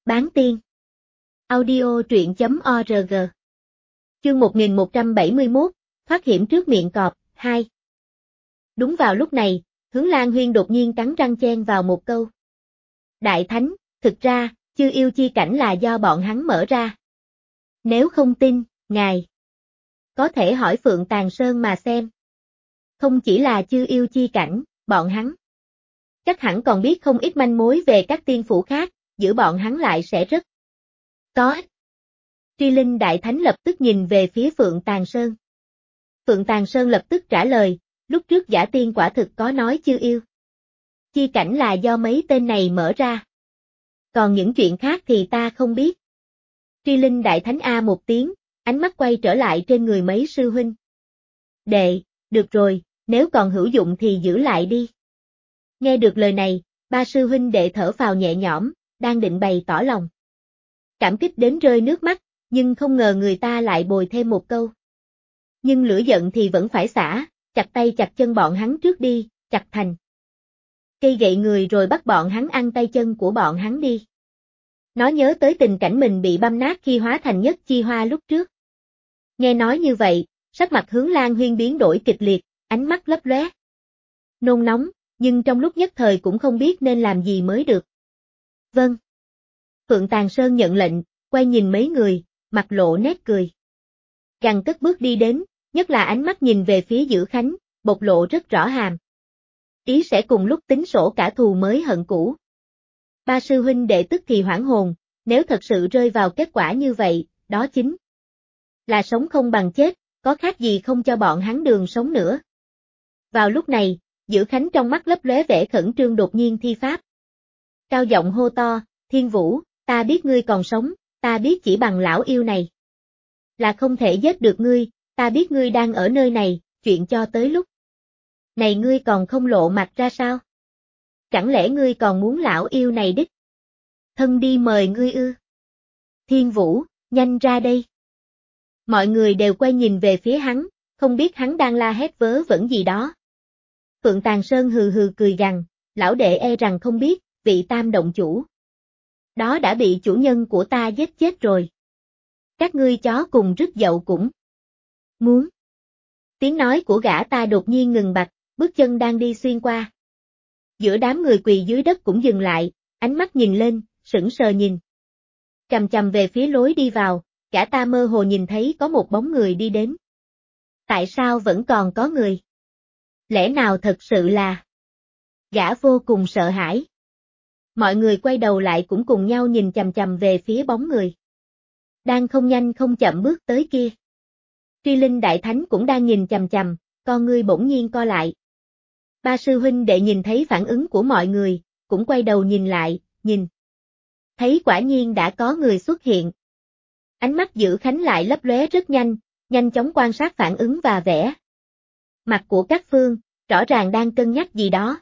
Bán tiên. Audio truyện.org. Chương 1171, thoát hiểm trước miệng cọp, 2. Đúng vào lúc này, Hướng Lan Huyên đột nhiên cắn răng chen vào một câu. Đại Thánh, thực ra, chư yêu chi cảnh là do bọn hắn mở ra. Nếu không tin, ngài có thể hỏi Phượng Tàng Sơn mà xem. Không chỉ là chư yêu chi cảnh, bọn hắn chắc hẳn còn biết không ít manh mối về các tiên phủ khác, giữ bọn hắn lại sẽ rất có ích. Tri Linh Đại Thánh lập tức nhìn về phía Phượng Tàng Sơn. Phượng Tàng Sơn lập tức trả lời, lúc trước giả tiên quả thực có nói chư yêu chi cảnh là do mấy tên này mở ra. Còn những chuyện khác thì ta không biết. Tri Linh Đại Thánh A một tiếng, ánh mắt quay trở lại trên người mấy sư huynh. Được rồi, nếu còn hữu dụng thì giữ lại đi. Nghe được lời này, ba sư huynh đệ thở phào nhẹ nhõm, đang định bày tỏ lòng cảm kích đến rơi nước mắt, nhưng không ngờ người ta lại bồi thêm một câu. Nhưng lửa giận thì vẫn phải xả, chặt tay chặt chân bọn hắn trước đi, chặt thành cây gậy người rồi bắt bọn hắn ăn tay chân của bọn hắn đi. Nó nhớ tới tình cảnh mình bị băm nát khi hóa thành nhất chi hoa lúc trước. Nghe nói như vậy, sắc mặt Hướng Lan Huyên biến đổi kịch liệt, ánh mắt lấp lóe nôn nóng, nhưng trong lúc nhất thời cũng không biết nên làm gì mới được. Vâng. Phượng Tàng Sơn nhận lệnh, quay nhìn mấy người, mặt lộ nét cười. Gằn cất bước đi đến, nhất là ánh mắt nhìn về phía Dữ Khánh, bộc lộ rất rõ hàm. Ý sẽ cùng lúc tính sổ cả thù mới hận cũ. Ba sư huynh đệ tức thì hoảng hồn, nếu thật sự rơi vào kết quả như vậy, đó chính là sống không bằng chết, có khác gì không cho bọn hắn đường sống nữa. Vào lúc này, Dữ Khánh trong mắt lấp lóe vẻ khẩn trương đột nhiên thi pháp. Cao giọng hô to, Thiên Vũ, ta biết ngươi còn sống, ta biết chỉ bằng lão yêu này là không thể giết được ngươi, ta biết ngươi đang ở nơi này, chuyện cho tới lúc này ngươi còn không lộ mặt ra sao? Chẳng lẽ ngươi còn muốn lão yêu này đích thân đi mời ngươi ư? Thiên Vũ, nhanh ra đây. Mọi người đều quay nhìn về phía hắn, không biết hắn đang la hét vớ vẩn gì đó. Phượng Tàng Sơn hừ hừ cười gằn, lão đệ e rằng không biết, vị tam động chủ đó đã bị chủ nhân của ta giết chết rồi. Các ngươi chó cùng rứt dậu cũng muốn. Tiếng nói của gã ta đột nhiên ngừng bặt, bước chân đang đi xuyên qua. Giữa đám người quỳ dưới đất cũng dừng lại, ánh mắt nhìn lên, sững sờ nhìn chằm chằm về phía lối đi vào, gã ta mơ hồ nhìn thấy có một bóng người đi đến. Tại sao vẫn còn có người? Lẽ nào thật sự là... Gã vô cùng sợ hãi. Mọi người quay đầu lại cũng cùng nhau nhìn chằm chằm về phía bóng người đang không nhanh không chậm bước tới kia. Tri Linh Đại Thánh cũng đang nhìn chằm chằm, con ngươi bỗng nhiên co lại. Ba sư huynh đệ nhìn thấy phản ứng của mọi người, cũng quay đầu nhìn lại, nhìn thấy quả nhiên đã có người xuất hiện. Ánh mắt Dữ Khánh lại lấp lóe rất nhanh, nhanh chóng quan sát phản ứng và vẻ mặt của các phương, rõ ràng đang cân nhắc gì đó.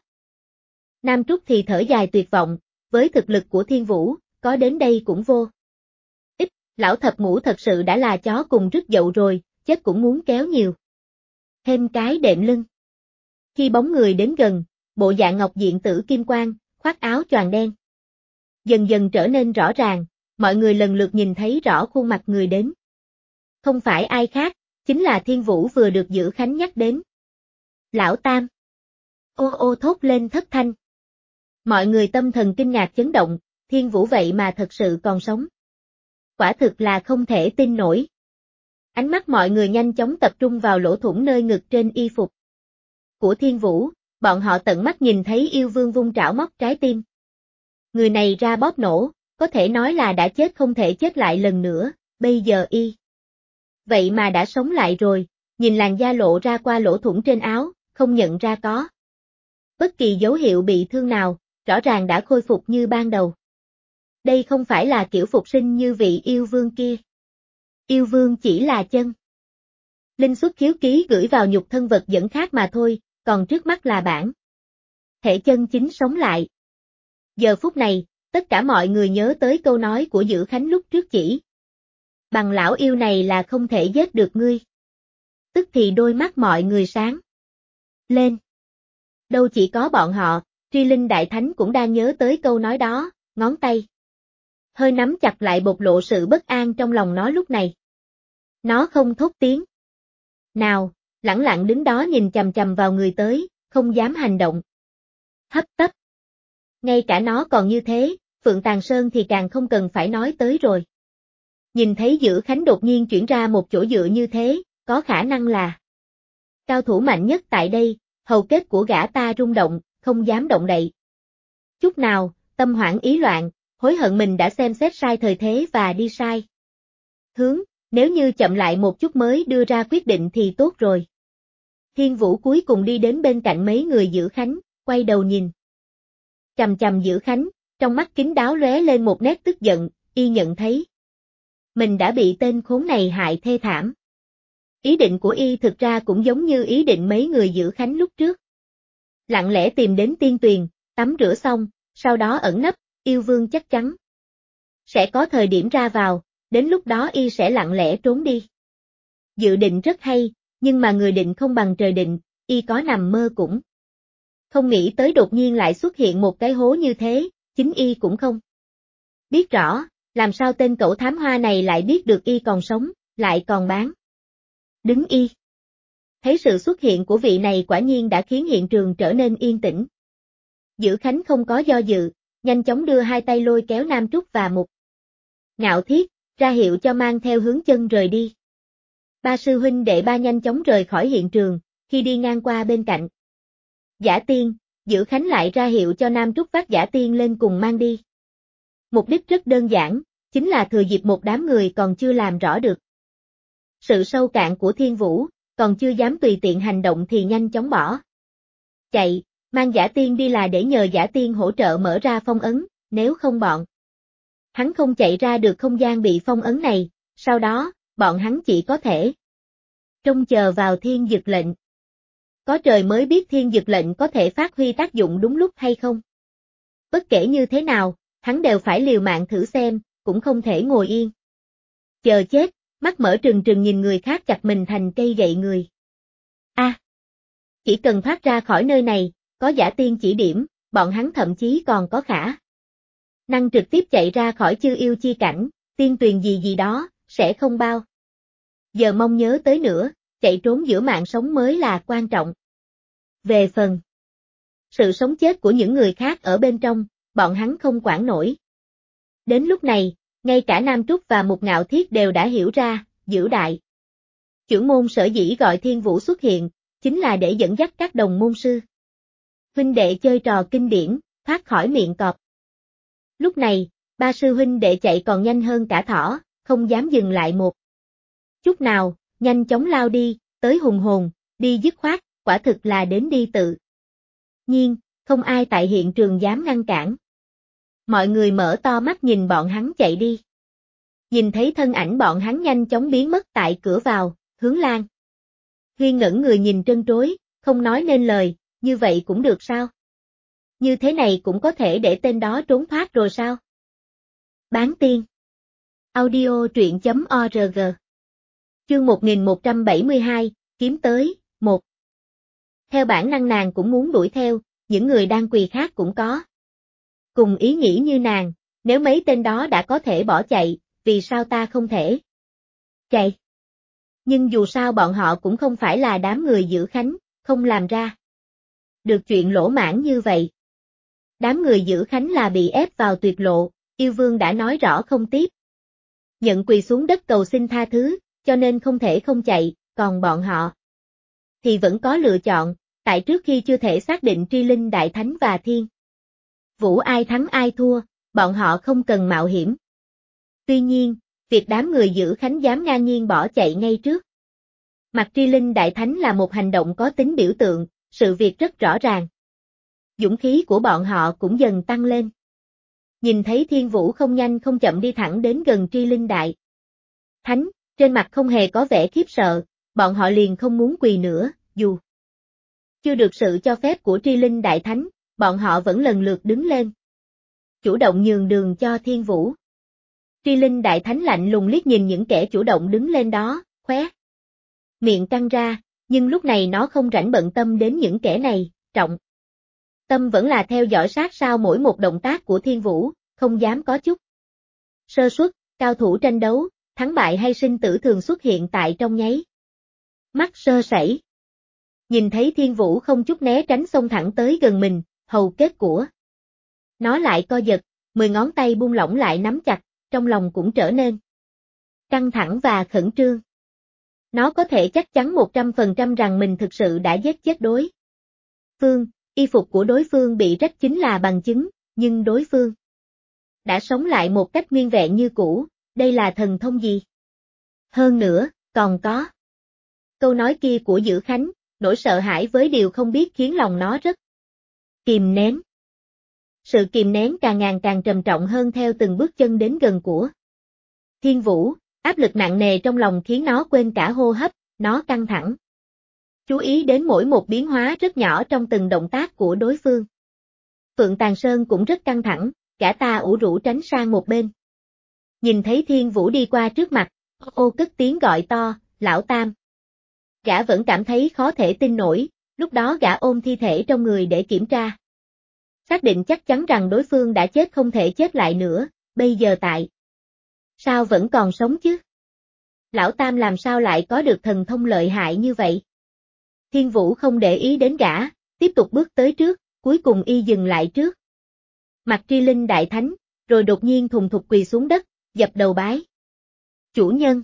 Nam Trúc thì thở dài tuyệt vọng, với thực lực của Thiên Vũ, có đến đây cũng vô ích, lão thập ngũ thật sự đã là chó cùng rứt dậu rồi, chết cũng muốn kéo nhiều thêm cái đệm lưng. Khi bóng người đến gần, bộ dạng ngọc diện tử kim quang, khoác áo choàng đen dần dần trở nên rõ ràng, mọi người lần lượt nhìn thấy rõ khuôn mặt người đến. Không phải ai khác, chính là Thiên Vũ vừa được Dữ Khánh nhắc đến. Lão Tam. Ô ô thốt lên thất thanh. Mọi người tâm thần kinh ngạc chấn động, Thiên Vũ vậy mà thật sự còn sống. Quả thực là không thể tin nổi. Ánh mắt mọi người nhanh chóng tập trung vào lỗ thủng nơi ngực trên y phục của Thiên Vũ, bọn họ tận mắt nhìn thấy yêu vương vung trảo móc trái tim. Người này ra bóp nổ, có thể nói là đã chết không thể chết lại lần nữa, bây giờ y vậy mà đã sống lại rồi, nhìn làn da lộ ra qua lỗ thủng trên áo, không nhận ra có bất kỳ dấu hiệu bị thương nào, rõ ràng đã khôi phục như ban đầu. Đây không phải là kiểu phục sinh như vị yêu vương kia. Yêu vương chỉ là chân linh xuất khiếu ký gửi vào nhục thân vật dẫn khác mà thôi, còn trước mắt là bản thể chân chính sống lại. Giờ phút này, tất cả mọi người nhớ tới câu nói của Dữ Khánh lúc trước chỉ. Bằng lão yêu này là không thể giết được ngươi. Tức thì đôi mắt mọi người sáng lên. Đâu chỉ có bọn họ, Tri Linh Đại Thánh cũng đang nhớ tới câu nói đó, ngón tay hơi nắm chặt lại bộc lộ sự bất an trong lòng nó lúc này. Nó không thốt tiếng nào, lẳng lặng đứng đó nhìn chằm chằm vào người tới, không dám hành động. Hấp tấp. Ngay cả nó còn như thế, Phượng Tàng Sơn thì càng không cần phải nói tới rồi. Nhìn thấy Dữ Khánh đột nhiên chuyển ra một chỗ dựa như thế, có khả năng là cao thủ mạnh nhất tại đây, hầu kết của gã ta rung động, không dám động đậy. Chút nào, tâm hoảng ý loạn, hối hận mình đã xem xét sai thời thế và đi sai hướng, nếu như chậm lại một chút mới đưa ra quyết định thì tốt rồi. Thiên Vũ cuối cùng đi đến bên cạnh mấy người Dữ Khánh, quay đầu nhìn. Chằm chằm Dữ Khánh, trong mắt kín đáo lóe lên một nét tức giận, y nhận thấy. Mình đã bị tên khốn này hại thê thảm. Ý định của y thực ra cũng giống như ý định mấy người Dữ Khánh lúc trước. Lặng lẽ tìm đến tiên tuyền, tắm rửa xong, sau đó ẩn nấp, yêu vương chắc chắn sẽ có thời điểm ra vào, đến lúc đó y sẽ lặng lẽ trốn đi. Dự định rất hay, nhưng mà người định không bằng trời định, y có nằm mơ cũng không nghĩ tới đột nhiên lại xuất hiện một cái hố như thế, chính y cũng không biết rõ, làm sao tên cẩu thám hoa này lại biết được y còn sống, lại còn bán đứng y. Thấy sự xuất hiện của vị này quả nhiên đã khiến hiện trường trở nên yên tĩnh. Dữ Khánh không có do dự, nhanh chóng đưa hai tay lôi kéo Nam Trúc và Mục Ngạo Thiết, ra hiệu cho mang theo hướng chân rời đi. Ba sư huynh đệ ba nhanh chóng rời khỏi hiện trường, khi đi ngang qua bên cạnh Giả Tiên, Dữ Khánh lại ra hiệu cho Nam Trúc vác Giả Tiên lên cùng mang đi. Mục đích rất đơn giản, chính là thừa dịp một đám người còn chưa làm rõ được sự sâu cạn của Thiên Vũ, còn chưa dám tùy tiện hành động thì nhanh chóng bỏ chạy, mang Giả Tiên đi là để nhờ Giả Tiên hỗ trợ mở ra phong ấn, nếu không bọn hắn không chạy ra được không gian bị phong ấn này, sau đó, bọn hắn chỉ có thể trông chờ vào thiên dực lệnh. Có trời mới biết thiên dực lệnh có thể phát huy tác dụng đúng lúc hay không. Bất kể như thế nào, hắn đều phải liều mạng thử xem, cũng không thể ngồi yên chờ chết, mắt mở trừng trừng nhìn người khác chặt mình thành cây gậy người. Chỉ cần thoát ra khỏi nơi này, có Giả Tiên chỉ điểm, bọn hắn thậm chí còn có khả năng trực tiếp chạy ra khỏi chư yêu chi cảnh, tiên tuyền gì gì đó, sẽ không bao giờ mong nhớ tới nữa, chạy trốn giữa mạng sống mới là quan trọng. Về phần sự sống chết của những người khác ở bên trong, bọn hắn không quản nổi. Đến lúc này, ngay cả Nam Trúc và Mục Ngạo Thiết đều đã hiểu ra, Dữ đại chưởng môn sở dĩ gọi Thiên Vũ xuất hiện, chính là để dẫn dắt các đồng môn sư huynh đệ chơi trò kinh điển, thoát khỏi miệng cọp. Lúc này, ba sư huynh đệ chạy còn nhanh hơn cả thỏ, không dám dừng lại một chút nào, nhanh chóng lao đi, tới hùng hồn, đi dứt khoát, quả thực là đến đi tự nhiên, không ai tại hiện trường dám ngăn cản. Mọi người mở to mắt nhìn bọn hắn chạy đi. Nhìn thấy thân ảnh bọn hắn nhanh chóng biến mất tại cửa vào, Hướng Lan Huyên ngẩn người nhìn trân trối, không nói nên lời, như vậy cũng được sao? Như thế này cũng có thể để tên đó trốn thoát rồi sao? Bán tiên. Audio truyện.org. Chương 1172, kiếm tới, 1. Theo bản năng nàng cũng muốn đuổi theo, những người đang quỳ khác cũng có cùng ý nghĩ như nàng, nếu mấy tên đó đã có thể bỏ chạy, vì sao ta không thể chạy? Nhưng dù sao bọn họ cũng không phải là đám người Dữ Khánh, không làm ra được chuyện lỗ mãng như vậy. Đám người Dữ Khánh là bị ép vào tuyệt lộ, yêu vương đã nói rõ không tiếp nhận quỳ xuống đất cầu xin tha thứ, cho nên không thể không chạy, còn bọn họ thì vẫn có lựa chọn, tại trước khi chưa thể xác định Tri Linh Đại Thánh và Thiên Vũ ai thắng ai thua, bọn họ không cần mạo hiểm. Tuy nhiên, việc đám người Dữ Khánh dám ngang nhiên bỏ chạy ngay trước mặt Tri Linh Đại Thánh là một hành động có tính biểu tượng, sự việc rất rõ ràng. Dũng khí của bọn họ cũng dần tăng lên. Nhìn thấy Thiên Vũ không nhanh không chậm đi thẳng đến gần Tri Linh Đại Thánh, trên mặt không hề có vẻ khiếp sợ, bọn họ liền không muốn quỳ nữa, dù chưa được sự cho phép của Tri Linh Đại Thánh, bọn họ vẫn lần lượt đứng lên. Chủ động nhường đường cho Thiên Vũ. Tri Linh Đại Thánh lạnh lùng liếc nhìn những kẻ chủ động đứng lên đó, khóe miệng căng ra, nhưng lúc này nó không rảnh bận tâm đến những kẻ này, trọng tâm vẫn là theo dõi sát sao mỗi một động tác của Thiên Vũ, không dám có chút Sơ suất, cao thủ tranh đấu, thắng bại hay sinh tử thường xuất hiện tại trong nháy mắt sơ sẩy. Nhìn thấy Thiên Vũ không chút né tránh xông thẳng tới gần mình, hầu kết của nó lại co giật, 10 ngón tay buông lỏng lại nắm chặt, trong lòng cũng trở nên căng thẳng và khẩn trương. Nó có thể chắc chắn 100% rằng mình thực sự đã giết chết đối phương, y phục của đối phương bị rách chính là bằng chứng, nhưng đối phương đã sống lại một cách nguyên vẹn như cũ, đây là thần thông gì? Hơn nữa, còn có câu nói kia của Dữ Khánh, nỗi sợ hãi với điều không biết khiến lòng nó rất kìm nén. Sự kìm nén càng ngày càng trầm trọng hơn theo từng bước chân đến gần của Thiên Vũ, áp lực nặng nề trong lòng khiến nó quên cả hô hấp, nó căng thẳng. Chú ý đến mỗi một biến hóa rất nhỏ trong từng động tác của đối phương. Phượng Tàn Sơn cũng rất căng thẳng, gã ta ủ rũ tránh sang một bên. Nhìn thấy Thiên Vũ đi qua trước mặt, ô cất tiếng gọi to, lão Tam. Gã vẫn cảm thấy khó thể tin nổi, lúc đó gã ôm thi thể trong người để kiểm tra. Xác định chắc chắn rằng đối phương đã chết không thể chết lại nữa, bây giờ tại sao vẫn còn sống chứ? Lão Tam làm sao lại có được thần thông lợi hại như vậy? Thiên Vũ không để ý đến gã, tiếp tục bước tới trước, cuối cùng y dừng lại trước mặt Tri Linh Đại Thánh, rồi đột nhiên thùng thục quỳ xuống đất, dập đầu bái. Chủ nhân.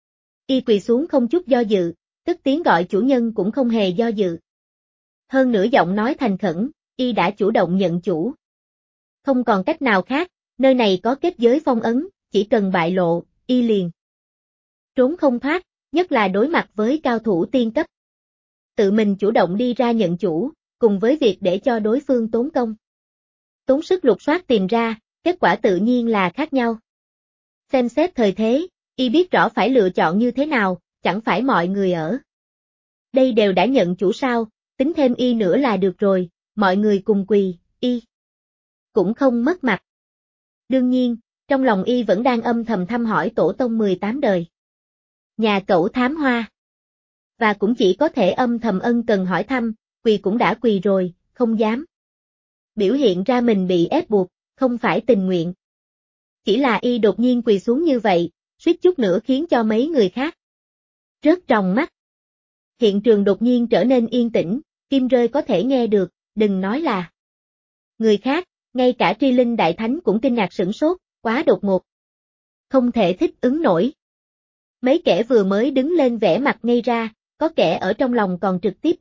Y quỳ xuống không chút do dự, tức tiếng gọi chủ nhân cũng không hề do dự. Hơn nữa giọng nói thành khẩn, y đã chủ động nhận chủ. Không còn cách nào khác, nơi này có kết giới phong ấn, chỉ cần bại lộ, y liền trốn không thoát, nhất là đối mặt với cao thủ tiên cấp. Tự mình chủ động đi ra nhận chủ, cùng với việc để cho đối phương tốn công. Tốn sức lục soát tìm ra, kết quả tự nhiên là khác nhau. Xem xét thời thế, y biết rõ phải lựa chọn như thế nào, chẳng phải mọi người ở đây đều đã nhận chủ sao, tính thêm y nữa là được rồi, mọi người cùng quỳ, y cũng không mất mặt. Đương nhiên, trong lòng y vẫn đang âm thầm thăm hỏi tổ tông 18 đời. Nhà cẩu Thám Hoa. Và cũng chỉ có thể âm thầm ân cần hỏi thăm, quỳ cũng đã quỳ rồi, không dám biểu hiện ra mình bị ép buộc, không phải tình nguyện. Chỉ là y đột nhiên quỳ xuống như vậy, suýt chút nữa khiến cho mấy người khác rớt tròng mắt. Hiện trường đột nhiên trở nên yên tĩnh, kim rơi có thể nghe được, đừng nói là người khác, ngay cả Tri Linh Đại Thánh cũng kinh ngạc sửng sốt, quá đột ngột. Không thể thích ứng nổi. Mấy kẻ vừa mới đứng lên vẻ mặt ngây ra, có kẻ ở trong lòng còn trực tiếp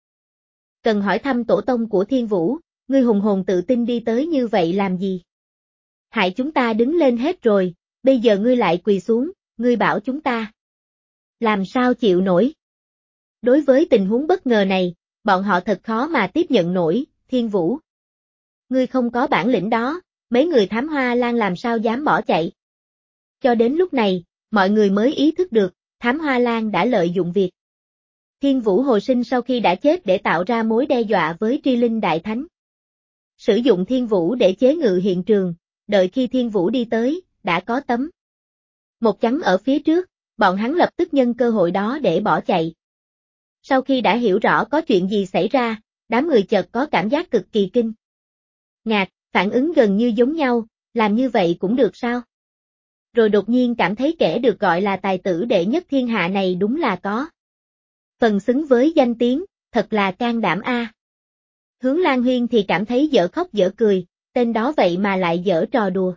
cần hỏi thăm tổ tông của Thiên Vũ, ngươi hùng hồn tự tin đi tới như vậy làm gì? Hại chúng ta đứng lên hết rồi, bây giờ ngươi lại quỳ xuống, ngươi bảo chúng ta làm sao chịu nổi? Đối với tình huống bất ngờ này, bọn họ thật khó mà tiếp nhận nổi, Thiên Vũ. Ngươi không có bản lĩnh đó, mấy người Thám Hoa Lan làm sao dám bỏ chạy? Cho đến lúc này, mọi người mới ý thức được, Thám Hoa Lan đã lợi dụng việc Thiên Vũ hồi sinh sau khi đã chết để tạo ra mối đe dọa với Tri Linh Đại Thánh. Sử dụng Thiên Vũ để chế ngự hiện trường, đợi khi Thiên Vũ đi tới, đã có tấm một chắn ở phía trước, bọn hắn lập tức nhân cơ hội đó để bỏ chạy. Sau khi đã hiểu rõ có chuyện gì xảy ra, đám người chợt có cảm giác cực kỳ kinh ngạc, phản ứng gần như giống nhau, làm như vậy cũng được sao? Rồi đột nhiên cảm thấy kẻ được gọi là tài tử đệ nhất thiên hạ này đúng là có phần xứng với danh tiếng, thật là can đảm a. Hướng Lan Huyên thì cảm thấy dở khóc dở cười, tên đó vậy mà lại dở trò đùa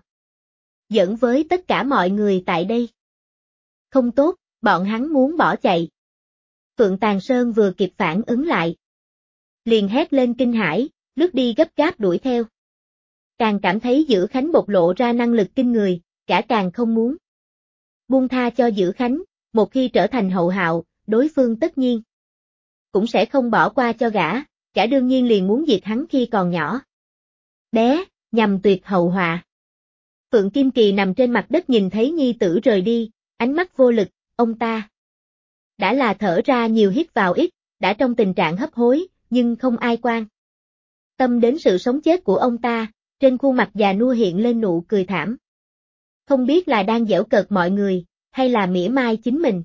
giỡn với tất cả mọi người tại đây. Không tốt, bọn hắn muốn bỏ chạy. Phượng Tàn Sơn vừa kịp phản ứng lại, liền hét lên kinh hãi, lướt đi gấp gáp đuổi theo. Càng cảm thấy Dữ Khánh bộc lộ ra năng lực kinh người, cả càng không muốn buông tha cho Dữ Khánh, một khi trở thành hậu hạo, đối phương tất nhiên cũng sẽ không bỏ qua cho gã đương nhiên liền muốn diệt hắn khi còn nhỏ bé, nhằm tuyệt hậu họa. Phượng Kim Kỳ nằm trên mặt đất nhìn thấy nhi tử rời đi, ánh mắt vô lực, ông ta đã là thở ra nhiều hít vào ít, đã trong tình trạng hấp hối, nhưng không ai quan tâm đến sự sống chết của ông ta, trên khuôn mặt già nua hiện lên nụ cười thảm. Không biết là đang giễu cợt mọi người, hay là mỉa mai chính mình.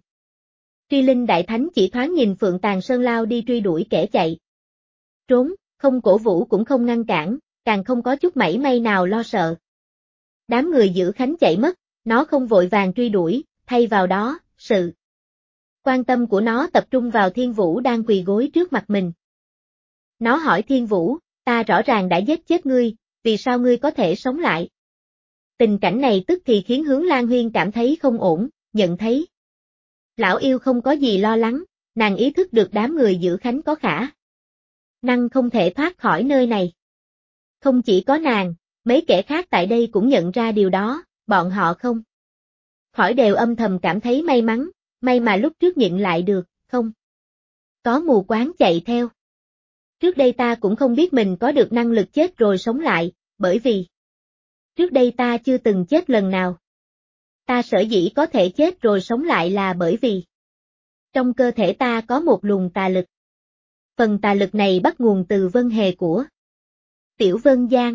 Tri Linh Đại Thánh chỉ thoáng nhìn Phượng Tàn Sơn lao đi truy đuổi kẻ chạy trốn, không cổ vũ cũng không ngăn cản, càng không có chút mảy may nào lo sợ. Đám người Dữ Khánh chạy mất, nó không vội vàng truy đuổi, thay vào đó, sự quan tâm của nó tập trung vào Thiên Vũ đang quỳ gối trước mặt mình. Nó hỏi Thiên Vũ, ta rõ ràng đã giết chết ngươi, vì sao ngươi có thể sống lại? Tình cảnh này tức thì khiến Hướng Lan Huyên cảm thấy không ổn, nhận thấy lão yêu không có gì lo lắng, nàng ý thức được đám người giữ khánh có khả năng không thể thoát khỏi nơi này. Không chỉ có nàng, mấy kẻ khác tại đây cũng nhận ra điều đó, bọn họ không khỏi đều âm thầm cảm thấy may mắn, may mà lúc trước nhịn lại được, không có mù quáng chạy theo. Trước đây ta cũng không biết mình có được năng lực chết rồi sống lại, bởi vì trước đây ta chưa từng chết lần nào. Ta sở dĩ có thể chết rồi sống lại là bởi vì trong cơ thể ta có một luồng tà lực. Phần tà lực này bắt nguồn từ Vân Hề của Tiểu Vân Giang.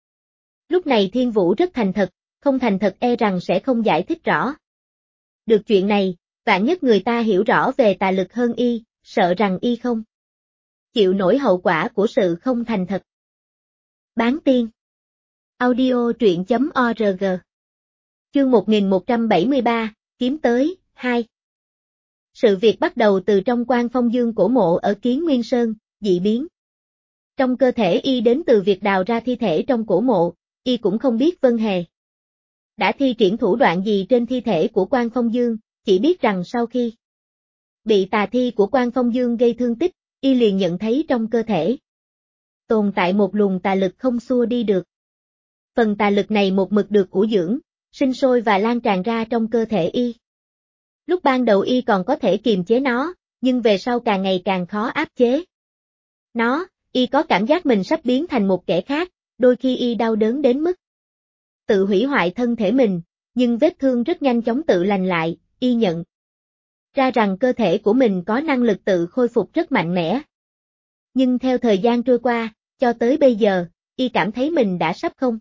Lúc này Thiên Vũ rất thành thật, không thành thật e rằng sẽ không giải thích rõ được chuyện này, vạn nhất người ta hiểu rõ về tà lực hơn y, sợ rằng y không chịu nổi hậu quả của sự không thành thật. Bán tiên audio truyện.org Chương 1173, kiếm tới, 2. Sự việc bắt đầu từ trong Quan Phong Dương cổ mộ ở Kiến Nguyên Sơn, dị biến trong cơ thể y đến từ việc đào ra thi thể trong cổ mộ, y cũng không biết Vân Hề đã thi triển thủ đoạn gì trên thi thể của Quan Phong Dương, chỉ biết rằng sau khi bị tà thi của Quan Phong Dương gây thương tích, y liền nhận thấy trong cơ thể tồn tại một luồng tà lực không xua đi được. Phần tà lực này một mực được ủ dưỡng, sinh sôi và lan tràn ra trong cơ thể y. Lúc ban đầu y còn có thể kiềm chế nó, nhưng về sau càng ngày càng khó áp chế nó, y có cảm giác mình sắp biến thành một kẻ khác, đôi khi y đau đớn đến mức tự hủy hoại thân thể mình, nhưng vết thương rất nhanh chóng tự lành lại, y nhận ra rằng cơ thể của mình có năng lực tự khôi phục rất mạnh mẽ. Nhưng theo thời gian trôi qua, cho tới bây giờ, y cảm thấy mình đã sắp không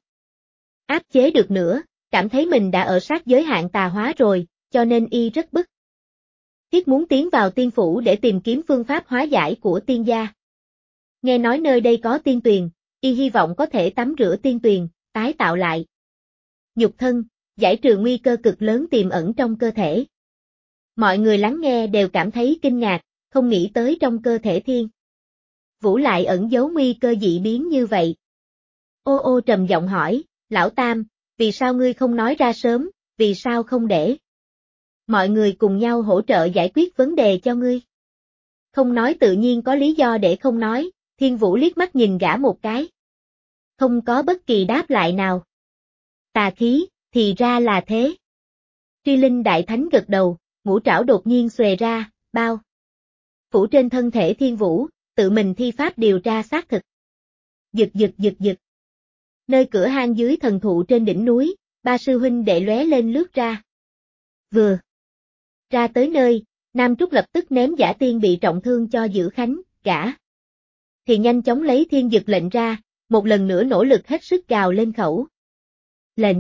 áp chế được nữa, cảm thấy mình đã ở sát giới hạn tà hóa rồi, cho nên y rất bức thiết muốn tiến vào tiên phủ để tìm kiếm phương pháp hóa giải của tiên gia. Nghe nói nơi đây có tiên tuyền, y hy vọng có thể tắm rửa tiên tuyền, tái tạo lại nhục thân, giải trừ nguy cơ cực lớn tiềm ẩn trong cơ thể. Mọi người lắng nghe đều cảm thấy kinh ngạc, không nghĩ tới trong cơ thể Thiên Vũ lại ẩn giấu nguy cơ dị biến như vậy. Ô ô trầm giọng hỏi, lão Tam, vì sao ngươi không nói ra sớm, vì sao không để mọi người cùng nhau hỗ trợ giải quyết vấn đề cho ngươi? Không nói tự nhiên có lý do để không nói, Thiên Vũ liếc mắt nhìn gã một cái. Không có bất kỳ đáp lại nào. Tà khí, thì ra là thế. Truy Linh Đại Thánh gật đầu, ngũ trảo đột nhiên xòe ra, bao phủ trên thân thể Thiên Vũ, tự mình thi pháp điều tra xác thực. Giật giật giật giật. Nơi cửa hang dưới thần thụ trên đỉnh núi, ba sư huynh đệ lóe lên lướt ra. Vừa ra tới nơi, Nam Trúc lập tức ném Giả Tiên bị trọng thương cho Giữ Khánh, gã thì nhanh chóng lấy thiên dực lệnh ra, một lần nữa nỗ lực hết sức gào lên khẩu lệnh.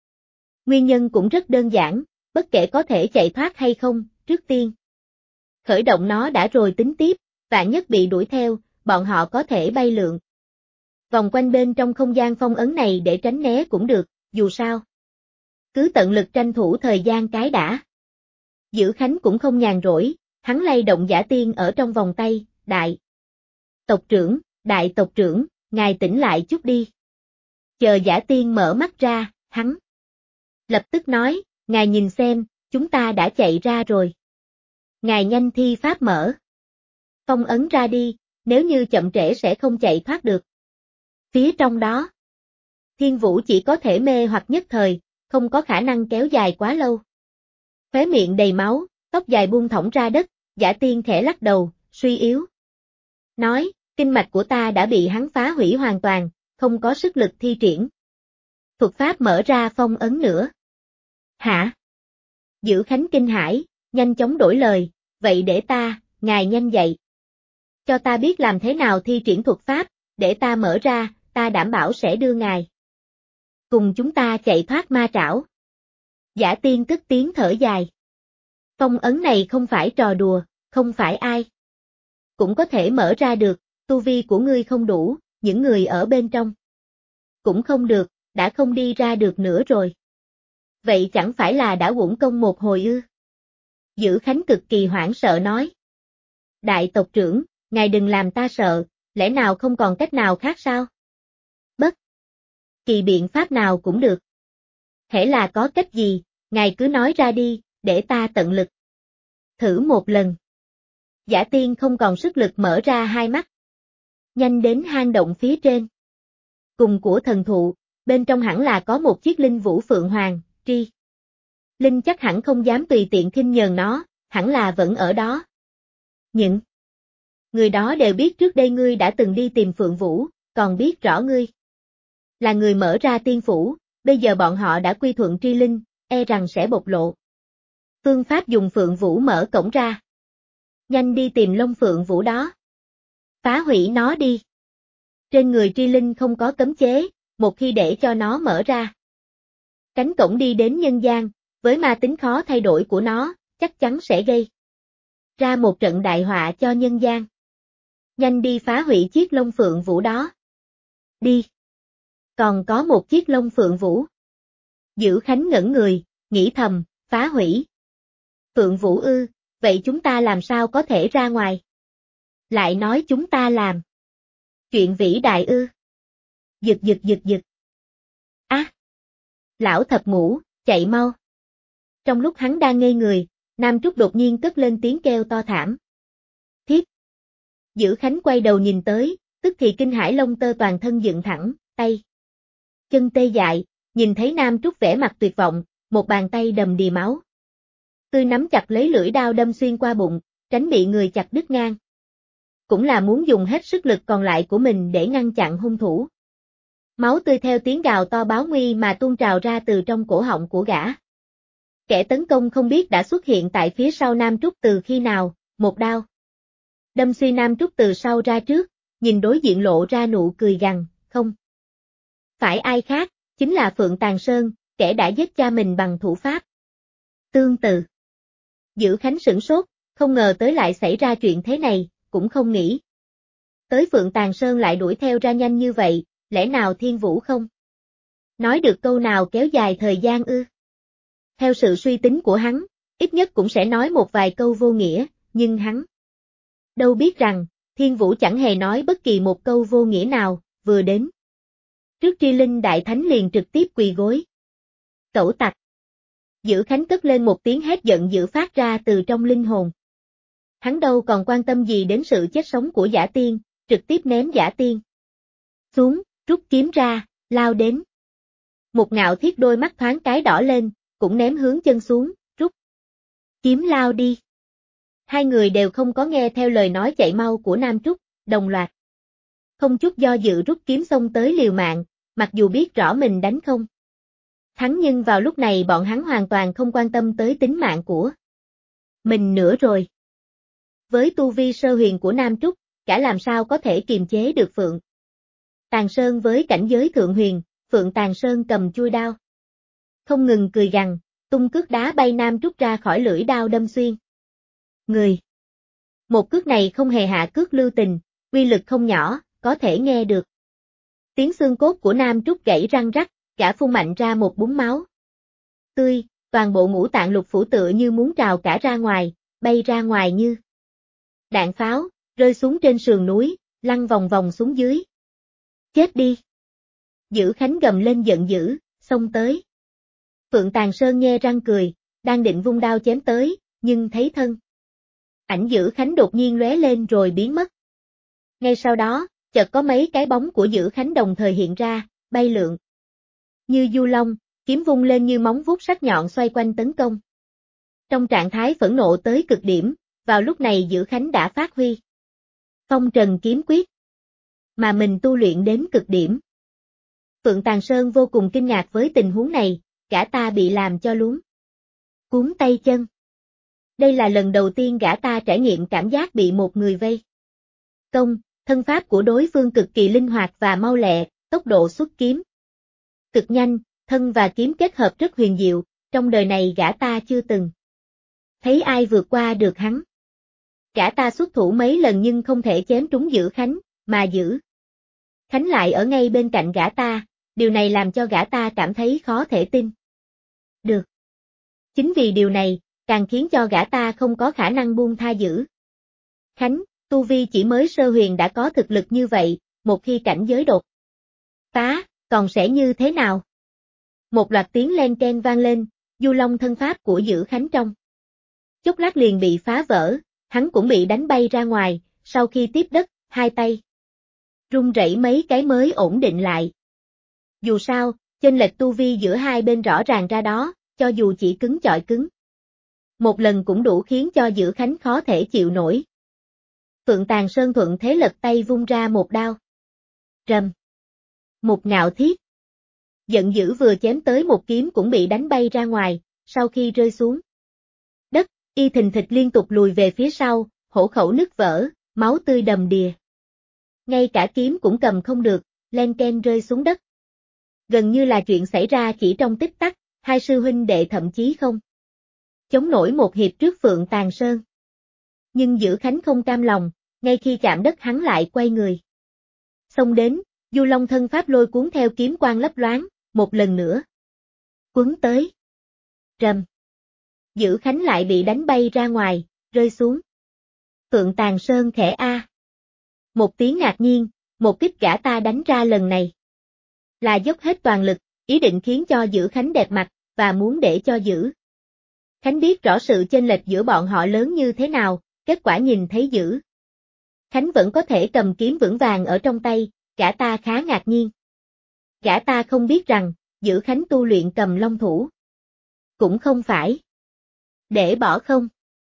Nguyên nhân cũng rất đơn giản, bất kể có thể chạy thoát hay không, trước tiên khởi động nó đã rồi tính tiếp, vạn nhất bị đuổi theo, bọn họ có thể bay lượn vòng quanh bên trong không gian phong ấn này để tránh né cũng được, dù sao cứ tận lực tranh thủ thời gian cái đã. Giữ Khánh cũng không nhàn rỗi, hắn lay động Giả Tiên ở trong vòng tay, đại tộc trưởng, ngài tỉnh lại chút đi. Chờ Giả Tiên mở mắt ra, hắn lập tức nói, ngài nhìn xem, chúng ta đã chạy ra rồi. Ngài nhanh thi pháp mở phong ấn ra đi, nếu như chậm trễ sẽ không chạy thoát được. Phía trong đó, Thiên Vũ chỉ có thể mê hoặc nhất thời, không có khả năng kéo dài quá lâu. Khóe miệng đầy máu, tóc dài buông thõng ra đất, Giả Tiên khẽ lắc đầu, suy yếu. Nói, kinh mạch của ta đã bị hắn phá hủy hoàn toàn, không có sức lực thi triển thuật pháp mở ra phong ấn nữa. Hả? Giữ Khánh kinh hãi, nhanh chóng đổi lời, vậy để ta, ngài nhanh dậy. Cho ta biết làm thế nào thi triển thuật pháp, để ta mở ra, ta đảm bảo sẽ đưa ngài cùng chúng ta chạy thoát ma trảo. Giả Tiên cất tiếng thở dài. Phong ấn này không phải trò đùa, không phải ai cũng có thể mở ra được, tu vi của ngươi không đủ, những người ở bên trong cũng không được, đã không đi ra được nữa rồi. Vậy chẳng phải là đã uổng công một hồi ư? Dữ Khánh cực kỳ hoảng sợ nói. Đại tộc trưởng, ngài đừng làm ta sợ, lẽ nào không còn cách nào khác sao? Bất kỳ biện pháp nào cũng được. Hễ là có cách gì, ngài cứ nói ra đi, để ta tận lực. Thử một lần. Giả Tiên không còn sức lực mở ra hai mắt. Nhanh đến hang động phía trên. Cùng của thần thụ, bên trong hẳn là có một chiếc linh vũ phượng hoàng, tri. Linh chắc hẳn không dám tùy tiện khinh nhờn nó, hẳn là vẫn ở đó. Những người đó đều biết trước đây ngươi đã từng đi tìm Phượng Vũ, còn biết rõ ngươi là người mở ra tiên phủ, bây giờ bọn họ đã quy thuận tri linh, e rằng sẽ bộc lộ. Phương pháp dùng Phượng Vũ mở cổng ra. Nhanh đi tìm lông Phượng Vũ đó. Phá hủy nó đi. Trên người tri linh không có cấm chế, một khi để cho nó mở ra. Cánh cổng đi đến nhân gian, với ma tính khó thay đổi của nó, chắc chắn sẽ gây ra một trận đại họa cho nhân gian. Nhanh đi phá hủy chiếc lông Phượng Vũ đó. Đi. Còn có một chiếc lông Phượng Vũ. Dữ Khánh ngẩn người, nghĩ thầm, phá hủy. Phượng Vũ ư, vậy chúng ta làm sao có thể ra ngoài? Lại nói chúng ta làm. Chuyện vĩ đại ư. Giật giật giật giật. Á! Lão thập ngũ, chạy mau. Trong lúc hắn đang ngây người, Nam Trúc đột nhiên cất lên tiếng kêu to thảm. Thiết! Dữ Khánh quay đầu nhìn tới, tức thì kinh hãi lông tơ toàn thân dựng thẳng, tay chân tê dại, nhìn thấy Nam Trúc vẻ mặt tuyệt vọng, một bàn tay đầm đìa máu tươi nắm chặt lấy lưỡi đao đâm xuyên qua bụng, tránh bị người chặt đứt ngang. Cũng là muốn dùng hết sức lực còn lại của mình để ngăn chặn hung thủ. Máu tươi theo tiếng gào to báo nguy mà tuôn trào ra từ trong cổ họng của gã. Kẻ tấn công không biết đã xuất hiện tại phía sau Nam Trúc từ khi nào, một đao đâm xuyên Nam Trúc từ sau ra trước, nhìn đối diện lộ ra nụ cười gằn, không phải ai khác, chính là Phượng Tàn Sơn, kẻ đã giết cha mình bằng thủ pháp tương tự. Dữ Khánh sửng sốt, không ngờ tới lại xảy ra chuyện thế này, cũng không nghĩ tới Phượng Tàn Sơn lại đuổi theo ra nhanh như vậy, lẽ nào Thiên Vũ không nói được câu nào kéo dài thời gian ư? Theo sự suy tính của hắn, ít nhất cũng sẽ nói một vài câu vô nghĩa, nhưng hắn đâu biết rằng, Thiên Vũ chẳng hề nói bất kỳ một câu vô nghĩa nào, vừa đến trước tri linh đại thánh liền trực tiếp quỳ gối. Cẩu tặc! Dữ Khánh cất lên một tiếng hét giận dữ phát ra từ trong linh hồn. Hắn đâu còn quan tâm gì đến sự chết sống của Giả Tiên, trực tiếp ném Giả Tiên xuống, rút kiếm ra, lao đến. Một Ngạo Thiết đôi mắt thoáng cái đỏ lên, cũng ném hướng chân xuống, rút kiếm lao đi. Hai người đều không có nghe theo lời nói chạy mau của Nam Trúc, đồng loạt không chút do dự rút kiếm xông tới liều mạng, mặc dù biết rõ mình đánh không thắng nhưng vào lúc này bọn hắn hoàn toàn không quan tâm tới tính mạng của mình nữa rồi. Với tu vi sơ huyền của Nam Trúc, cả làm sao có thể kiềm chế được Phượng Tàn Sơn với cảnh giới thượng huyền, Phượng Tàn Sơn cầm chuôi đao. Không ngừng cười gằn, tung cước đá bay Nam Trúc ra khỏi lưỡi đao đâm xuyên. Người. Một cước này không hề hạ cước lưu tình, uy lực không nhỏ, có thể nghe được tiếng xương cốt của Nam Trúc gãy răng rắc, cả phun mạnh ra một búng máu tươi, toàn bộ ngũ tạng lục phủ tựa như muốn trào cả ra ngoài, bay ra ngoài như đạn pháo, rơi xuống trên sườn núi, lăn vòng vòng xuống dưới. Chết đi! Dữ Khánh gầm lên giận dữ, xông tới. Phượng Tàn Sơn nhe răng cười, đang định vung đao chém tới, nhưng thấy thân ảnh Dữ Khánh đột nhiên lóe lên rồi biến mất. Ngay sau đó, chợt có mấy cái bóng của Dữ Khánh đồng thời hiện ra, bay lượn như du long, kiếm vung lên như móng vuốt sắc nhọn xoay quanh tấn công. Trong trạng thái phẫn nộ tới cực điểm, vào lúc này Dữ Khánh đã phát huy Phong Trần kiếm quyết mà mình tu luyện đến cực điểm. Phượng Tàn Sơn vô cùng kinh ngạc với tình huống này, gã ta bị làm cho luống cuống tay chân. Đây là lần đầu tiên gã ta trải nghiệm cảm giác bị một người vây công, thân pháp của đối phương cực kỳ linh hoạt và mau lẹ, tốc độ xuất kiếm cực nhanh, thân và kiếm kết hợp rất huyền diệu, trong đời này gã ta chưa từng thấy ai vượt qua được hắn. Gã ta xuất thủ mấy lần nhưng không thể chém trúng Dữ Khánh, mà Dữ Khánh lại ở ngay bên cạnh gã ta, điều này làm cho gã ta cảm thấy khó thể tin. Được. Chính vì điều này, càng khiến cho gã ta không có khả năng buông tha Dữ Khánh, tu vi chỉ mới sơ huyền đã có thực lực như vậy, một khi cảnh giới đột phá, còn sẽ như thế nào? Một loạt tiếng len keng vang lên, Du Long thân pháp của Dữ Khánh trong chốc lát liền bị phá vỡ, hắn cũng bị đánh bay ra ngoài, sau khi tiếp đất, hai tay run rẩy mấy cái mới ổn định lại. Dù sao, chênh lệch tu vi giữa hai bên rõ ràng ra đó, cho dù chỉ cứng chọi cứng. Một lần cũng đủ khiến cho Dữ Khánh khó thể chịu nổi. Phượng Tàn Sơn thuận thế lật tay vung ra một đao. Rầm. Một ngạo thiết. Giận dữ vừa chém tới một kiếm cũng bị đánh bay ra ngoài, sau khi rơi xuống đất, y thình thịch liên tục lùi về phía sau, hổ khẩu nứt vỡ, máu tươi đầm đìa. Ngay cả kiếm cũng cầm không được, len ken rơi xuống đất. Gần như là chuyện xảy ra chỉ trong tích tắc, hai sư huynh đệ thậm chí không chống nổi một hiệp trước Phượng Tàn Sơn. Nhưng Dữ Khánh không cam lòng, ngay khi chạm đất hắn lại quay người. Xông đến, Du Long thân pháp lôi cuốn theo kiếm quang lấp loáng, một lần nữa. Quấn tới. Rầm. Dữ Khánh lại bị đánh bay ra ngoài, rơi xuống. Phượng Tàn Sơn khẽ a. Một tiếng ngạc nhiên, một kích gã ta đánh ra lần này. Là dốc hết toàn lực, ý định khiến cho Dữ Khánh đẹp mặt, và muốn để cho Dữ Khánh biết rõ sự chênh lệch giữa bọn họ lớn như thế nào, kết quả nhìn thấy Dữ Khánh vẫn có thể cầm kiếm vững vàng ở trong tay, gã ta khá ngạc nhiên. Gã ta không biết rằng, Dữ Khánh tu luyện cầm long thủ. Cũng không phải để bỏ không.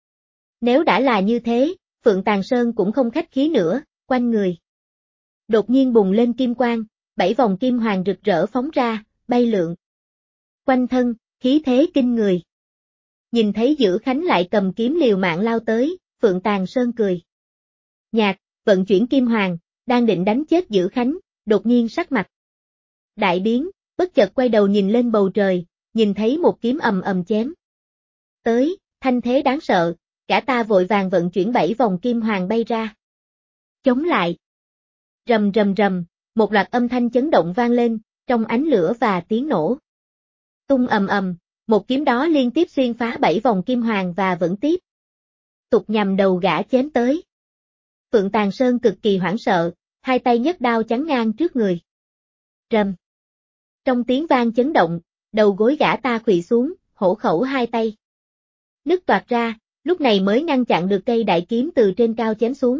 Nếu đã là như thế, Phượng Tàn Sơn cũng không khách khí nữa, quanh người đột nhiên bùng lên kim quang, 7 vòng kim hoàng rực rỡ phóng ra, bay lượn quanh thân, khí thế kinh người. Nhìn thấy Dữ Khánh lại cầm kiếm liều mạng lao tới, Phượng Tàn Sơn cười nhạt, vận chuyển kim hoàng, đang định đánh chết Dữ Khánh, đột nhiên sắc mặt đại biến, bất chợt quay đầu nhìn lên bầu trời, nhìn thấy một kiếm ầm ầm chém tới, thanh thế đáng sợ, cả ta vội vàng vận chuyển 7 vòng kim hoàng bay ra. Chống lại. Rầm rầm rầm, một loạt âm thanh chấn động vang lên, trong ánh lửa và tiếng nổ. Tung ầm ầm, một kiếm đó liên tiếp xuyên phá 7 vòng kim hoàng và vẫn tiếp tục nhằm đầu gã chém tới. Phượng Tàn Sơn cực kỳ hoảng sợ, hai tay nhấc đao chắn ngang trước người. Rầm. Trong tiếng vang chấn động, đầu gối gã ta khuỵu xuống, hổ khẩu hai tay nứt toạc ra, lúc này mới ngăn chặn được cây đại kiếm từ trên cao chém xuống.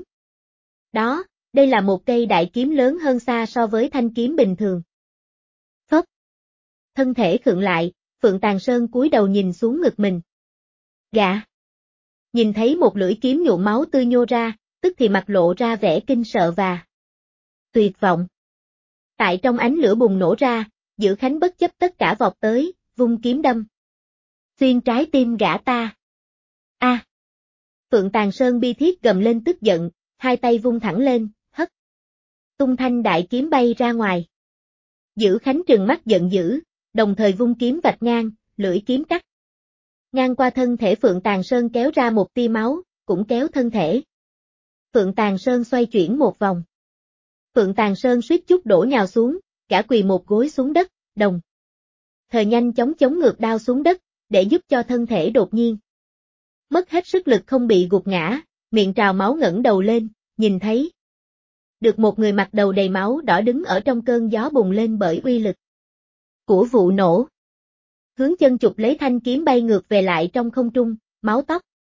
Đó, đây là một cây đại kiếm lớn hơn xa so với thanh kiếm bình thường. Phốc. Thân thể khựng lại, Phượng Tàn Sơn cúi đầu nhìn xuống ngực mình. Gã nhìn thấy một lưỡi kiếm nhuộm máu tươi nhô ra, tức thì mặt lộ ra vẻ kinh sợ và tuyệt vọng. Tại trong ánh lửa bùng nổ ra, Dữ Khánh bất chấp tất cả vọt tới, vung kiếm đâm xuyên trái tim gã ta. A! Phượng Tàn Sơn bi thiết gầm lên tức giận, hai tay vung thẳng lên, hất tung thanh đại kiếm bay ra ngoài. Dữ Khánh trừng mắt giận dữ, đồng thời vung kiếm vạch ngang, lưỡi kiếm cắt ngang qua thân thể Phượng Tàn Sơn kéo ra một tia máu, cũng kéo thân thể Phượng Tàn Sơn xoay chuyển một vòng. Phượng Tàn Sơn suýt chút đổ nhào xuống, cả quỳ một gối xuống đất, đồng thời nhanh chóng chống ngược đao xuống đất, để giúp cho thân thể đột nhiên mất hết sức lực không bị gục ngã, miệng trào máu ngẩng đầu lên, nhìn thấy được một người mặc đầu đầy máu đỏ đứng ở trong cơn gió bùng lên bởi uy lực của vụ nổ. Hướng chân chụp lấy thanh kiếm bay ngược về lại trong không trung, máu tóc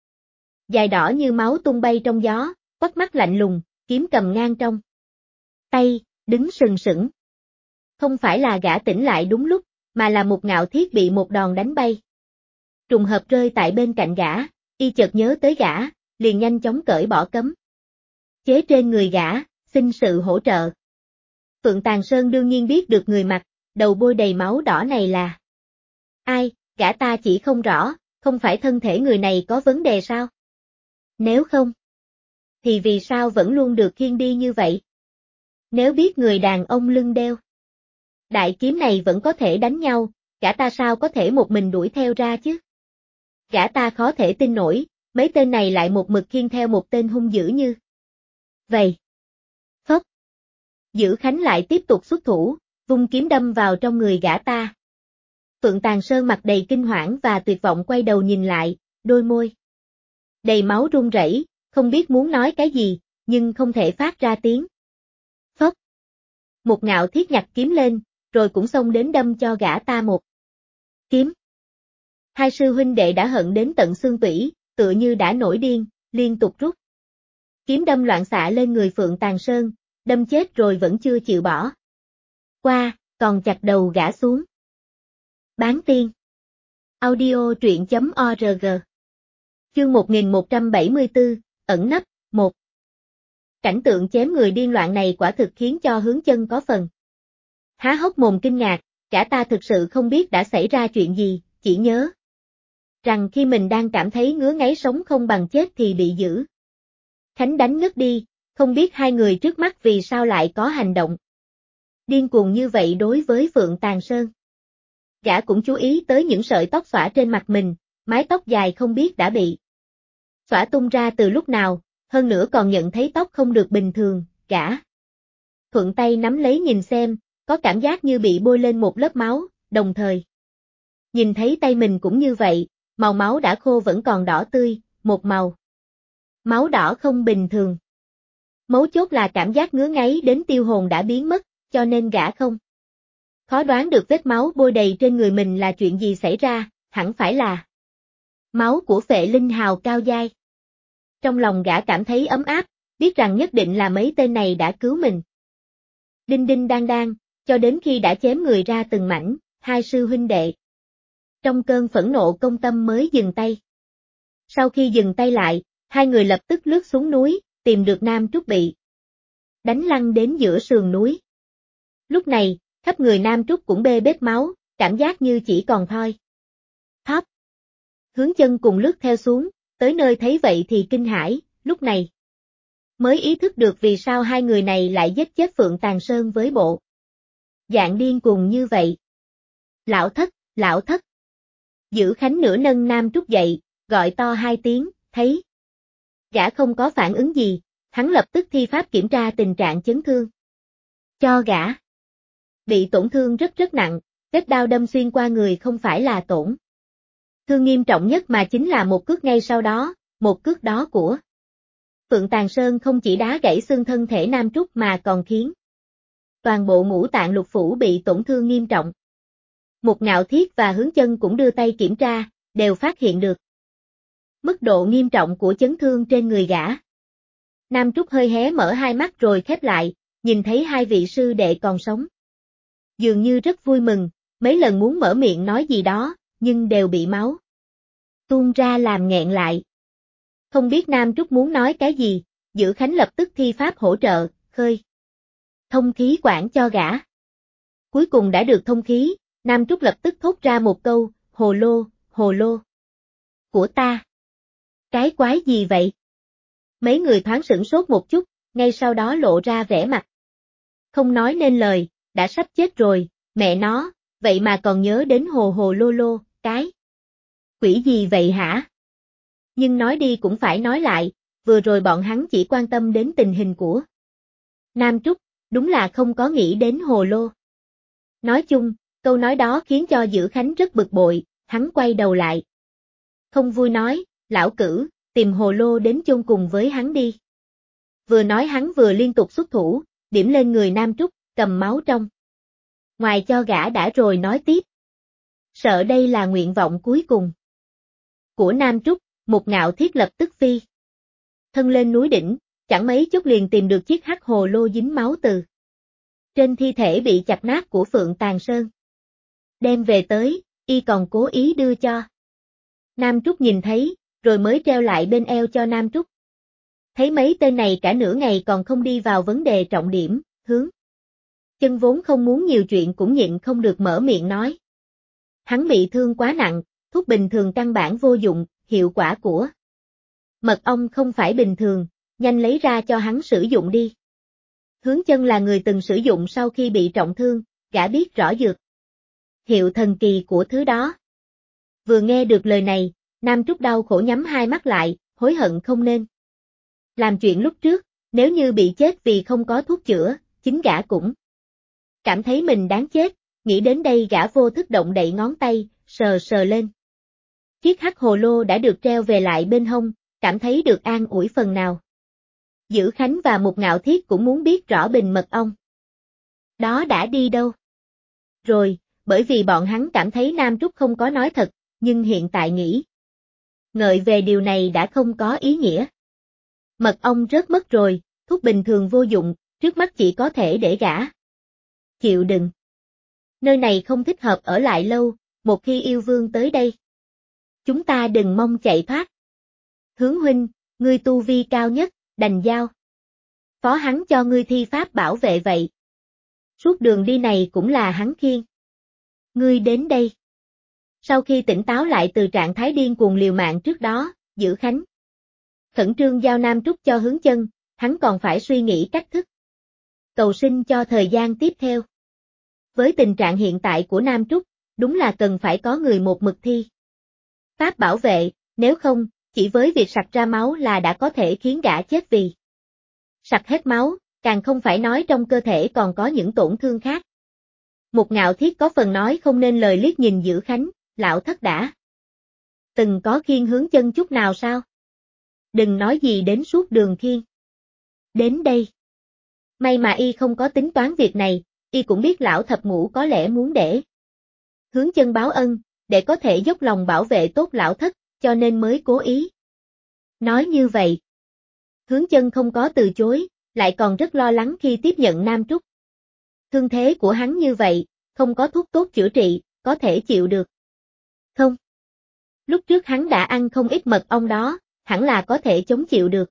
dài đỏ như máu tung bay trong gió, quắt mắt lạnh lùng, kiếm cầm ngang trong tay, đứng sừng sững. Không phải là gã tỉnh lại đúng lúc, mà là một ngạo thiết bị một đòn đánh bay. Trùng hợp rơi tại bên cạnh gã, y chợt nhớ tới gã, liền nhanh chóng cởi bỏ cấm chế trên người gã, xin sự hỗ trợ. Phượng Tàn Sơn đương nhiên biết được người mặc đầu bôi đầy máu đỏ này là ai, gã ta chỉ không rõ, không phải thân thể người này có vấn đề sao? Nếu không, thì vì sao vẫn luôn được khiêng đi như vậy? Nếu biết người đàn ông lưng đeo đại kiếm này vẫn có thể đánh nhau, gã ta sao có thể một mình đuổi theo ra chứ? Gã ta khó thể tin nổi, mấy tên này lại một mực khiêng theo một tên hung dữ như vậy. Phốc. Dữ Khánh lại tiếp tục xuất thủ, vung kiếm đâm vào trong người gã ta. Phượng Tàng Sơn mặt đầy kinh hoảng và tuyệt vọng quay đầu nhìn lại, đôi môi đầy máu run rẩy, không biết muốn nói cái gì, nhưng không thể phát ra tiếng. Phốc. Một Ngạo Thiết nhặt kiếm lên, rồi cũng xông đến đâm cho gã ta một kiếm. Hai sư huynh đệ đã hận đến tận xương tủy, tựa như đã nổi điên, liên tục rút kiếm đâm loạn xạ lên người Phượng Tàng Sơn, đâm chết rồi vẫn chưa chịu bỏ qua, còn chặt đầu gã xuống. Bán tiên. Audio truyện.org. Chương 1174, ẩn nấp, 1. Cảnh tượng chém người điên loạn này quả thực khiến cho Hướng Chân có phần há hốc mồm kinh ngạc, gã ta thực sự không biết đã xảy ra chuyện gì, chỉ nhớ rằng khi mình đang cảm thấy ngứa ngáy sống không bằng chết thì bị Dữ Khánh đánh ngất đi, không biết hai người trước mắt vì sao lại có hành động điên cuồng như vậy đối với Phượng Tàng Sơn. Gã cũng chú ý tới những sợi tóc xõa trên mặt mình, mái tóc dài không biết đã bị xõa tung ra từ lúc nào, hơn nữa còn nhận thấy tóc không được bình thường, gã thuận tay nắm lấy nhìn xem, có cảm giác như bị bôi lên một lớp máu, đồng thời nhìn thấy tay mình cũng như vậy, màu máu đã khô vẫn còn đỏ tươi, một màu máu đỏ không bình thường. Mấu chốt là cảm giác ngứa ngáy đến tiêu hồn đã biến mất, cho nên gã không khó đoán được vết máu bôi đầy trên người mình là chuyện gì xảy ra, hẳn phải là máu của phệ linh hào cao giai. Trong lòng gã cảm thấy ấm áp, biết rằng nhất định là mấy tên này đã cứu mình. Đinh đinh đang đang, cho đến khi đã chém người ra từng mảnh, hai sư huynh đệ trong cơn phẫn nộ công tâm mới dừng tay. Sau khi dừng tay lại, hai người lập tức lướt xuống núi, tìm được Nam Trúc bị đánh lăn đến giữa sườn núi. Lúc này, khắp người Nam Trúc cũng bê bết máu, cảm giác như chỉ còn thoi thóp. Hướng Chân cùng lướt theo xuống, tới nơi thấy vậy thì kinh hãi, lúc này mới ý thức được vì sao hai người này lại giết chết Phượng Tàng Sơn với bộ dạng điên cuồng như vậy. Lão thất, lão thất. Dữ Khánh nửa nâng Nam Trúc dậy, gọi to hai tiếng, thấy gã không có phản ứng gì, hắn lập tức thi pháp kiểm tra tình trạng chấn thương cho gã. Bị tổn thương rất rất nặng, vết đao đâm xuyên qua người không phải là tổn thương nghiêm trọng nhất mà chính là một cước ngay sau đó, một cước đó của Phượng Tàng Sơn không chỉ đá gãy xương thân thể Nam Trúc mà còn khiến toàn bộ ngũ tạng lục phủ bị tổn thương nghiêm trọng. Một Ngạo Thiết và Hướng Chân cũng đưa tay kiểm tra, đều phát hiện được mức độ nghiêm trọng của chấn thương trên người gã. Nam Trúc hơi hé mở hai mắt rồi khép lại, nhìn thấy hai vị sư đệ còn sống. Dường như rất vui mừng, mấy lần muốn mở miệng nói gì đó, nhưng đều bị máu tuôn ra làm nghẹn lại. Không biết Nam Trúc muốn nói cái gì, Dữ Khánh lập tức thi pháp hỗ trợ, khơi thông khí quản cho gã. Cuối cùng đã được thông khí, Nam Trúc lập tức thốt ra một câu, hồ lô của ta. Cái quái gì vậy? Mấy người thoáng sửng sốt một chút, ngay sau đó lộ ra vẻ mặt không nói nên lời, đã sắp chết rồi, mẹ nó, vậy mà còn nhớ đến hồ lô, cái quỷ gì vậy hả? Nhưng nói đi cũng phải nói lại, vừa rồi bọn hắn chỉ quan tâm đến tình hình của Nam Trúc, đúng là không có nghĩ đến hồ lô. Nói chung, câu nói đó khiến cho Dữ Khánh rất bực bội, hắn quay đầu lại. Không vui nói, lão cử, tìm hồ lô đến chôn cùng với hắn đi. Vừa nói hắn vừa liên tục xuất thủ, điểm lên người Nam Trúc, cầm máu trong ngoài cho gã đã rồi nói tiếp. Sợ đây là nguyện vọng cuối cùng của Nam Trúc, Một Ngạo Thiết lập tức phi thân lên núi đỉnh, chẳng mấy chốc liền tìm được chiếc hắc hồ lô dính máu từ trên thi thể bị chặt nát của Phượng Tàng Sơn. Đem về tới, y còn cố ý đưa cho Nam Trúc nhìn thấy, rồi mới treo lại bên eo cho Nam Trúc. Thấy mấy tên này cả nửa ngày còn không đi vào vấn đề trọng điểm, Hướng Chân vốn không muốn nhiều chuyện cũng nhịn không được mở miệng nói. Hắn bị thương quá nặng, thuốc bình thường căn bản vô dụng, hiệu quả của mật ong không phải bình thường, nhanh lấy ra cho hắn sử dụng đi. Hướng Chân là người từng sử dụng sau khi bị trọng thương, gã biết rõ dược hiệu thần kỳ của thứ đó. Vừa nghe được lời này, Nam Trúc đau khổ nhắm hai mắt lại, hối hận không nên làm chuyện lúc trước, nếu như bị chết vì không có thuốc chữa, chính gã cũng cảm thấy mình đáng chết, Nghĩ đến đây gã vô thức động đậy ngón tay, sờ sờ lên. Chiếc hắc hồ lô đã được treo về lại bên hông, cảm thấy được an ủi phần nào. Dữ Khánh và Mục Ngạo Thiết cũng muốn biết rõ bình mật ong. Đó đã đi đâu? Rồi, bởi vì bọn hắn cảm thấy Nam Trúc không có nói thật, nhưng hiện tại nghĩ. Ngợi về điều này đã không có ý nghĩa. Mật ong rớt mất rồi, thuốc bình thường vô dụng, trước mắt chỉ có thể để gã. Chịu đựng. Nơi này không thích hợp ở lại lâu, một khi yêu vương tới đây. Chúng ta đừng mong chạy thoát. Hướng huynh, ngươi tu vi cao nhất, đành giao. Phó hắn cho ngươi thi pháp bảo vệ vậy. Suốt đường đi này cũng là hắn khiêng. Ngươi đến đây. Sau khi tỉnh táo lại từ trạng thái điên cuồng liều mạng trước đó, Dữ Khánh khẩn trương giao Nam Trúc cho Hướng Chân, hắn còn phải suy nghĩ cách thức. Cầu sinh cho thời gian tiếp theo. Với tình trạng hiện tại của Nam Trúc, đúng là cần phải có người một mực thi pháp bảo vệ, nếu không, chỉ với việc sặc ra máu là đã có thể khiến gã chết vì. Sặc hết máu, càng không phải nói trong cơ thể còn có những tổn thương khác. Mục Ngạo Thiết có phần nói không nên lời liếc nhìn Dữ Khánh, lão thất đã từng có khiêng Hướng Chân chút nào sao? Đừng nói gì đến suốt đường khiêng. Đến đây. May mà y không có tính toán việc này, y cũng biết lão thập ngũ có lẽ muốn để Hướng Chân báo ân, để có thể dốc lòng bảo vệ tốt lão thất, cho nên mới cố ý. Nói như vậy. Hướng Chân không có từ chối, lại còn rất lo lắng khi tiếp nhận Nam Trúc. Thương thế của hắn như vậy, không có thuốc tốt chữa trị, có thể chịu được. Không. Lúc trước hắn đã ăn không ít mật ong đó, hẳn là có thể chống chịu được.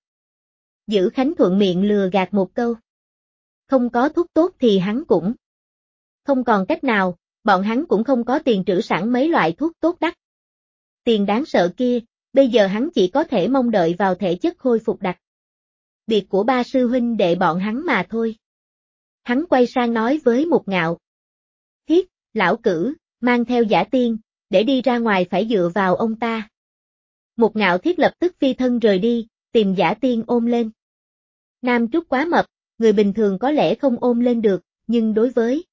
Dữ Khánh thuận miệng lừa gạt một câu. Không có thuốc tốt thì hắn cũng không còn cách nào, bọn hắn cũng không có tiền trữ sẵn mấy loại thuốc tốt đắt. Tiền đáng sợ kia, bây giờ hắn chỉ có thể mong đợi vào thể chất khôi phục đặc biệt của ba sư huynh đệ bọn hắn mà thôi. Hắn quay sang nói với Mục Ngạo Thiết, lão cử, mang theo Giả Tiên, để đi ra ngoài phải dựa vào ông ta. Mục Ngạo Thiết lập tức phi thân rời đi, tìm Giả Tiên ôm lên. Nam Trúc quá mập, người bình thường có lẽ không ôm lên được, nhưng đối với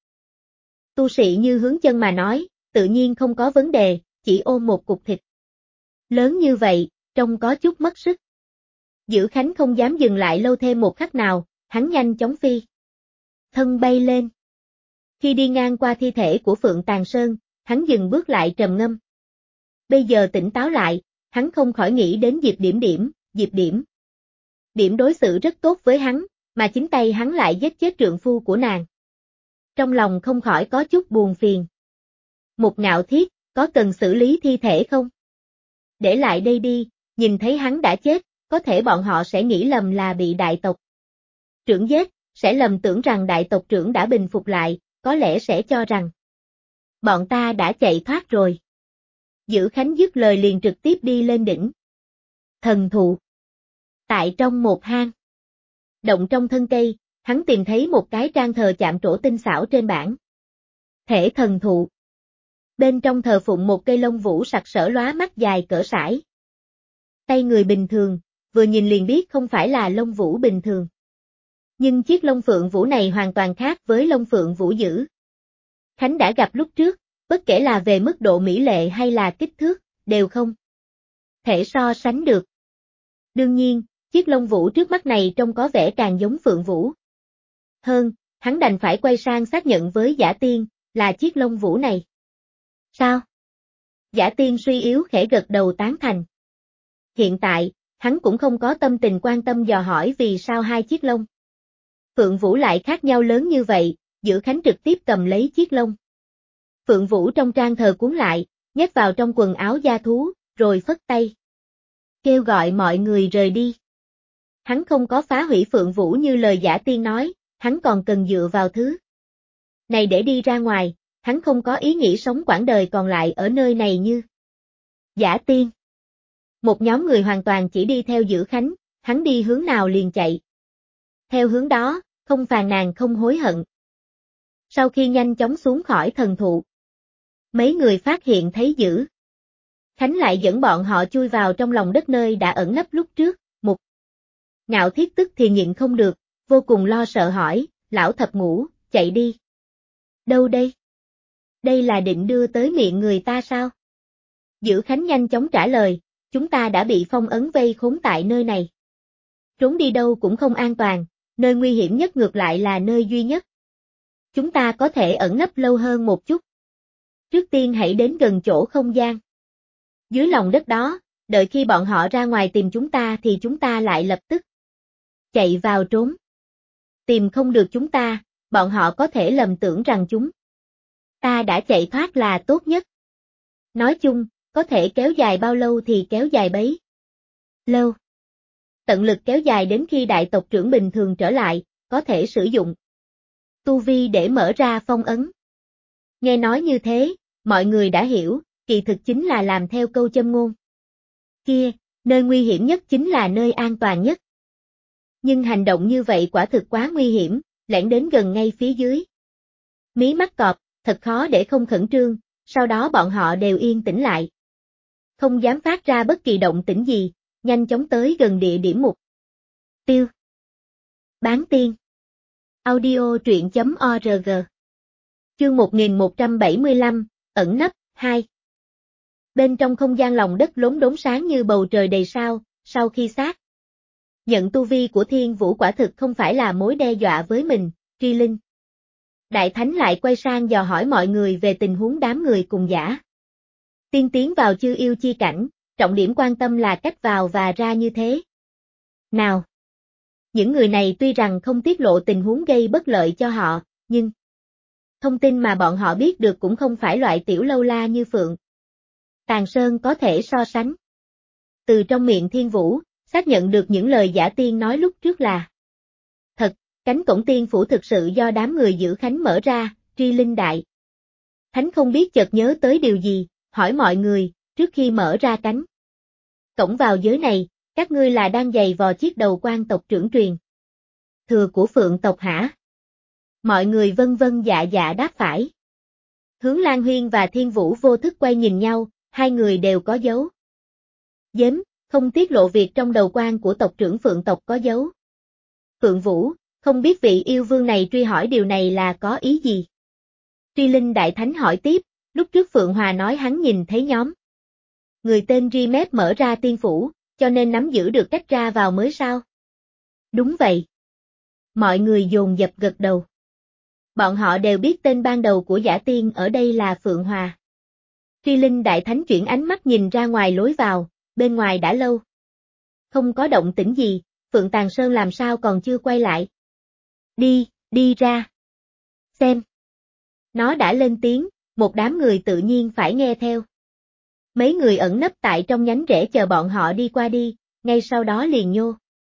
tu sĩ như Hướng Chân mà nói, tự nhiên không có vấn đề, chỉ ôm một cục thịt lớn như vậy, trông có chút mất sức. Dữ Khánh không dám dừng lại lâu thêm một khắc nào, hắn nhanh chóng phi thân bay lên. Khi đi ngang qua thi thể của Phượng Tàn Sơn, hắn dừng bước lại trầm ngâm. Bây giờ tỉnh táo lại, hắn không khỏi nghĩ đến Diệp Điểm. Điểm đối xử rất tốt với hắn, mà chính tay hắn lại giết chết trượng phu của nàng. Trong lòng không khỏi có chút buồn phiền. Mục Ngạo Thiết, có cần xử lý thi thể không? Để lại đây đi, nhìn thấy hắn đã chết, có thể bọn họ sẽ nghĩ lầm là bị đại tộc trưởng giết, sẽ lầm tưởng rằng đại tộc trưởng đã bình phục lại, có lẽ sẽ cho rằng bọn ta đã chạy thoát rồi. Dữ Khánh dứt lời liền trực tiếp đi lên đỉnh thần thụ. Tại trong một hang động trong thân cây, hắn tìm thấy một cái trang thờ chạm trổ tinh xảo trên bảng thể thần thụ. Bên trong thờ phụng một cây lông vũ sặc sỡ lóa mắt dài cỡ sải tay người bình thường, vừa nhìn liền biết không phải là lông vũ bình thường. Nhưng chiếc lông phượng vũ này hoàn toàn khác với lông phượng vũ Dữ Khánh đã gặp lúc trước, bất kể là về mức độ mỹ lệ hay là kích thước, đều không thể so sánh được. Đương nhiên, chiếc lông vũ trước mắt này trông có vẻ càng giống phượng vũ hơn, hắn đành phải quay sang xác nhận với Giả Tiên, là chiếc lông vũ này. Sao? Giả Tiên suy yếu khẽ gật đầu tán thành. Hiện tại, hắn cũng không có tâm tình quan tâm dò hỏi vì sao hai chiếc lông phượng vũ lại khác nhau lớn như vậy, Dữ Khánh trực tiếp cầm lấy chiếc lông phượng vũ trong trang thờ cuốn lại, nhét vào trong quần áo da thú, rồi phất tay kêu gọi mọi người rời đi. Hắn không có phá hủy phượng vũ như lời Giả Tiên nói, hắn còn cần dựa vào thứ này để đi ra ngoài, hắn không có ý nghĩ sống quãng đời còn lại ở nơi này như Giả Tiên. Một nhóm người hoàn toàn chỉ đi theo Dữ Khánh, hắn đi hướng nào liền chạy. Theo hướng đó, không phàn nàn không hối hận. Sau khi nhanh chóng xuống khỏi thần thụ, mấy người phát hiện thấy Dữ Khánh lại dẫn bọn họ chui vào trong lòng đất nơi đã ẩn nấp lúc trước. Mục Ngạo Thiết tức thì nhịn không được, vô cùng lo sợ hỏi, lão thập ngũ, chạy đi. Đâu đây? Đây là định đưa tới miệng người ta sao? Dữ Khánh nhanh chóng trả lời, chúng ta đã bị phong ấn vây khốn tại nơi này. Trốn đi đâu cũng không an toàn, nơi nguy hiểm nhất ngược lại là nơi duy nhất. Chúng ta có thể ẩn nấp lâu hơn một chút. Trước tiên hãy đến gần chỗ không gian. Dưới lòng đất đó, đợi khi bọn họ ra ngoài tìm chúng ta thì chúng ta lại lập tức chạy vào trốn. Tìm không được chúng ta, bọn họ có thể lầm tưởng rằng chúng ta đã chạy thoát là tốt nhất. Nói chung, có thể kéo dài bao lâu thì kéo dài bấy lâu. Tận lực kéo dài đến khi đại tộc trưởng bình thường trở lại, có thể sử dụng tu vi để mở ra phong ấn. Nghe nói như thế, mọi người đã hiểu, kỳ thực chính là làm theo câu châm ngôn. Kia, nơi nguy hiểm nhất chính là nơi an toàn nhất. Nhưng hành động như vậy quả thực quá nguy hiểm, lẻn đến gần ngay phía dưới. Mí mắt cọp, thật khó để không khẩn trương, sau đó bọn họ đều yên tĩnh lại. Không dám phát ra bất kỳ động tĩnh gì, nhanh chóng tới gần địa điểm mục tiêu. Bán tiên. Audio truyện.org. Chương 1175, ẩn nấp, 2. Bên trong không gian lòng đất lốm đốm sáng như bầu trời đầy sao, sau khi xác nhận tu vi của Thiên Vũ quả thực không phải là mối đe dọa với mình, Tri Linh. Đại Thánh lại quay sang dò hỏi mọi người về tình huống đám người cùng giả. Tiên tiến vào chư yêu chi cảnh, trọng điểm quan tâm là cách vào và ra như thế nào. Những người này tuy rằng không tiết lộ tình huống gây bất lợi cho họ, nhưng thông tin mà bọn họ biết được cũng không phải loại tiểu lâu la như Phượng Tàng Sơn có thể so sánh. Từ trong miệng Thiên Vũ, xác nhận được những lời giả tiên nói lúc trước là thật, cánh cổng tiên phủ thực sự do đám người giữ Khánh mở ra, Tri Linh Đại Thánh không biết chợt nhớ tới điều gì, hỏi mọi người, trước khi mở ra cánh cổng vào giới này, các ngươi là đang giày vò chiếc đầu quan tộc trưởng truyền thừa của Phượng tộc hả? Mọi người vân vân dạ dạ đáp phải. Hướng Lan Huyên và Thiên Vũ vô thức quay nhìn nhau, hai người đều có dấu giếm, không tiết lộ việc trong đầu quan của tộc trưởng Phượng tộc có dấu. Phượng Vũ, không biết vị yêu vương này truy hỏi điều này là có ý gì? Tri Linh Đại Thánh hỏi tiếp, lúc trước Phượng Hòa nói hắn nhìn thấy nhóm người tên Rimet mở ra tiên phủ, cho nên nắm giữ được cách ra vào mới sao? Đúng vậy. Mọi người dồn dập gật đầu. Bọn họ đều biết tên ban đầu của giả tiên ở đây là Phượng Hòa. Tri Linh Đại Thánh chuyển ánh mắt nhìn ra ngoài lối vào, bên ngoài đã lâu không có động tĩnh gì, Phượng Tàng Sơn làm sao còn chưa quay lại? Đi ra. Xem. Nó đã lên tiếng, một đám người tự nhiên phải nghe theo. Mấy người ẩn nấp tại trong nhánh rẽ chờ bọn họ đi qua đi, ngay sau đó liền nhô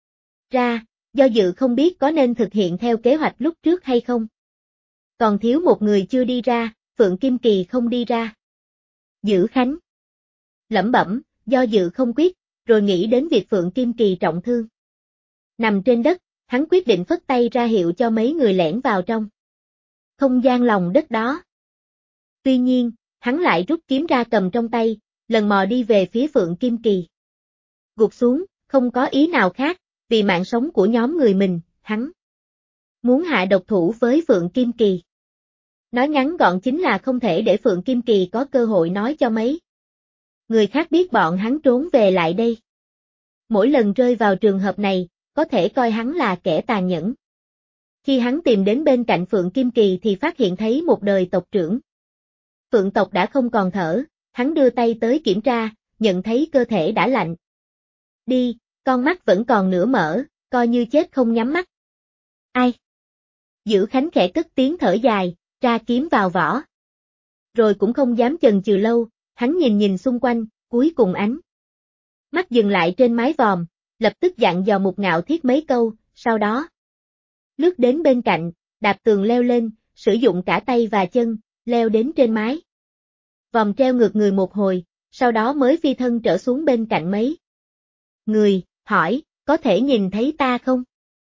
ra, do dự không biết có nên thực hiện theo kế hoạch lúc trước hay không. Còn thiếu một người chưa đi ra, Phượng Kim Kỳ không đi ra. Giữ Khánh lẩm bẩm, do dự không quyết, rồi nghĩ đến việc Phượng Kim Kỳ trọng thương. Nằm trên đất, hắn quyết định phất tay ra hiệu cho mấy người lẻn vào trong không gian lòng đất đó. Tuy nhiên, hắn lại rút kiếm ra cầm trong tay, lần mò đi về phía Phượng Kim Kỳ. Gục xuống, không có ý nào khác, vì mạng sống của nhóm người mình, hắn muốn hạ độc thủ với Phượng Kim Kỳ. Nói ngắn gọn chính là không thể để Phượng Kim Kỳ có cơ hội nói cho mấy người khác biết bọn hắn trốn về lại đây. Mỗi lần rơi vào trường hợp này, có thể coi hắn là kẻ tàn nhẫn. Khi hắn tìm đến bên cạnh Phượng Kim Kỳ thì phát hiện thấy một đời tộc trưởng. Phượng tộc đã không còn thở, hắn đưa tay tới kiểm tra, nhận thấy cơ thể đã lạnh. Đi, con mắt vẫn còn nửa mở, coi như chết không nhắm mắt. Ai? Giữ Khánh khẽ cất tiếng thở dài, tra kiếm vào vỏ. Rồi cũng không dám chần chừ lâu, hắn nhìn xung quanh, cuối cùng ánh mắt dừng lại trên mái vòm, lập tức dặn dò Mục Ngạo Thiết mấy câu, sau đó lướt đến bên cạnh, đạp tường leo lên, sử dụng cả tay và chân, leo đến trên mái vòm treo ngược người một hồi, sau đó mới phi thân trở xuống bên cạnh mấy người, hỏi, có thể nhìn thấy ta không?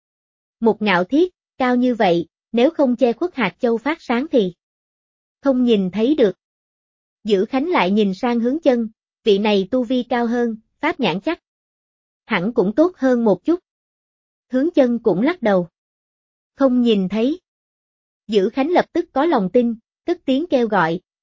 Mục Ngạo Thiết, cao như vậy, nếu không che khuất hạt châu phát sáng thì không nhìn thấy được. Giữ Khánh lại nhìn sang Hướng Chân, vị này tu vi cao hơn, pháp nhãn chắc hẳn cũng tốt hơn một chút. Hướng Chân cũng lắc đầu. Không nhìn thấy. Giữ Khánh lập tức có lòng tin, cất tiếng kêu gọi,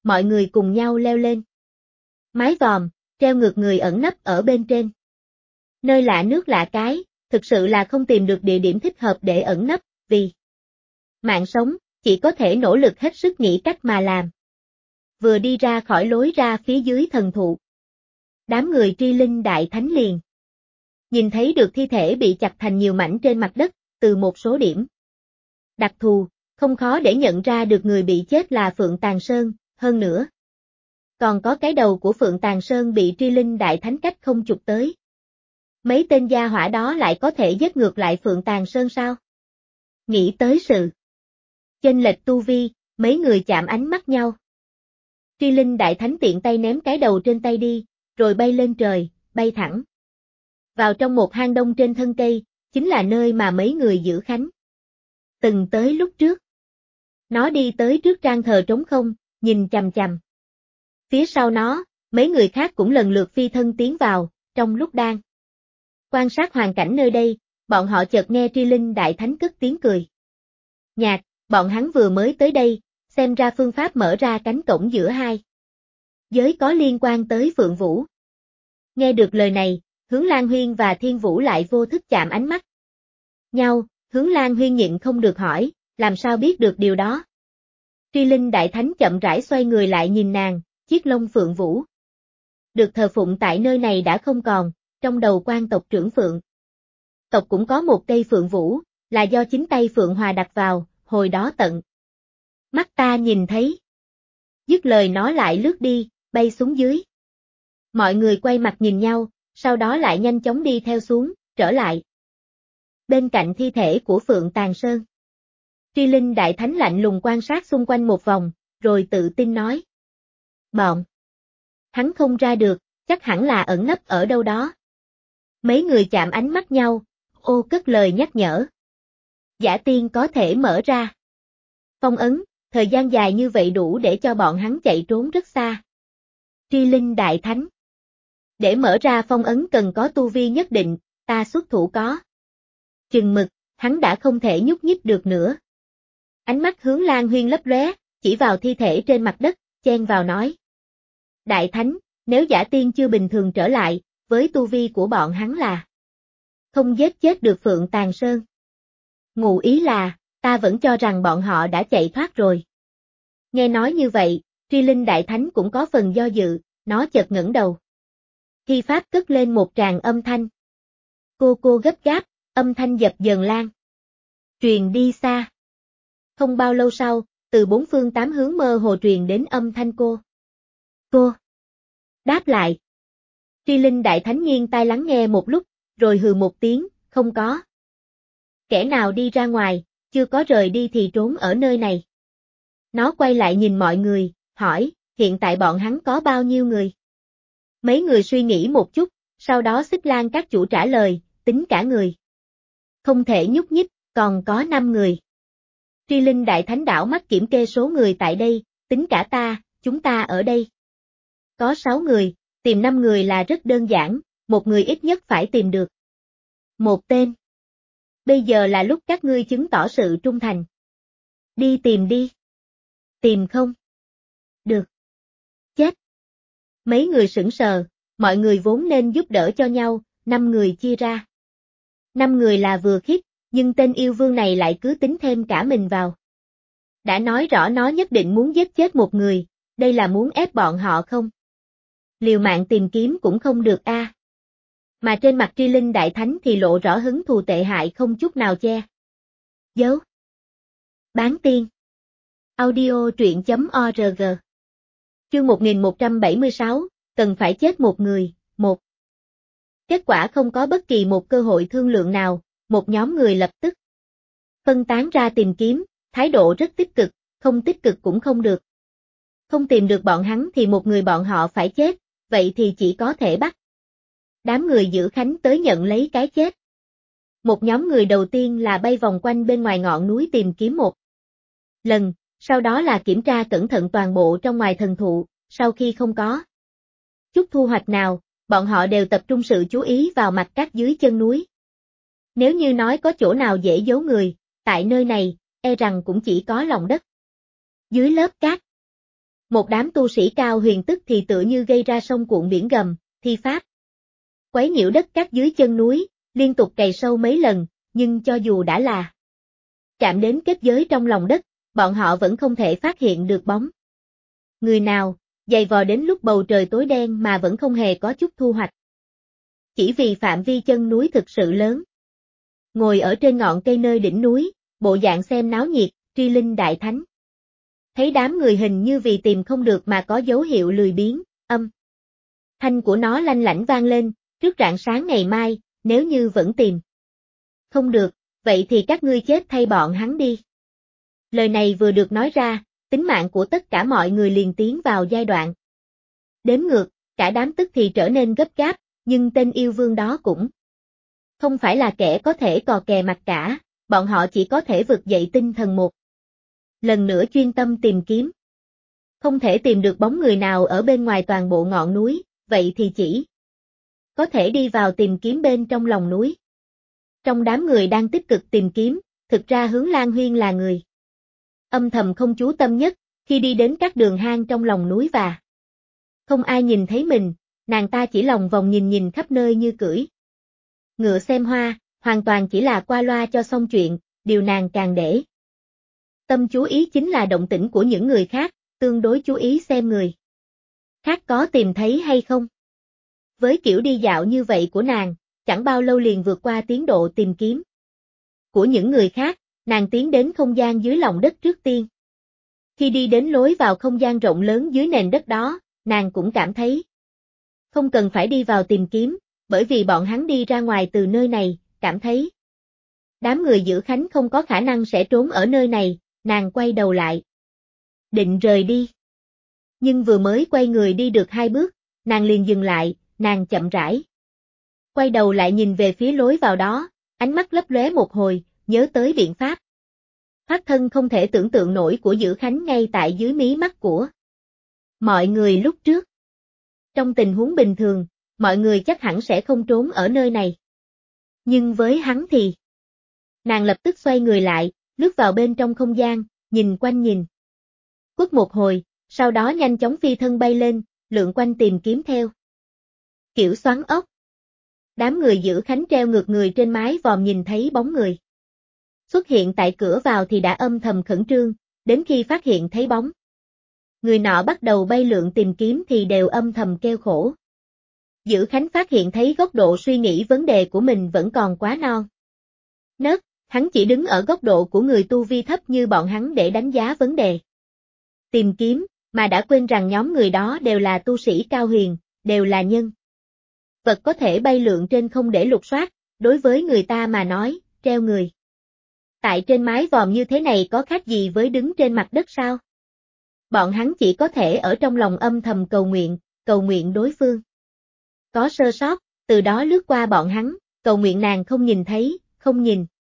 mọi người cùng nhau leo lên. Mái vòm, treo ngược người ẩn nấp ở bên trên. Nơi lạ nước lạ cái, thực sự là không tìm được địa điểm thích hợp để ẩn nấp, vì mạng sống, chỉ có thể nỗ lực hết sức nghĩ cách mà làm. Vừa đi ra khỏi lối ra phía dưới thần thụ. Đám người Tri Linh Đại Thánh liền nhìn thấy được thi thể bị chặt thành nhiều mảnh trên mặt đất, từ một số điểm đặc thù, không khó để nhận ra được người bị chết là Phượng Tàng Sơn, hơn nữa. Còn có cái đầu của Phượng Tàng Sơn bị Tri Linh Đại Thánh cách không chụp tới. Mấy tên gia hỏa đó lại có thể giết ngược lại Phượng Tàng Sơn sao? Nghĩ tới sự chênh lệch tu vi, mấy người chạm ánh mắt nhau. Tri Linh Đại Thánh tiện tay ném cái đầu trên tay đi, rồi bay lên trời, bay thẳng vào trong một hang đông trên thân cây, chính là nơi mà mấy người giữ khánh từng tới lúc trước. Nó đi tới trước trang thờ trống không, nhìn chằm chằm. Phía sau nó, mấy người khác cũng lần lượt phi thân tiến vào, trong lúc đang quan sát hoàn cảnh nơi đây, bọn họ chợt nghe Tri Linh Đại Thánh cất tiếng cười. Nhạc, bọn hắn vừa mới tới đây, xem ra phương pháp mở ra cánh cổng giữa hai giới có liên quan tới Phượng Vũ. Nghe được lời này, Hướng Lan Huyên và Thiên Vũ lại vô thức chạm ánh mắt nhau, Hướng Lan Huyên nhịn không được hỏi, làm sao biết được điều đó? Tri Linh Đại Thánh chậm rãi xoay người lại nhìn nàng, chiếc lông Phượng Vũ được thờ phụng tại nơi này đã không còn, trong đầu quan tộc trưởng Phượng tộc cũng có một cây Phượng Vũ, là do chính tay Phượng Hòa đặt vào, hồi đó tận mắt ta nhìn thấy. Dứt lời nó lại lướt đi, bay xuống dưới. Mọi người quay mặt nhìn nhau, sau đó lại nhanh chóng đi theo xuống, trở lại bên cạnh thi thể của Phượng Tàng Sơn. Tri Linh Đại Thánh lạnh lùng quan sát xung quanh một vòng, rồi tự tin nói. Bọn hắn không ra được, chắc hẳn là ẩn nấp ở đâu đó. Mấy người chạm ánh mắt nhau, ô cất lời nhắc nhở. Giả tiên có thể mở ra phong ấn, thời gian dài như vậy đủ để cho bọn hắn chạy trốn rất xa. Tri Linh Đại Thánh. Để mở ra phong ấn cần có tu vi nhất định, ta xuất thủ có chừng mực, hắn đã không thể nhúc nhích được nữa. Ánh mắt Hướng Lan Huyên lấp lóe, chỉ vào thi thể trên mặt đất, chen vào nói. Đại Thánh, nếu giả tiên chưa bình thường trở lại, với tu vi của bọn hắn là không giết chết được Phượng Tàng Sơn. Ngụ ý là, ta vẫn cho rằng bọn họ đã chạy thoát rồi. Nghe nói như vậy, Tri Linh Đại Thánh cũng có phần do dự, nó chợt ngẩng đầu. Thi pháp cất lên một tràng âm thanh. Cô gấp gáp, âm thanh dập dần lan truyền đi xa. Không bao lâu sau, từ bốn phương tám hướng mơ hồ truyền đến âm thanh cô. Đáp lại. Tri Linh Đại Thánh nghiêng tai lắng nghe một lúc, rồi hừ một tiếng, không có. Kẻ nào đi ra ngoài, chưa có rời đi thì trốn ở nơi này. Nó quay lại nhìn mọi người, hỏi, hiện tại bọn hắn có bao nhiêu người? Mấy người suy nghĩ một chút, sau đó Xích Lan các chủ trả lời, tính cả người không thể nhúc nhích, còn có 5 người. Tri Linh Đại Thánh đảo mắt kiểm kê số người tại đây, tính cả ta, chúng ta ở đây có 6 người, tìm 5 người là rất đơn giản, một người ít nhất phải tìm được một tên. Bây giờ là lúc các ngươi chứng tỏ sự trung thành. Đi tìm đi. Tìm không được. Chết. Mấy người sững sờ, mọi người vốn nên giúp đỡ cho nhau, 5 người chia ra. 5 người là vừa khiếp, nhưng tên yêu vương này lại cứ tính thêm cả mình vào. Đã nói rõ nó nhất định muốn giết chết một người, đây là muốn ép bọn họ không? Liều mạng tìm kiếm cũng không được a. Mà trên mặt Tri Linh Đại Thánh thì lộ rõ hứng thù tệ hại không chút nào che giấu. Bán tiên. Audio truyện.org. Chương 1176, cần phải chết một người, một. Kết quả không có bất kỳ một cơ hội thương lượng nào, một nhóm người lập tức phân tán ra tìm kiếm, thái độ rất tích cực, không tích cực cũng không được. Không tìm được bọn hắn thì một người bọn họ phải chết, vậy thì chỉ có thể bắt đám người giữ khánh tới nhận lấy cái chết. Một nhóm người đầu tiên là bay vòng quanh bên ngoài ngọn núi tìm kiếm một lần, sau đó là kiểm tra cẩn thận toàn bộ trong ngoài thần thụ, sau khi không có chút thu hoạch nào, bọn họ đều tập trung sự chú ý vào mặt cát dưới chân núi. Nếu như nói có chỗ nào dễ giấu người, tại nơi này, e rằng cũng chỉ có lòng đất dưới lớp cát. Một đám tu sĩ cao huyền tức thì tựa như gây ra sông cuộn biển gầm, thi pháp. Quấy nhiễu đất cát dưới chân núi, liên tục cày sâu mấy lần, nhưng cho dù đã là chạm đến kết giới trong lòng đất, bọn họ vẫn không thể phát hiện được bóng người nào, giày vò đến lúc bầu trời tối đen mà vẫn không hề có chút thu hoạch. Chỉ vì phạm vi chân núi thực sự lớn. Ngồi ở trên ngọn cây nơi đỉnh núi, bộ dạng xem náo nhiệt, tri linh đại thánh. Thấy đám người hình như vì tìm không được mà có dấu hiệu lười biếng, âm thanh của nó lanh lảnh vang lên, trước rạng sáng ngày mai, nếu như vẫn tìm không được, vậy thì các ngươi chết thay bọn hắn đi. Lời này vừa được nói ra, tính mạng của tất cả mọi người liền tiến vào giai đoạn đếm ngược, cả đám tức thì trở nên gấp gáp, nhưng tên yêu vương đó cũng không phải là kẻ có thể cò kè mặt cả, bọn họ chỉ có thể vực dậy tinh thần một lần nữa chuyên tâm tìm kiếm. Không thể tìm được bóng người nào ở bên ngoài toàn bộ ngọn núi, vậy thì chỉ có thể đi vào tìm kiếm bên trong lòng núi. Trong đám người đang tích cực tìm kiếm, thực ra Hướng Lan Huyên là người âm thầm không chú tâm nhất, khi đi đến các đường hang trong lòng núi và không ai nhìn thấy mình, nàng ta chỉ lòng vòng nhìn nhìn khắp nơi như cưỡi ngựa xem hoa, hoàn toàn chỉ là qua loa cho xong chuyện, điều nàng càng để tâm chú ý chính là động tĩnh của những người khác, tương đối chú ý xem người khác có tìm thấy hay không. Với kiểu đi dạo như vậy của nàng, chẳng bao lâu liền vượt qua tiến độ tìm kiếm của những người khác, nàng tiến đến không gian dưới lòng đất trước tiên. Khi đi đến lối vào không gian rộng lớn dưới nền đất đó, nàng cũng cảm thấy không cần phải đi vào tìm kiếm, bởi vì bọn hắn đi ra ngoài từ nơi này, cảm thấy đám người giữ Khánh không có khả năng sẽ trốn ở nơi này, nàng quay đầu lại. Định rời đi. Nhưng vừa mới quay người đi được 2 bước, nàng liền dừng lại, nàng chậm rãi quay đầu lại nhìn về phía lối vào đó, ánh mắt lấp lóe một hồi, nhớ tới biện pháp thoát thân không thể tưởng tượng nổi của Dữ Khánh ngay tại dưới mí mắt của mọi người lúc trước. Trong tình huống bình thường, mọi người chắc hẳn sẽ không trốn ở nơi này. Nhưng với hắn thì nàng lập tức xoay người lại, lướt vào bên trong không gian, nhìn quanh nhìn quất một hồi, sau đó nhanh chóng phi thân bay lên, lượn quanh tìm kiếm theo kiểu xoắn ốc. Đám người Dữ Khánh treo ngược người trên mái vòm nhìn thấy bóng người xuất hiện tại cửa vào thì đã âm thầm khẩn trương, đến khi phát hiện thấy bóng người nọ bắt đầu bay lượn tìm kiếm thì đều âm thầm kêu khổ. Dữ Khánh phát hiện thấy góc độ suy nghĩ vấn đề của mình vẫn còn quá non nớt, hắn chỉ đứng ở góc độ của người tu vi thấp như bọn hắn để đánh giá vấn đề tìm kiếm, mà đã quên rằng nhóm người đó đều là tu sĩ cao huyền, đều là nhân vật có thể bay lượn trên không để lục soát, đối với người ta mà nói, treo người tại trên mái vòm như thế này có khác gì với đứng trên mặt đất sao? Bọn hắn chỉ có thể ở trong lòng âm thầm cầu nguyện đối phương có sơ sót, từ đó lướt qua bọn hắn, cầu nguyện nàng không nhìn thấy, không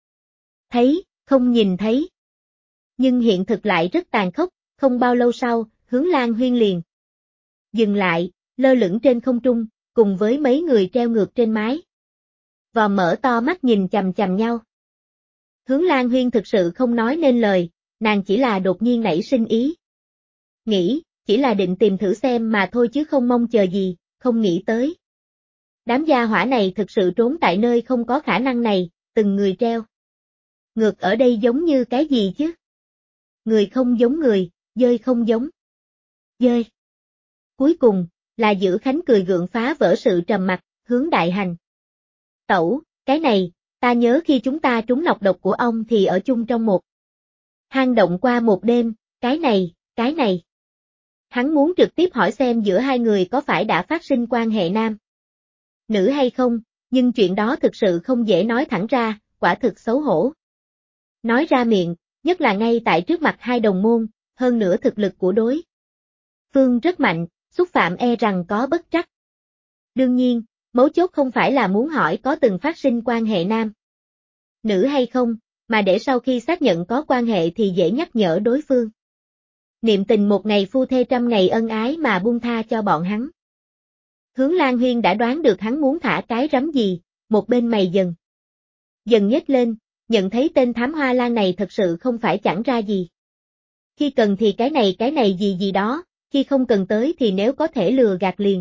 nhìn thấy. Nhưng hiện thực lại rất tàn khốc, không bao lâu sau, Hướng Lan Huyên liền dừng lại, lơ lửng trên không trung, cùng với mấy người treo ngược trên mái vòm mở to mắt nhìn chằm chằm nhau. Hướng Lan Huyên thực sự không nói nên lời, nàng chỉ là đột nhiên nảy sinh ý nghĩ, chỉ là định tìm thử xem mà thôi chứ không mong chờ gì, không nghĩ tới đám gia hỏa này thực sự trốn tại nơi không có khả năng này, từng người treo ngược ở đây giống như cái gì chứ? Người không giống người, dơi không giống dơi. Cuối cùng, là Dữ Khánh cười gượng phá vỡ sự trầm mặc, Hướng đại hành. Tẩu, cái này, ta nhớ khi chúng ta trúng nọc độc của ông thì ở chung trong một hang động qua một đêm, cái này. Hắn muốn trực tiếp hỏi xem giữa hai người có phải đã phát sinh quan hệ nam nữ hay không, nhưng chuyện đó thực sự không dễ nói thẳng ra, quả thực xấu hổ. Nói ra miệng, nhất là ngay tại trước mặt hai đồng môn, hơn nữa thực lực của đối phương rất mạnh, xúc phạm e rằng có bất trắc. Đương nhiên, mấu chốt không phải là muốn hỏi có từng phát sinh quan hệ nam nữ hay không, mà để sau khi xác nhận có quan hệ thì dễ nhắc nhở đối phương. Niệm tình một ngày phu thê trăm ngày ân ái mà buông tha cho bọn hắn. Hướng Lan Huyên đã đoán được hắn muốn thả cái rắm gì, một bên mày dần nhếch lên, nhận thấy tên thám hoa lan này thật sự không phải chẳng ra gì. Khi cần thì cái này gì đó, khi không cần tới thì nếu có thể lừa gạt liền.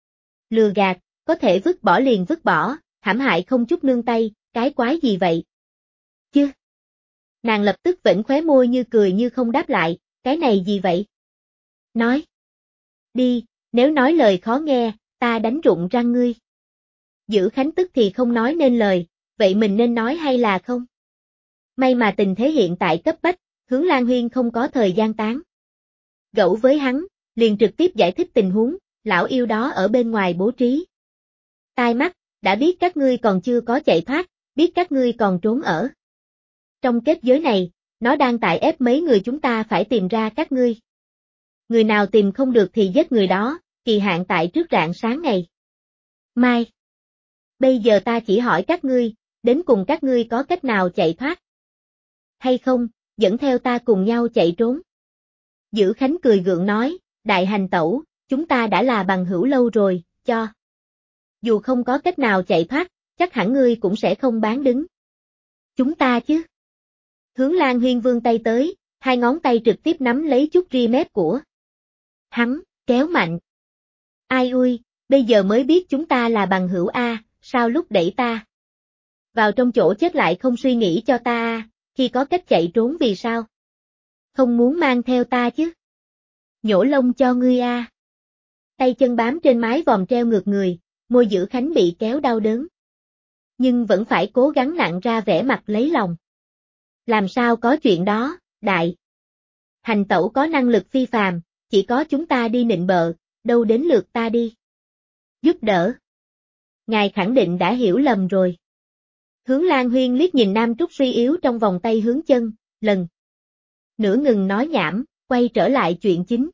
Lừa gạt, có thể vứt bỏ liền vứt bỏ, hãm hại không chút nương tay, cái quái gì vậy? Chứ? Nàng lập tức vểnh khóe môi như cười như không đáp lại, cái này gì vậy? Nói. Đi, nếu nói lời khó nghe, ta đánh rụng răng ngươi. Giữ Khánh tức thì không nói nên lời, vậy mình nên nói hay là không? May mà tình thế hiện tại cấp bách, Hướng Lan Huyên không có thời gian tán gẫu với hắn, liền trực tiếp giải thích tình huống, lão yêu đó ở bên ngoài bố trí. Tai mắt, đã biết các ngươi còn chưa có chạy thoát, biết các ngươi còn trốn ở trong kết giới này, nó đang tại ép mấy người chúng ta phải tìm ra các ngươi. Người nào tìm không được thì giết người đó, kỳ hạn tại trước rạng sáng ngày mai. Bây giờ ta chỉ hỏi các ngươi, đến cùng các ngươi có cách nào chạy thoát hay không, dẫn theo ta cùng nhau chạy trốn. Giữ Khánh cười gượng nói, đại hành tẩu, chúng ta đã là bằng hữu lâu rồi, cho dù không có cách nào chạy thoát, chắc hẳn ngươi cũng sẽ không bán đứng chúng ta chứ. Hướng Lan Huyên vươn tay tới, hai ngón tay trực tiếp nắm lấy chút ri mép của hắn, kéo mạnh. Ai ui, bây giờ mới biết chúng ta là bằng hữu a, sao lúc đẩy ta vào trong chỗ chết lại không suy nghĩ cho ta a, khi có cách chạy trốn vì sao không muốn mang theo ta chứ. Nhổ lông cho ngươi a. Tay chân bám trên mái vòm treo ngược người, môi Giữ Khánh bị kéo đau đớn. Nhưng vẫn phải cố gắng nặn ra vẻ mặt lấy lòng. Làm sao có chuyện đó, đại hành tẩu có năng lực phi phàm, chỉ có chúng ta đi nịnh bợ, đâu đến lượt ta đi giúp đỡ. Ngài khẳng định đã hiểu lầm rồi. Hướng Lan Huyên liếc nhìn Nam Trúc suy yếu trong vòng tay hướng chân, lần nữa ngừng nói nhảm, quay trở lại chuyện chính.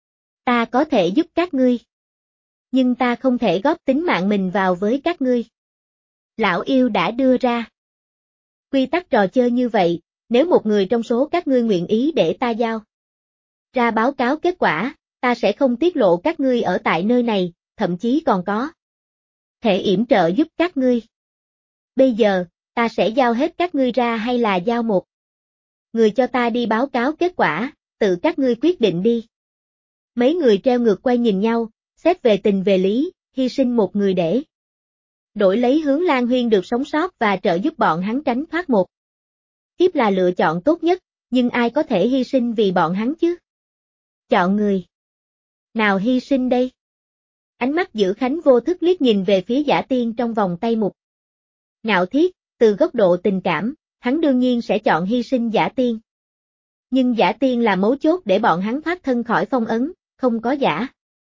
Ta có thể giúp các ngươi, nhưng ta không thể góp tính mạng mình vào với các ngươi. Lão yêu đã đưa ra quy tắc trò chơi như vậy, nếu một người trong số các ngươi nguyện ý để ta giao ra báo cáo kết quả, ta sẽ không tiết lộ các ngươi ở tại nơi này, thậm chí còn có thể yểm trợ giúp các ngươi. Bây giờ, ta sẽ giao hết các ngươi ra hay là giao một người cho ta đi báo cáo kết quả, tự các ngươi quyết định đi. Mấy người treo ngược quay nhìn nhau, xét về tình về lý, hy sinh một người để đổi lấy Hướng Lan Huyên được sống sót và trợ giúp bọn hắn tránh thoát một kiếp là lựa chọn tốt nhất, nhưng ai có thể hy sinh vì bọn hắn chứ? Chọn người nào hy sinh đây? Ánh mắt Giữ Khánh vô thức liếc nhìn về phía Giả Tiên trong vòng tay Mục Ngạo Thiết, từ góc độ tình cảm, hắn đương nhiên sẽ chọn hy sinh Giả Tiên. Nhưng Giả Tiên là mấu chốt để bọn hắn thoát thân khỏi phong ấn, không có Giả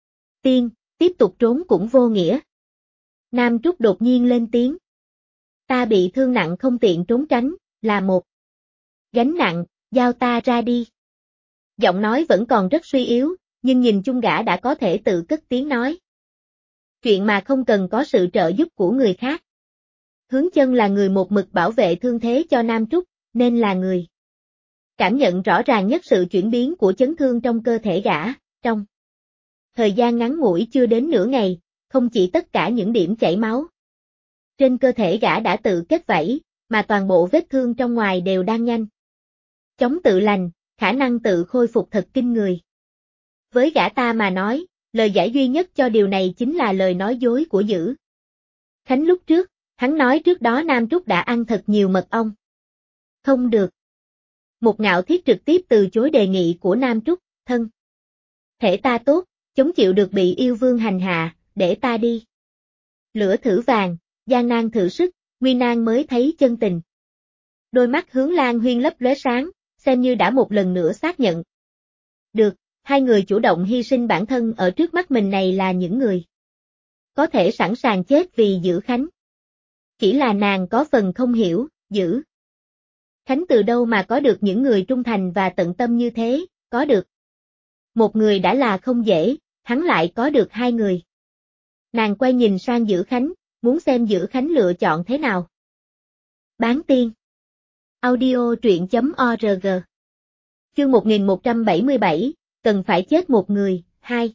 Tiên, tiếp tục trốn cũng vô nghĩa. Nam Trúc đột nhiên lên tiếng. Ta bị thương nặng không tiện trốn tránh, là một gánh nặng, giao ta ra đi. Giọng nói vẫn còn rất suy yếu, nhưng nhìn chung gã đã có thể tự cất tiếng nói. Chuyện mà không cần có sự trợ giúp của người khác. Hướng Chân là người một mực bảo vệ thương thế cho Nam Trúc, nên là người cảm nhận rõ ràng nhất sự chuyển biến của chấn thương trong cơ thể gã, trong thời gian ngắn ngủi chưa đến nửa ngày, không chỉ tất cả những điểm chảy máu trên cơ thể gã đã tự kết vảy, mà toàn bộ vết thương trong ngoài đều đang nhanh chóng tự lành, khả năng tự khôi phục thật kinh người. Với gã ta mà nói, lời giải duy nhất cho điều này chính là lời nói dối của Giữ Khánh lúc trước, hắn nói trước đó Nam Trúc đã ăn thật nhiều mật ong. Không được. Mục Ngạo Thiết trực tiếp từ chối đề nghị của Nam Trúc, thân thể ta tốt, chống chịu được bị yêu vương hành hạ, để ta đi. Lửa thử vàng, gian nan thử sức, nguy nan mới thấy chân tình. Đôi mắt Hướng Lan Huyên lấp lóe sáng, xem như đã một lần nữa xác nhận. Được, hai người chủ động hy sinh bản thân ở trước mắt mình này là những người có thể sẵn sàng chết vì Giữ Khánh. Chỉ là nàng có phần không hiểu, Giữ Khánh từ đâu mà có được những người trung thành và tận tâm như thế, có được một người đã là không dễ, hắn lại có được hai người. Nàng quay nhìn sang Giữ Khánh, muốn xem Giữ Khánh lựa chọn thế nào. Bán tiên. Audio truyện.org. Chương 1177, cần phải chết một người, 2.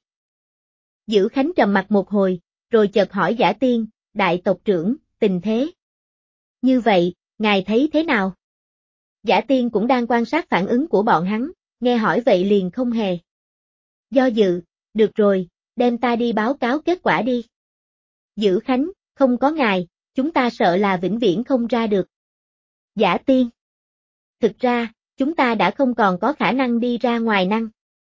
Giữ Khánh trầm mặt một hồi, rồi chợt hỏi Giả Tiên, đại tộc trưởng, tình thế như vậy, ngài thấy thế nào? Giả Tiên cũng đang quan sát phản ứng của bọn hắn, nghe hỏi vậy liền không hề Do dự, được rồi, đem ta đi báo cáo kết quả đi. Dữ Khánh, không có ngài, chúng ta sợ là vĩnh viễn không ra được. Giả Tiên. Thực ra, chúng ta đã không còn có khả năng đi ra ngoài năng.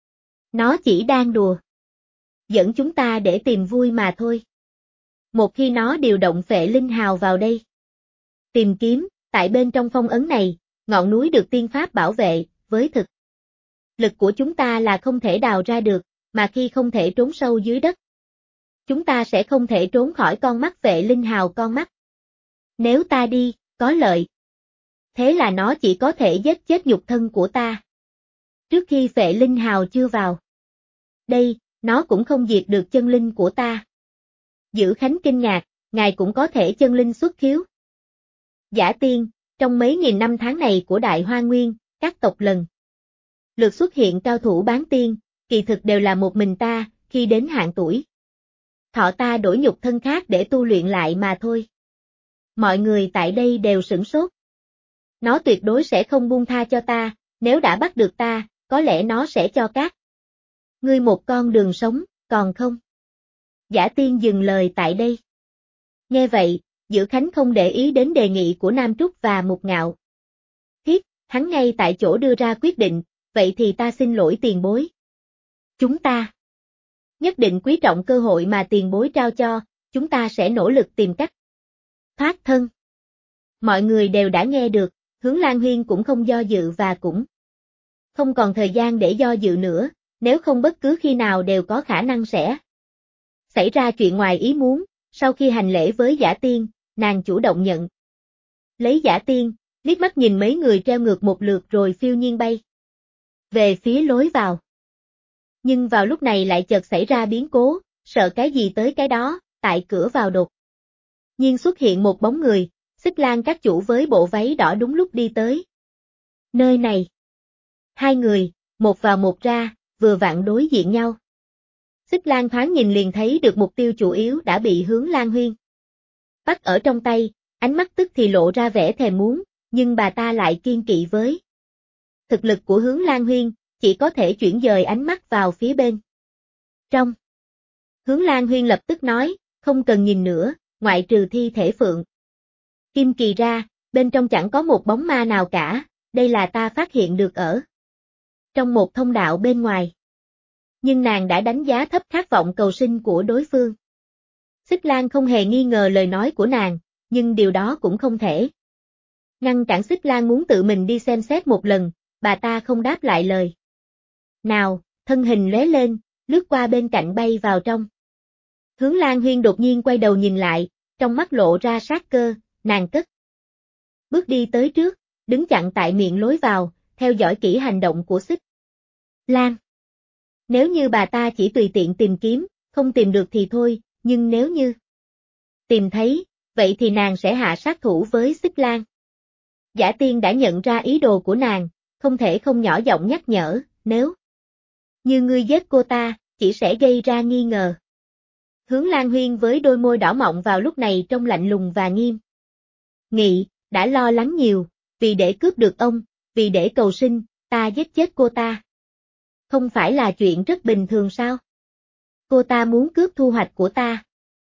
Nó chỉ đang đùa. Dẫn chúng ta để tìm vui mà thôi. Một khi nó điều động phệ linh hào vào đây. Tìm kiếm, tại bên trong phong ấn này, ngọn núi được tiên pháp bảo vệ, với thực. Lực của chúng ta là không thể đào ra được, mà khi không thể trốn sâu dưới đất. Chúng ta sẽ không thể trốn khỏi con mắt phệ linh hào con mắt. Nếu ta đi, có lợi. Thế là nó chỉ có thể giết chết nhục thân của ta. Trước khi phệ linh hào chưa vào. Đây, nó cũng không diệt được chân linh của ta. Dữ Khánh kinh ngạc, ngài cũng có thể chân linh xuất khiếu. Giả Tiên, trong mấy nghìn năm tháng này của Đại Hoa Nguyên, các tộc lần lượt xuất hiện cao thủ bán tiên, kỳ thực đều là một mình ta, khi đến hạn tuổi. Thọ ta đổi nhục thân khác để tu luyện lại mà thôi. Mọi người tại đây đều sửng sốt. Nó tuyệt đối sẽ không buông tha cho ta, nếu đã bắt được ta, có lẽ nó sẽ cho các ngươi một con đường sống, còn không? Giả Tiên dừng lời tại đây. Nghe vậy, Dữ Khánh không để ý đến đề nghị của Nam Trúc và Mục Ngạo. Thiết, hắn ngay tại chỗ đưa ra quyết định, vậy thì ta xin lỗi tiền bối. Chúng ta nhất định quý trọng cơ hội mà tiền bối trao cho, chúng ta sẽ nỗ lực tìm cách thoát thân. Mọi người đều đã nghe được, Hướng Lan Huyên cũng không do dự và cũng không còn thời gian để do dự nữa, nếu không bất cứ khi nào đều có khả năng sẽ xảy ra chuyện ngoài ý muốn. Sau khi hành lễ với Giả Tiên, nàng chủ động nhận lấy Giả Tiên, liếc mắt nhìn mấy người treo ngược một lượt rồi phiêu nhiên bay về phía lối vào. Nhưng vào lúc này lại chợt xảy ra biến cố, sợ cái gì tới cái đó, tại cửa vào đột nhiên xuất hiện một bóng người, Xích Lan các chủ với bộ váy đỏ đúng lúc đi tới. Nơi này, hai người, một vào một ra, vừa vặn đối diện nhau. Xích Lan thoáng nhìn liền thấy được mục tiêu chủ yếu đã bị Hướng Lan Huyên bắt ở trong tay, ánh mắt tức thì lộ ra vẻ thèm muốn, nhưng bà ta lại kiên kỵ với thực lực của Hướng Lan Huyên, chỉ có thể chuyển dời ánh mắt vào phía bên trong. Hướng Lan Huyên lập tức nói, không cần nhìn nữa, ngoại trừ thi thể Phượng Kim Kỳ ra, bên trong chẳng có một bóng ma nào cả, đây là ta phát hiện được ở trong một thông đạo bên ngoài. Nhưng nàng đã đánh giá thấp khát vọng cầu sinh của đối phương. Xích Lan không hề nghi ngờ lời nói của nàng, nhưng điều đó cũng không thể ngăn cản Xích Lan muốn tự mình đi xem xét một lần, bà ta không đáp lại lời nào, thân hình lóe lên, lướt qua bên cạnh bay vào trong. Hướng Lan Huyên đột nhiên quay đầu nhìn lại, trong mắt lộ ra sát cơ, nàng cất bước đi tới trước, đứng chặn tại miệng lối vào, theo dõi kỹ hành động của Xích Lan. Nếu như bà ta chỉ tùy tiện tìm kiếm, không tìm được thì thôi, nhưng nếu như tìm thấy, vậy thì nàng sẽ hạ sát thủ với Xích Lan. Giả Tiên đã nhận ra ý đồ của nàng, không thể không nhỏ giọng nhắc nhở, nếu như ngươi giết cô ta, chỉ sẽ gây ra nghi ngờ. Hướng Lan Huyên với đôi môi đỏ mọng vào lúc này trông lạnh lùng và nghiêm nghị, đã lo lắng nhiều, vì để cướp được ông, vì để cầu sinh, ta giết chết cô ta. Không phải là chuyện rất bình thường sao? Cô ta muốn cướp thu hoạch của ta.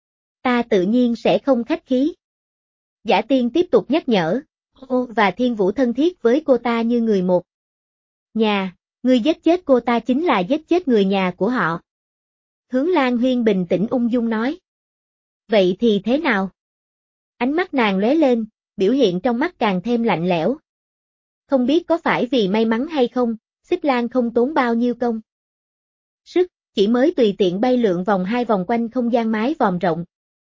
Ta tự nhiên sẽ không khách khí. Giả Tiên tiếp tục nhắc nhở, Ô và Thiên Vũ thân thiết với cô ta như người một nhà, ngươi giết chết cô ta chính là giết chết người nhà của họ. Hướng Lan Huyên bình tĩnh ung dung nói. Vậy thì thế nào? Ánh mắt nàng lóe lên, biểu hiện trong mắt càng thêm lạnh lẽo. Không biết có phải vì may mắn hay không, Xích Lan không tốn bao nhiêu công sức, chỉ mới tùy tiện bay lượn vòng hai vòng quanh không gian mái vòm rộng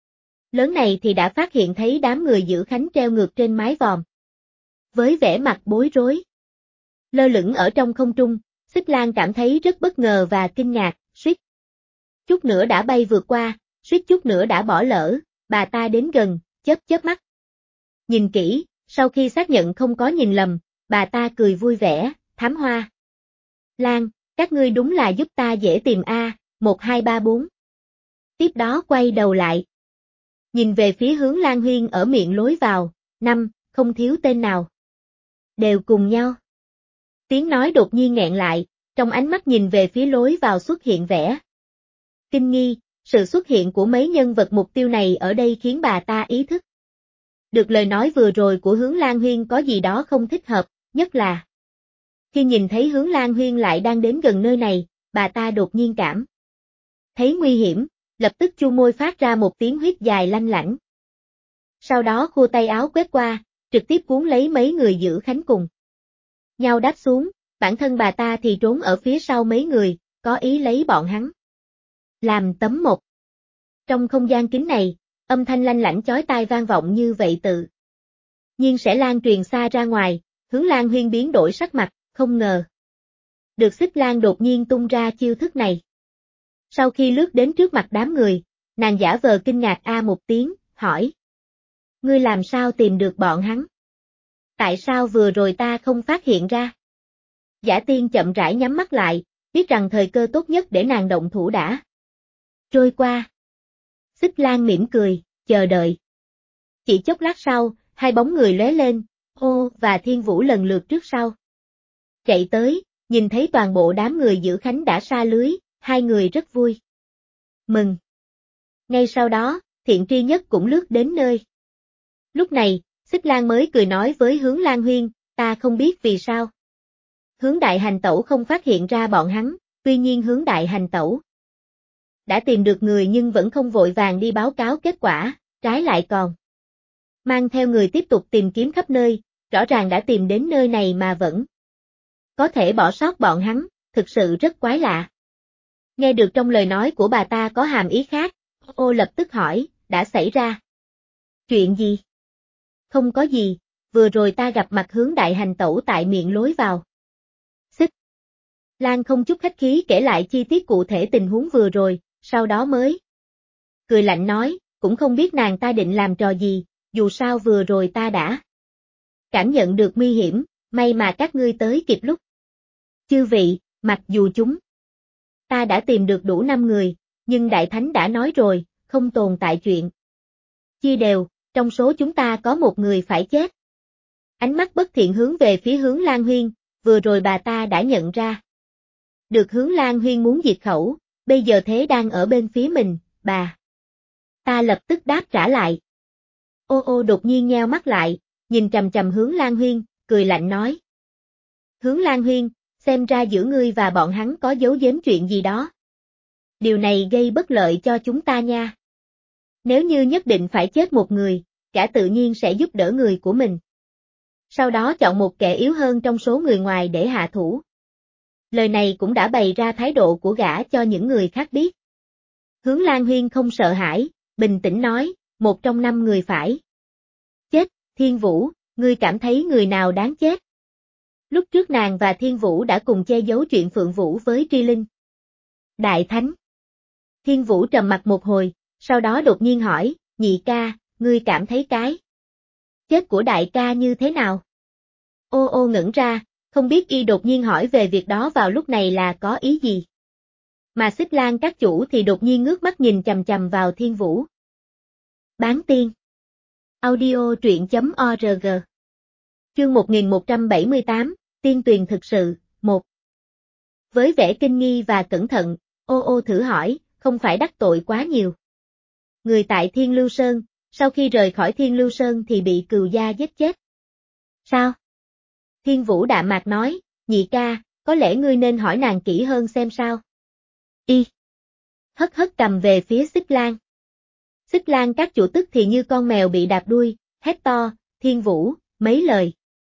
lớn này thì đã phát hiện thấy đám người Dữ Khánh treo ngược trên mái vòm. Với vẻ mặt bối rối, lơ lửng ở trong không trung, Xích Lan cảm thấy rất bất ngờ và kinh ngạc, suýt chút nữa đã bay vượt qua, suýt chút nữa đã bỏ lỡ, bà ta đến gần, chớp mắt. Nhìn kỹ, sau khi xác nhận không có nhìn lầm, bà ta cười vui vẻ, Thám Hoa Lan, các ngươi đúng là giúp ta dễ tìm a, 1 2 3 4. Tiếp đó quay đầu lại. Nhìn về phía Hướng Lan Huyên ở miệng lối vào, 5, không thiếu tên nào. Đều cùng nhau. Tiếng nói đột nhiên nghẹn lại, trong ánh mắt nhìn về phía lối vào xuất hiện vẻ kinh nghi, sự xuất hiện của mấy nhân vật mục tiêu này ở đây khiến bà ta ý thức được lời nói vừa rồi của Hướng Lan Huyên có gì đó không thích hợp, nhất là khi nhìn thấy Hướng Lan Huyên lại đang đến gần nơi này, bà ta đột nhiên cảm thấy nguy hiểm, lập tức chu môi phát ra một tiếng huýt dài lanh lảnh. Sau đó khua tay áo quét qua, trực tiếp cuốn lấy mấy người giữ khánh cùng nhau đáp xuống, bản thân bà ta thì trốn ở phía sau mấy người, có ý lấy bọn hắn làm tấm mộc. Trong không gian kín này, âm thanh lanh lảnh chói tai vang vọng như vậy tự nhiên sẽ lan truyền xa ra ngoài. Hướng Lan Huyên biến đổi sắc mặt, không ngờ được Xích Lan đột nhiên tung ra chiêu thức này. Sau khi lướt đến trước mặt đám người, nàng giả vờ kinh ngạc một tiếng, hỏi: Ngươi làm sao tìm được bọn hắn? Tại sao vừa rồi ta không phát hiện ra? Giả Tiên chậm rãi nhắm mắt lại, biết rằng thời cơ tốt nhất để nàng động thủ đã trôi qua. Xích Lan mỉm cười, chờ đợi. Chỉ chốc lát sau, hai bóng người lóe lên, Ô và Thiên Vũ lần lượt trước sau chạy tới, nhìn thấy toàn bộ đám người giữ khánh đã sa lưới, hai người rất vui mừng. Ngay sau đó, Thiện Tri Nhất cũng lướt đến nơi. Lúc này, Xích Lan mới cười nói với Hướng Lan Huyên, ta không biết vì sao Hướng Đại Hành Tẩu không phát hiện ra bọn hắn, tuy nhiên Hướng Đại Hành Tẩu đã tìm được người nhưng vẫn không vội vàng đi báo cáo kết quả, trái lại còn mang theo người tiếp tục tìm kiếm khắp nơi, rõ ràng đã tìm đến nơi này mà vẫn có thể bỏ sót bọn hắn, thực sự rất quái lạ. Nghe được trong lời nói của bà ta có hàm ý khác, Ô lập tức hỏi, đã xảy ra chuyện gì? Không có gì, vừa rồi ta gặp mặt Hướng Đại Hành Tẩu tại miệng lối vào. Xích Lan không chút khách khí kể lại chi tiết cụ thể tình huống vừa rồi, sau đó mới cười lạnh nói, cũng không biết nàng ta định làm trò gì, dù sao vừa rồi ta đã cảm nhận được nguy hiểm, may mà các ngươi tới kịp lúc. Chư vị, mặc dù chúng ta đã tìm được đủ 5 người, nhưng Đại Thánh đã nói rồi, không tồn tại chuyện chia đều, trong số chúng ta có một người phải chết. Ánh mắt bất thiện hướng về phía Hướng Lan Huyên, vừa rồi bà ta đã nhận ra được Hướng Lan Huyên muốn diệt khẩu, bây giờ thế đang ở bên phía mình, bà ta lập tức đáp trả lại. Ô đột nhiên nheo mắt lại, nhìn trầm trầm Hướng Lan Huyên, cười lạnh nói. Hướng Lan Huyên, xem ra giữa ngươi và bọn hắn có giấu giếm chuyện gì đó. Điều này gây bất lợi cho chúng ta nha. Nếu như nhất định phải chết một người, gã tự nhiên sẽ giúp đỡ người của mình. Sau đó chọn một kẻ yếu hơn trong số người ngoài để hạ thủ. Lời này cũng đã bày ra thái độ của gã cho những người khác biết. Hướng Lan Huyên không sợ hãi, bình tĩnh nói, một trong 5 người phải chết. Thiên Vũ, ngươi cảm thấy người nào đáng chết? Lúc trước nàng và Thiên Vũ đã cùng che giấu chuyện Phượng Vũ với Tri Linh. Đại Thánh. Thiên Vũ trầm mặt một hồi, sau đó đột nhiên hỏi, nhị ca, ngươi cảm thấy cái chết của đại ca như thế nào? Ô ngẩn ra, không biết y đột nhiên hỏi về việc đó vào lúc này là có ý gì. Mà Xích Lan các chủ thì đột nhiên ngước mắt nhìn chằm chằm vào Thiên Vũ. Bán tiên. Audio truyện.org. Chương 1178, Tiên Tuyền thực sự, 1. Với vẻ kinh nghi và cẩn thận, ô thử hỏi, không phải đắc tội quá nhiều người tại Thiên Lưu Sơn, sau khi rời khỏi Thiên Lưu Sơn thì bị Cừu Gia giết chết. Sao? Thiên Vũ đạm mạc nói, nhị ca, có lẽ ngươi nên hỏi nàng kỹ hơn xem sao. Y. Hất cầm về phía Xích Lan. Xích Lan các chủ tức thì như con mèo bị đạp đuôi, hét to, Thiên Vũ, mấy lời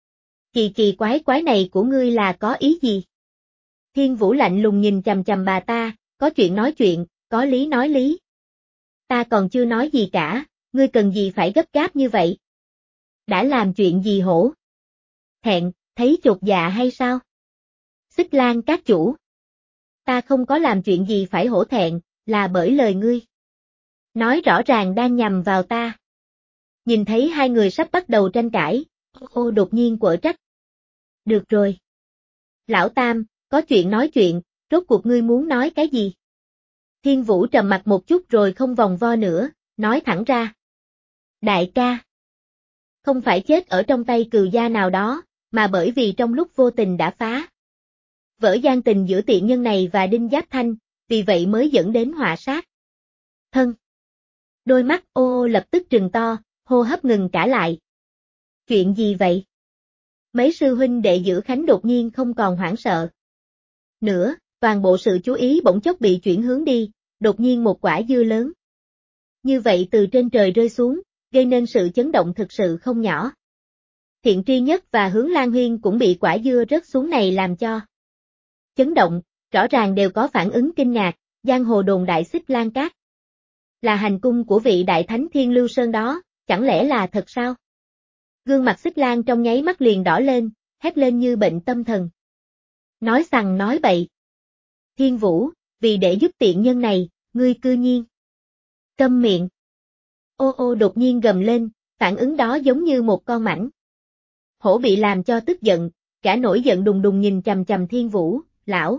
kỳ quái này của ngươi là có ý gì? Thiên Vũ lạnh lùng nhìn chằm chằm bà ta, có chuyện nói chuyện, có lý nói lý. Ta còn chưa nói gì cả, ngươi cần gì phải gấp gáp như vậy? Đã làm chuyện gì hổ thẹn, thấy chột dạ hay sao? Xích Lan các chủ. Ta không có làm chuyện gì phải hổ thẹn, là bởi lời ngươi nói rõ ràng đang nhằm vào ta. Nhìn thấy hai người sắp bắt đầu tranh cãi, ô đột nhiên quở trách. Được rồi. Lão Tam, có chuyện nói chuyện, rốt cuộc ngươi muốn nói cái gì? Thiên Vũ trầm mặt một chút rồi không vòng vo nữa, nói thẳng ra. Đại ca. Không phải chết ở trong tay Cừu Gia nào đó, mà bởi vì trong lúc vô tình đã phá vỡ gian tình giữa tiện nhân này và Đinh Giáp Thanh, vì vậy mới dẫn đến họa sát thân. Đôi mắt ô ô lập tức trừng to, hô hấp ngừng cả lại. Chuyện gì vậy? Mấy sư huynh đệ giữ Khánh đột nhiên không còn hoảng sợ nữa, toàn bộ sự chú ý bỗng chốc bị chuyển hướng đi, đột nhiên một quả dưa lớn. Như vậy từ trên trời rơi xuống, gây nên sự chấn động thực sự không nhỏ. Thiện Tri Nhất và Hướng Lan Huyên cũng bị quả dưa rớt xuống này làm cho chấn động, rõ ràng đều có phản ứng kinh ngạc, giang hồ đồn đại Xích Lan Cát. Là hành cung của vị đại thánh Thiên Lưu Sơn đó, chẳng lẽ là thật sao? Gương mặt Xích Lan trong nháy mắt liền đỏ lên, hét lên như bệnh tâm thần. Nói xằng nói bậy. Thiên Vũ, vì để giúp tiện nhân này, ngươi cư nhiên câm miệng. Ô ô đột nhiên gầm lên, phản ứng đó giống như một con mãnh hổ bị làm cho tức giận, cả nổi giận đùng đùng nhìn chằm chằm Thiên Vũ, lão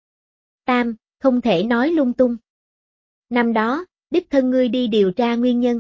Tam, không thể nói lung tung. Năm đó, đích thân ngươi đi điều tra nguyên nhân.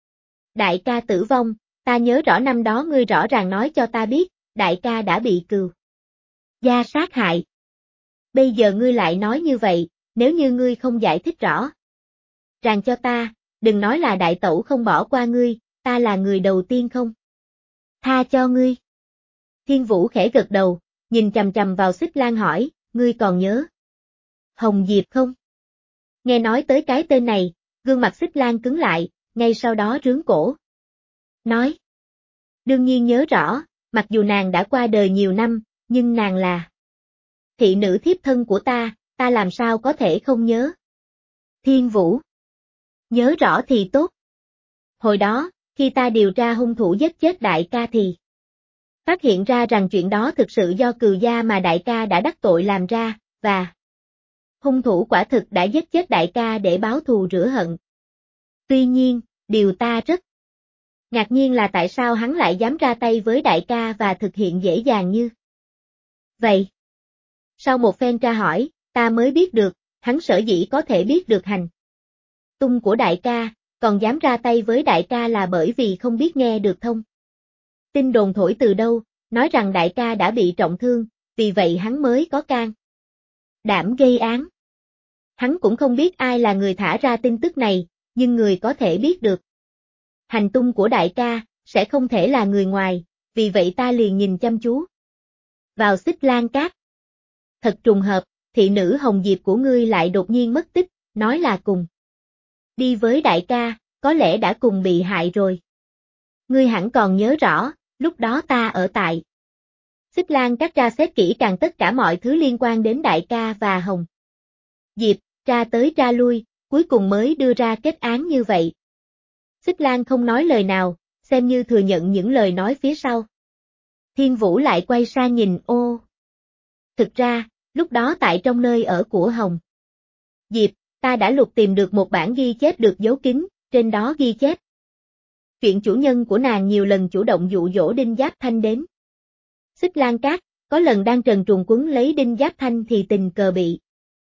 Đại ca tử vong, ta nhớ rõ năm đó ngươi rõ ràng nói cho ta biết, đại ca đã bị cừu gia sát hại. Bây giờ ngươi lại nói như vậy, nếu như ngươi không giải thích rõ ràng cho ta, đừng nói là đại tẩu không bỏ qua ngươi, ta là người đầu tiên không tha cho ngươi. Thiên Vũ khẽ gật đầu, nhìn chằm chằm vào Xích Lan hỏi, ngươi còn nhớ Hồng Diệp không? Nghe nói tới cái tên này, gương mặt Xích Lan cứng lại, ngay sau đó rướn cổ. Nói, đương nhiên nhớ rõ, mặc dù nàng đã qua đời nhiều năm, nhưng nàng là thị nữ thiếp thân của ta làm sao có thể không nhớ. Thiên Vũ, nhớ rõ thì tốt. Hồi đó, khi ta điều tra hung thủ giết chết đại ca thì phát hiện ra rằng chuyện đó thực sự do cừu gia mà đại ca đã đắc tội làm ra, và hung thủ quả thực đã giết chết đại ca để báo thù rửa hận. Tuy nhiên, điều ta rất ngạc nhiên là tại sao hắn lại dám ra tay với đại ca và thực hiện dễ dàng như vậy. Sau một phen tra hỏi, ta mới biết được, hắn sở dĩ có thể biết được hành tung của đại ca, còn dám ra tay với đại ca là bởi vì không biết nghe được thông tin đồn thổi từ đâu, nói rằng đại ca đã bị trọng thương, vì vậy hắn mới có can đảm gây án. Hắn cũng không biết ai là người thả ra tin tức này, nhưng người có thể biết được hành tung của đại ca, sẽ không thể là người ngoài, vì vậy ta liền nhìn chăm chú vào Xích Lan Cát. Thật trùng hợp, thị nữ Hồng Diệp của ngươi lại đột nhiên mất tích, nói là cùng đi với đại ca, có lẽ đã cùng bị hại rồi. Ngươi hẳn còn nhớ rõ, lúc đó ta ở tại Xích Lan Cát tra xét kỹ càng tất cả mọi thứ liên quan đến đại ca và Hồng Diệp, tra tới tra lui, cuối cùng mới đưa ra kết án như vậy. Xích Lan không nói lời nào, xem như thừa nhận những lời nói phía sau. Thiên Vũ lại quay sang nhìn ô. Thực ra, lúc đó tại trong nơi ở của Hồng Diệp, ta đã lục tìm được một bản ghi chép được giấu kín, trên đó ghi chép chuyện chủ nhân của nàng nhiều lần chủ động dụ dỗ Đinh Giáp Thanh đến Xích Lan Cát, có lần đang trần truồng quấn lấy Đinh Giáp Thanh thì tình cờ bị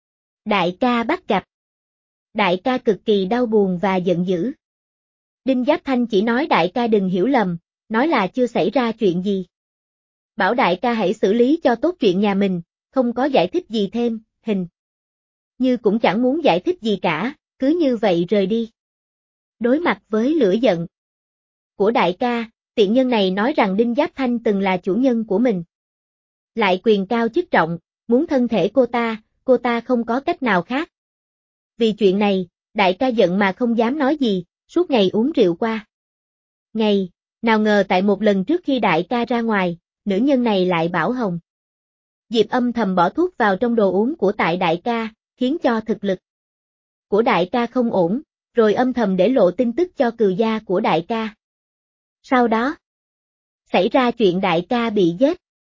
đại ca bắt gặp. Đại ca cực kỳ đau buồn và giận dữ. Đinh Giáp Thanh chỉ nói đại ca đừng hiểu lầm, nói là chưa xảy ra chuyện gì. Bảo đại ca hãy xử lý cho tốt chuyện nhà mình, không có giải thích gì thêm, hình như cũng chẳng muốn giải thích gì cả, cứ như vậy rời đi. Đối mặt với lửa giận của đại ca, tiện nhân này nói rằng Đinh Giáp Thanh từng là chủ nhân của mình. Lại quyền cao chức trọng, muốn thân thể cô ta không có cách nào khác. Vì chuyện này, đại ca giận mà không dám nói gì, suốt ngày uống rượu qua. Ngày, nào ngờ tại một lần trước khi đại ca ra ngoài, nữ nhân này lại bảo Hồng Diệp âm thầm bỏ thuốc vào trong đồ uống của tại đại ca, khiến cho thực lực của đại ca không ổn, rồi âm thầm để lộ tin tức cho cừu gia của đại ca. Sau đó, xảy ra chuyện đại ca bị giết.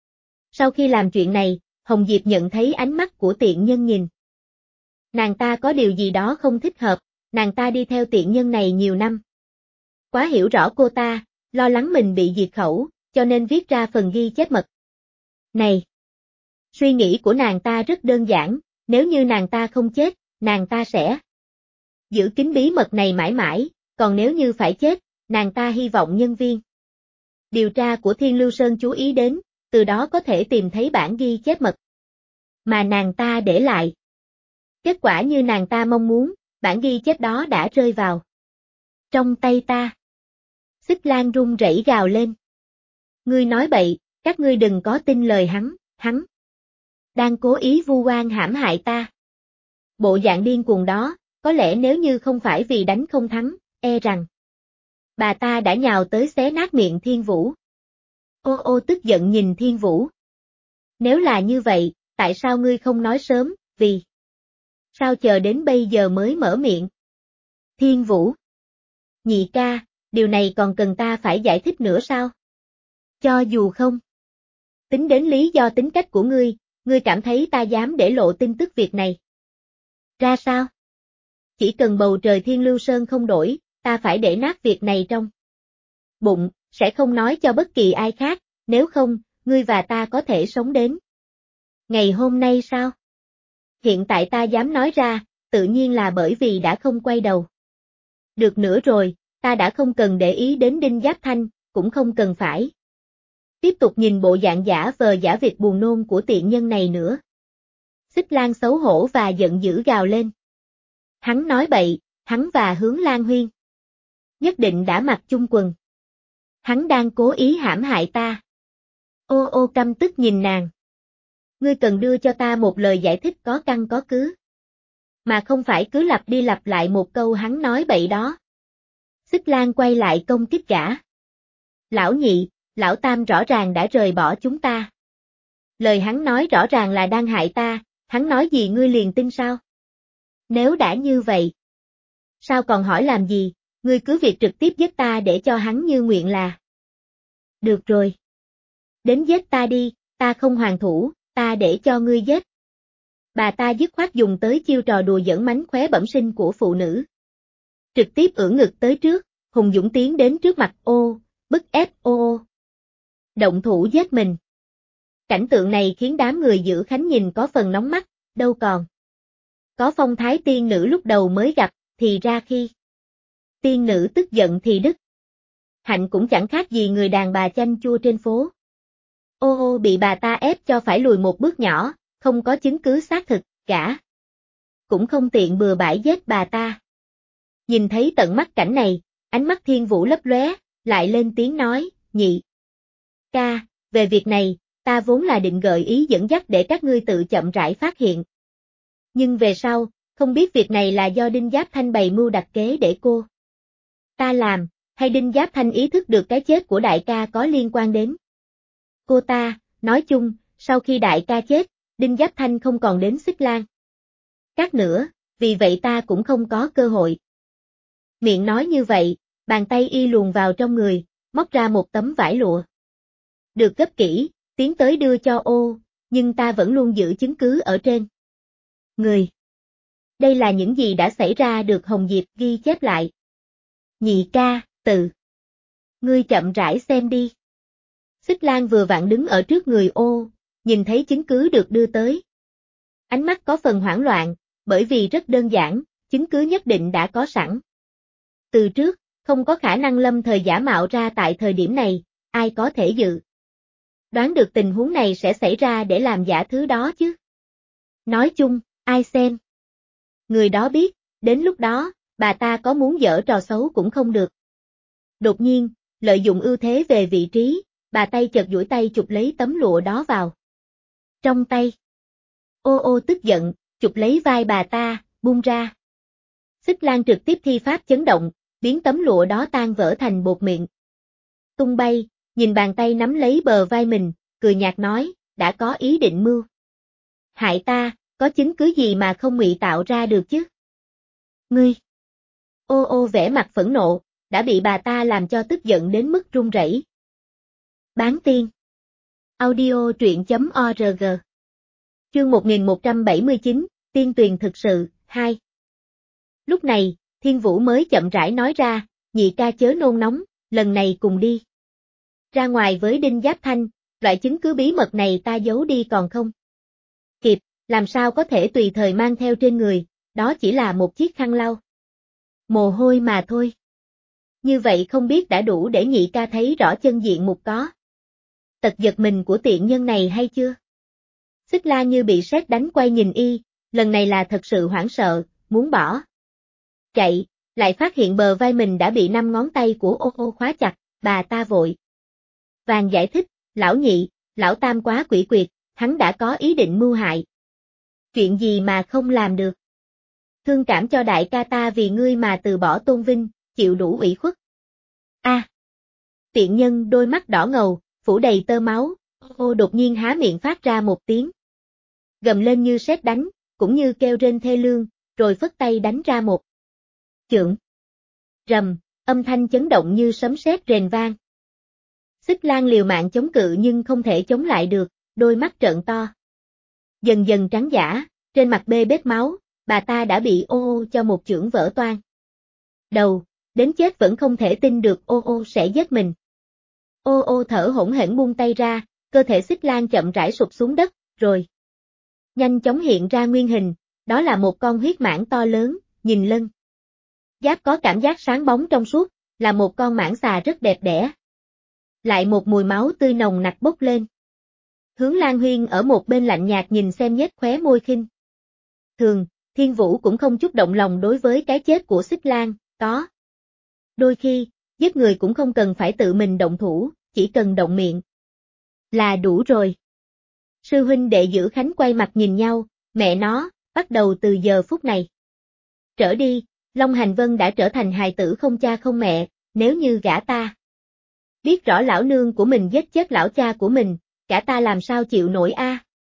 Sau khi làm chuyện này, Hồng Diệp nhận thấy ánh mắt của tiện nhân nhìn nàng ta có điều gì đó không thích hợp, nàng ta đi theo tiện nhân này nhiều năm. Quá hiểu rõ cô ta, lo lắng mình bị diệt khẩu, cho nên viết ra phần ghi chép mật này. Suy nghĩ của nàng ta rất đơn giản, nếu như nàng ta không chết, nàng ta sẽ giữ kín bí mật này mãi mãi, còn nếu như phải chết, nàng ta hy vọng nhân viên điều tra của Thiên Lưu Sơn chú ý đến, từ đó có thể tìm thấy bản ghi chép mật mà nàng ta để lại. Kết quả như nàng ta mong muốn, bản ghi chép đó đã rơi vào trong tay ta. Xích Lan run rẩy gào lên. Ngươi nói bậy, các ngươi đừng có tin lời hắn đang cố ý vu oan hãm hại ta. Bộ dạng điên cuồng đó, có lẽ nếu như không phải vì đánh không thắng, e rằng bà ta đã nhào tới xé nát miệng Thiên Vũ. Ô ô tức giận nhìn Thiên Vũ. Nếu là như vậy, tại sao ngươi không nói sớm, vì sao chờ đến bây giờ mới mở miệng? Thiên Vũ. Nhị ca, điều này còn cần ta phải giải thích nữa sao? Cho dù không. Tính đến lý do tính cách của ngươi cảm thấy ta dám để lộ tin tức việc này. Ra sao? Chỉ cần bầu trời Thiên Lưu Sơn không đổi, ta phải để nát việc này trong bụng, sẽ không nói cho bất kỳ ai khác, nếu không, ngươi và ta có thể sống đến ngày hôm nay sao? Hiện tại ta dám nói ra, tự nhiên là bởi vì đã không quay đầu. Được nữa rồi, ta đã không cần để ý đến Đinh Giáp Thanh, cũng không cần phải tiếp tục nhìn bộ dạng giả vờ giả vịt buồn nôn của tiện nhân này nữa. Xích Lan xấu hổ và giận dữ gào lên. Hắn nói bậy, hắn và Hướng Lan Huyên nhất định đã mặc chung quần. Hắn đang cố ý hãm hại ta. Ô ô căm tức nhìn nàng. Ngươi cần đưa cho ta một lời giải thích có căn có cứ. Mà không phải cứ lặp đi lặp lại một câu hắn nói bậy đó. Xích Lan quay lại công kích gã. Lão nhị, lão tam rõ ràng đã rời bỏ chúng ta. Lời hắn nói rõ ràng là đang hại ta, hắn nói gì ngươi liền tin sao? Nếu đã như vậy, sao còn hỏi làm gì, ngươi cứ việc trực tiếp giết ta để cho hắn như nguyện là. Được rồi. Đến giết ta đi, ta không hoàn thủ, ta để cho ngươi giết. Bà ta dứt khoát dùng tới chiêu trò đùa giỡn mánh khóe bẩm sinh của phụ nữ. Trực tiếp ưỡn ngực tới trước, hùng dũng tiến đến trước mặt bức ép động thủ giết mình. Cảnh tượng này khiến đám người giữ khánh nhìn có phần nóng mắt, đâu còn. Có phong thái tiên nữ lúc đầu mới gặp, thì ra khi tiên nữ tức giận thì đứt. Hạnh cũng chẳng khác gì người đàn bà chanh chua trên phố. Ô bị bà ta ép cho phải lùi một bước nhỏ, không có chứng cứ xác thực, gã cũng không tiện bừa bãi giết bà ta. Nhìn thấy tận mắt cảnh này, ánh mắt Thiên Vũ lấp lóe, lại lên tiếng nói, nhị ca, về việc này, ta vốn là định gợi ý dẫn dắt để các ngươi tự chậm rãi phát hiện. Nhưng về sau, không biết việc này là do Đinh Giáp Thanh bày mưu đặt kế để cô ta làm, hay Đinh Giáp Thanh ý thức được cái chết của đại ca có liên quan đến cô ta. Nói chung, sau khi đại ca chết, Đinh Giáp Thanh không còn đến Xích Lan Các nữa, vì vậy ta cũng không có cơ hội. Miệng nói như vậy, bàn tay y luồn vào trong người, móc ra một tấm vải lụa. Được gấp kỹ, tiến tới đưa cho nhưng ta vẫn luôn giữ chứng cứ ở trên người. Đây là những gì đã xảy ra được Hồng Diệp ghi chép lại. Nhị ca, ngươi chậm rãi xem đi. Xích Lan vừa vặn đứng ở trước người nhìn thấy chứng cứ được đưa tới. Ánh mắt có phần hoảng loạn, bởi vì rất đơn giản, chứng cứ nhất định đã có sẵn. Từ trước, không có khả năng lâm thời giả mạo ra tại thời điểm này, ai có thể dự đoán được tình huống này sẽ xảy ra để làm giả thứ đó chứ. Nói chung, ai xem người đó biết, đến lúc đó, bà ta có muốn giở trò xấu cũng không được. Đột nhiên, lợi dụng ưu thế về vị trí, bà tay chợt duỗi tay chụp lấy tấm lụa đó vào trong tay. Ô tức giận, chụp lấy vai bà ta, buông ra. Xích Lan trực tiếp thi pháp chấn động, biến tấm lụa đó tan vỡ thành bột mịn. Tung bay, nhìn bàn tay nắm lấy bờ vai mình, cười nhạt nói, đã có ý định mưu hại ta, có chứng cứ gì mà không ngụy tạo ra được chứ? Ngươi! Ô vẻ mặt phẫn nộ, đã bị bà ta làm cho tức giận đến mức run rẩy. Bán tiên. Audio truyện.org. Chương 1179, Tiên Tuyền thực sự, 2. Lúc này, Thiên Vũ mới chậm rãi nói ra, nhị ca chớ nôn nóng, lần này cùng đi ra ngoài với Đinh Giáp Thanh, loại chứng cứ bí mật này ta giấu đi còn không kịp, làm sao có thể tùy thời mang theo trên người, đó chỉ là một chiếc khăn lau mồ hôi mà thôi. Như vậy không biết đã đủ để nhị ca thấy rõ chân diện mục có tật giật mình của tiện nhân này hay chưa? Xích Lan như bị sét đánh quay nhìn y, lần này là thật sự hoảng sợ, muốn bỏ chạy, lại phát hiện bờ vai mình đã bị 5 ngón tay của ô ô khóa chặt, bà ta vội vàng giải thích, lão nhị, lão tam quá quỷ quyệt, hắn đã có ý định mưu hại. Chuyện gì mà không làm được? Thương cảm cho đại ca ta vì ngươi mà từ bỏ tôn vinh, chịu đủ ủy khuất. A. Tiện nhân đôi mắt đỏ ngầu, phủ đầy tơ máu, ô đột nhiên há miệng phát ra một tiếng gầm lên như sét đánh, cũng như kêu rên thê lương, rồi phất tay đánh ra một chưởng. Rầm, âm thanh chấn động như sấm sét rền vang. Xích Lan liều mạng chống cự nhưng không thể chống lại được, đôi mắt trợn to. Dần dần trắng dã, trên mặt bê bết máu, bà ta đã bị ô ô cho một chưởng vỡ toang đầu, đến chết vẫn không thể tin được ô ô sẽ giết mình. Ô ô thở hổn hển buông tay ra, cơ thể Xích Lan chậm rãi sụp xuống đất, rồi nhanh chóng hiện ra nguyên hình, đó là một con huyết mãng to lớn, nhìn lân giáp có cảm giác sáng bóng trong suốt, là một con mãng xà rất đẹp đẽ. Lại một mùi máu tươi nồng nặc bốc lên. Hướng Lan Huyên ở một bên lạnh nhạt nhìn xem nhếch khóe môi khinh thường, Thiên Vũ cũng không chút động lòng đối với cái chết của Xích Lan, có đôi khi, giết người cũng không cần phải tự mình động thủ, chỉ cần động miệng là đủ rồi. Sư huynh đệ Giữ Khánh quay mặt nhìn nhau, mẹ nó, bắt đầu từ giờ phút này trở đi, Long Hành Vân đã trở thành hài tử không cha không mẹ, nếu như gã ta biết rõ lão nương của mình giết chết lão cha của mình, gã ta làm sao chịu nổi a?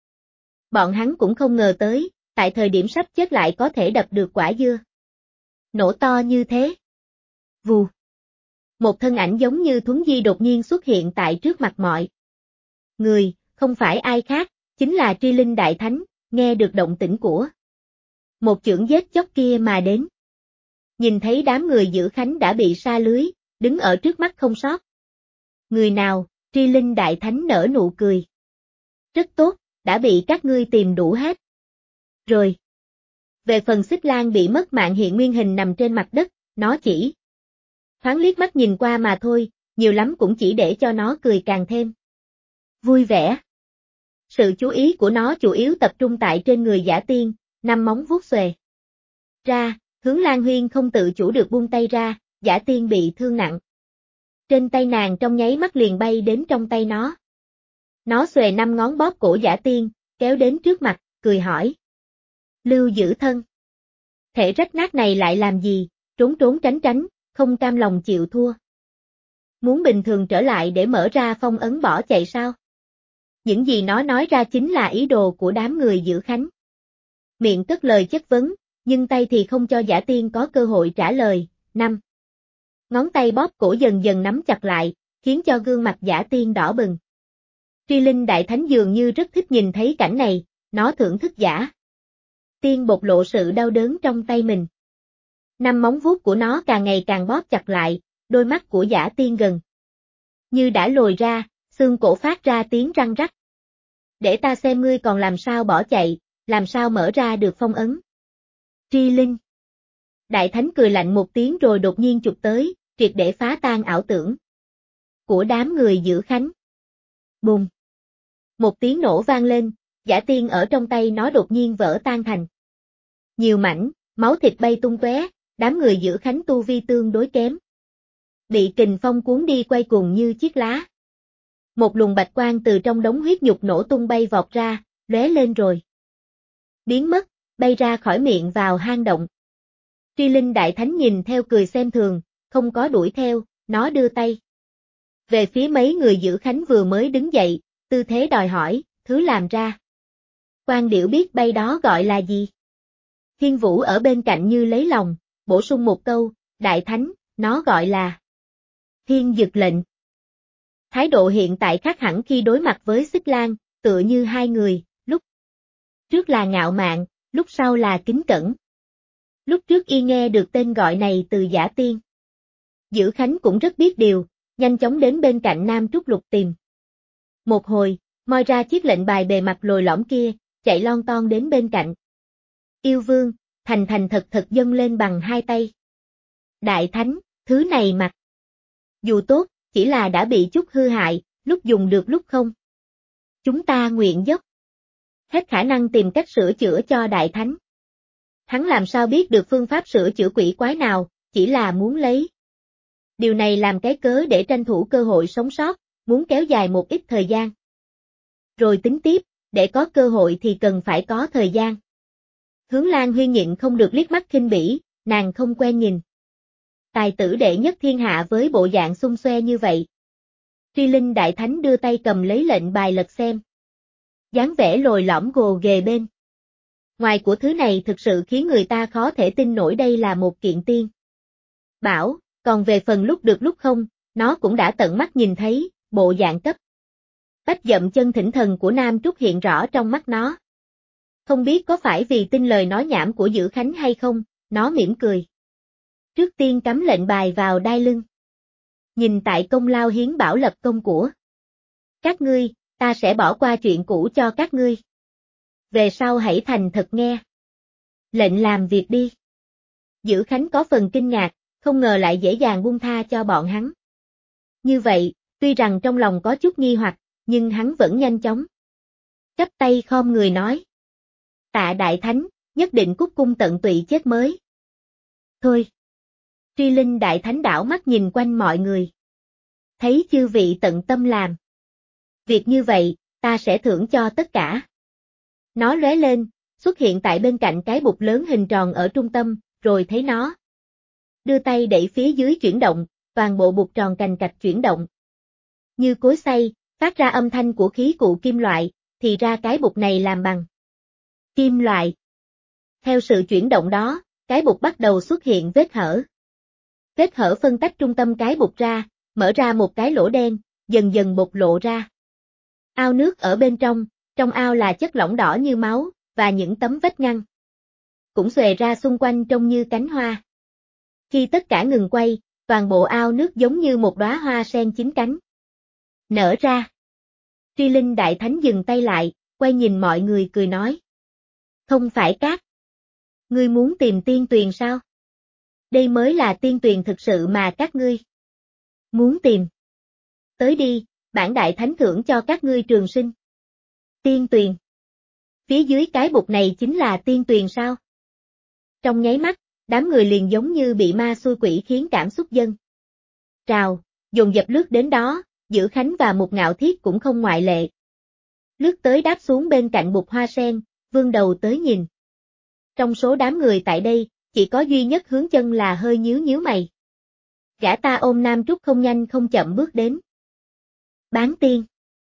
Bọn hắn cũng không ngờ tới, tại thời điểm sắp chết lại có thể đập được quả dưa nổ to như thế. Vù. Một thân ảnh giống như thuấn di đột nhiên xuất hiện tại trước mặt mọi người, không phải ai khác, chính là Tri Linh Đại Thánh, nghe được động tĩnh của một chưởng giết chóc kia mà đến. Nhìn thấy đám người Giữ Khánh đã bị sa lưới, đứng ở trước mắt không sót người nào, Tri Linh Đại Thánh nở nụ cười. Rất tốt, đã bị các ngươi tìm đủ hết rồi. Về phần Xích Lan bị mất mạng hiện nguyên hình nằm trên mặt đất, nó chỉ thoáng liếc mắt nhìn qua mà thôi, nhiều lắm cũng chỉ để cho nó cười càng thêm vui vẻ. Sự chú ý của nó chủ yếu tập trung tại trên người Dã Tiên, 5 móng vuốt xuề ra, Hướng Lan Huyên không tự chủ được buông tay ra, Dã Tiên bị thương nặng. Trên tay nàng trong nháy mắt liền bay đến trong tay nó. Nó xuề 5 ngón bóp cổ Dã Tiên, kéo đến trước mặt, cười hỏi. Lưu Giữ thân. Thể rách nát này lại làm gì, trốn trốn tránh tránh, không cam lòng chịu thua. Muốn bình thường trở lại để mở ra phong ấn bỏ chạy sao? Những gì nó nói ra chính là ý đồ của đám người Giữ Khánh. Miệng cất lời chất vấn, nhưng tay thì không cho Dã Tiên có cơ hội trả lời. 5. Ngón tay bóp cổ dần dần nắm chặt lại, khiến cho gương mặt Dã Tiên đỏ bừng. Tri Linh Đại Thánh dường như rất thích nhìn thấy cảnh này, nó thưởng thức Dã Tiên bộc lộ sự đau đớn trong tay mình. 5 móng vuốt của nó càng ngày càng bóp chặt lại, đôi mắt của Dã Tiên gần như đã lồi ra, xương cổ phát ra tiếng răng rắc. Để ta xem ngươi còn làm sao bỏ chạy, làm sao mở ra được phong ấn. Tri Linh Đại Thánh cười lạnh một tiếng rồi đột nhiên chụp tới, triệt để phá tan ảo tưởng của đám người Giữ Khánh. Bùng! Một tiếng nổ vang lên, Dã Tiên ở trong tay nó đột nhiên vỡ tan thành nhiều mảnh, máu thịt bay tung tóe, đám người Giữ Khánh tu vi tương đối kém. Bị kình phong cuốn đi quay cuồng như chiếc lá. Một luồng bạch quang từ trong đống huyết nhục nổ tung bay vọt ra, lóe lên rồi biến mất, bay ra khỏi miệng vào hang động. Tri Linh Đại Thánh nhìn theo cười xem thường, không có đuổi theo, nó đưa tay về phía mấy người Giữ Khánh vừa mới đứng dậy, tư thế đòi hỏi, thứ làm ra quan điểu biết bay đó gọi là gì. Thiên Vũ ở bên cạnh như lấy lòng, bổ sung một câu, Đại Thánh, nó gọi là Thiên Dực lệnh. Thái độ hiện tại khác hẳn khi đối mặt với Xích Lan, tựa như hai người, lúc trước là ngạo mạn, lúc sau là kính cẩn. Lúc trước y nghe được tên gọi này từ Dã Tiên. Giữ Khánh cũng rất biết điều, nhanh chóng đến bên cạnh Nam Trúc Lục tìm. Một hồi, moi ra chiếc lệnh bài bề mặt lồi lõm kia, chạy lon ton đến bên cạnh. Yêu Vương, thành thành thật thật dâng lên bằng hai tay. Đại Thánh, thứ này mặc dù tốt, chỉ là đã bị chút hư hại, lúc dùng được lúc không. Chúng ta nguyện dốc hết khả năng tìm cách sửa chữa cho Đại Thánh. Hắn làm sao biết được phương pháp sửa chữa quỷ quái nào, chỉ là muốn lấy. Điều này làm cái cớ để tranh thủ cơ hội sống sót, muốn kéo dài một ít thời gian. Rồi tính tiếp, để có cơ hội thì cần phải có thời gian. Hướng Lan Huyên nhịn không được liếc mắt khinh bỉ, nàng không quen nhìn. Tài tử đệ nhất thiên hạ với bộ dạng xung xoe như vậy. Truy Linh Đại Thánh đưa tay cầm lấy lệnh bài lật xem. Dáng vẻ lồi lõm gồ ghề bên. Ngoài của thứ này thực sự khiến người ta khó thể tin nổi đây là một kiện tiên bảo, còn về phần lúc được lúc không, nó cũng đã tận mắt nhìn thấy, bộ dạng cấp bách dậm chân thỉnh thần của Nam Trúc hiện rõ trong mắt nó. Không biết có phải vì tin lời nói nhảm của Dữ Khánh hay không, nó mỉm cười. Trước tiên cắm lệnh bài vào đai lưng. Nhìn tại công lao hiến bảo lập công của các ngươi, ta sẽ bỏ qua chuyện cũ cho các ngươi. Về sau hãy thành thật nghe. Lệnh làm việc đi. Dữ Khánh có phần kinh ngạc, không ngờ lại dễ dàng buông tha cho bọn hắn. Như vậy, tuy rằng trong lòng có chút nghi hoặc, nhưng hắn vẫn nhanh chóng chắp tay khom người nói. Tạ Đại Thánh, nhất định cúc cung tận tụy chết mới. Thôi. Truy Linh Đại Thánh đảo mắt nhìn quanh mọi người. Thấy chư vị tận tâm làm. Việc như vậy, ta sẽ thưởng cho tất cả. Nó lóe lên, xuất hiện tại bên cạnh cái bục lớn hình tròn ở trung tâm, rồi thấy nó. Đưa tay đẩy phía dưới chuyển động, toàn bộ bục tròn cành cạch chuyển động. Như cối xay, phát ra âm thanh của khí cụ kim loại, thì ra cái bục này làm bằng kim loại. Theo sự chuyển động đó, cái bục bắt đầu xuất hiện vết hở. Vết hở phân tách trung tâm cái bục ra, mở ra một cái lỗ đen, dần dần bộc lộ ra. Ao nước ở bên trong ao là chất lỏng đỏ như máu, và những tấm vách ngăn. Cũng xòe ra xung quanh trông như cánh hoa. Khi tất cả ngừng quay, toàn bộ ao nước giống như một đóa hoa sen chín cánh. Nở ra. Truy Linh Đại Thánh dừng tay lại, quay nhìn mọi người cười nói. Không phải các. Ngươi muốn tìm tiên tuyền sao? Đây mới là tiên tuyền thực sự mà các ngươi muốn tìm. Tới đi, bản Đại Thánh thưởng cho các ngươi trường sinh. Tiên tuyền. Phía dưới cái bục này chính là tiên tuyền sao? Trong nháy mắt, đám người liền giống như bị ma xui quỷ khiến cảm xúc dâng trào, dồn dập lướt đến đó, Dữ Khánh và Mục Ngạo Thiết cũng không ngoại lệ. Lướt tới đáp xuống bên cạnh bục hoa sen, vươn đầu tới nhìn. Trong số đám người tại đây, chỉ có duy nhất Hướng Chân là hơi nhíu nhíu mày. Gã ta ôm Nam Trúc không nhanh không chậm bước đến. Bán tiên.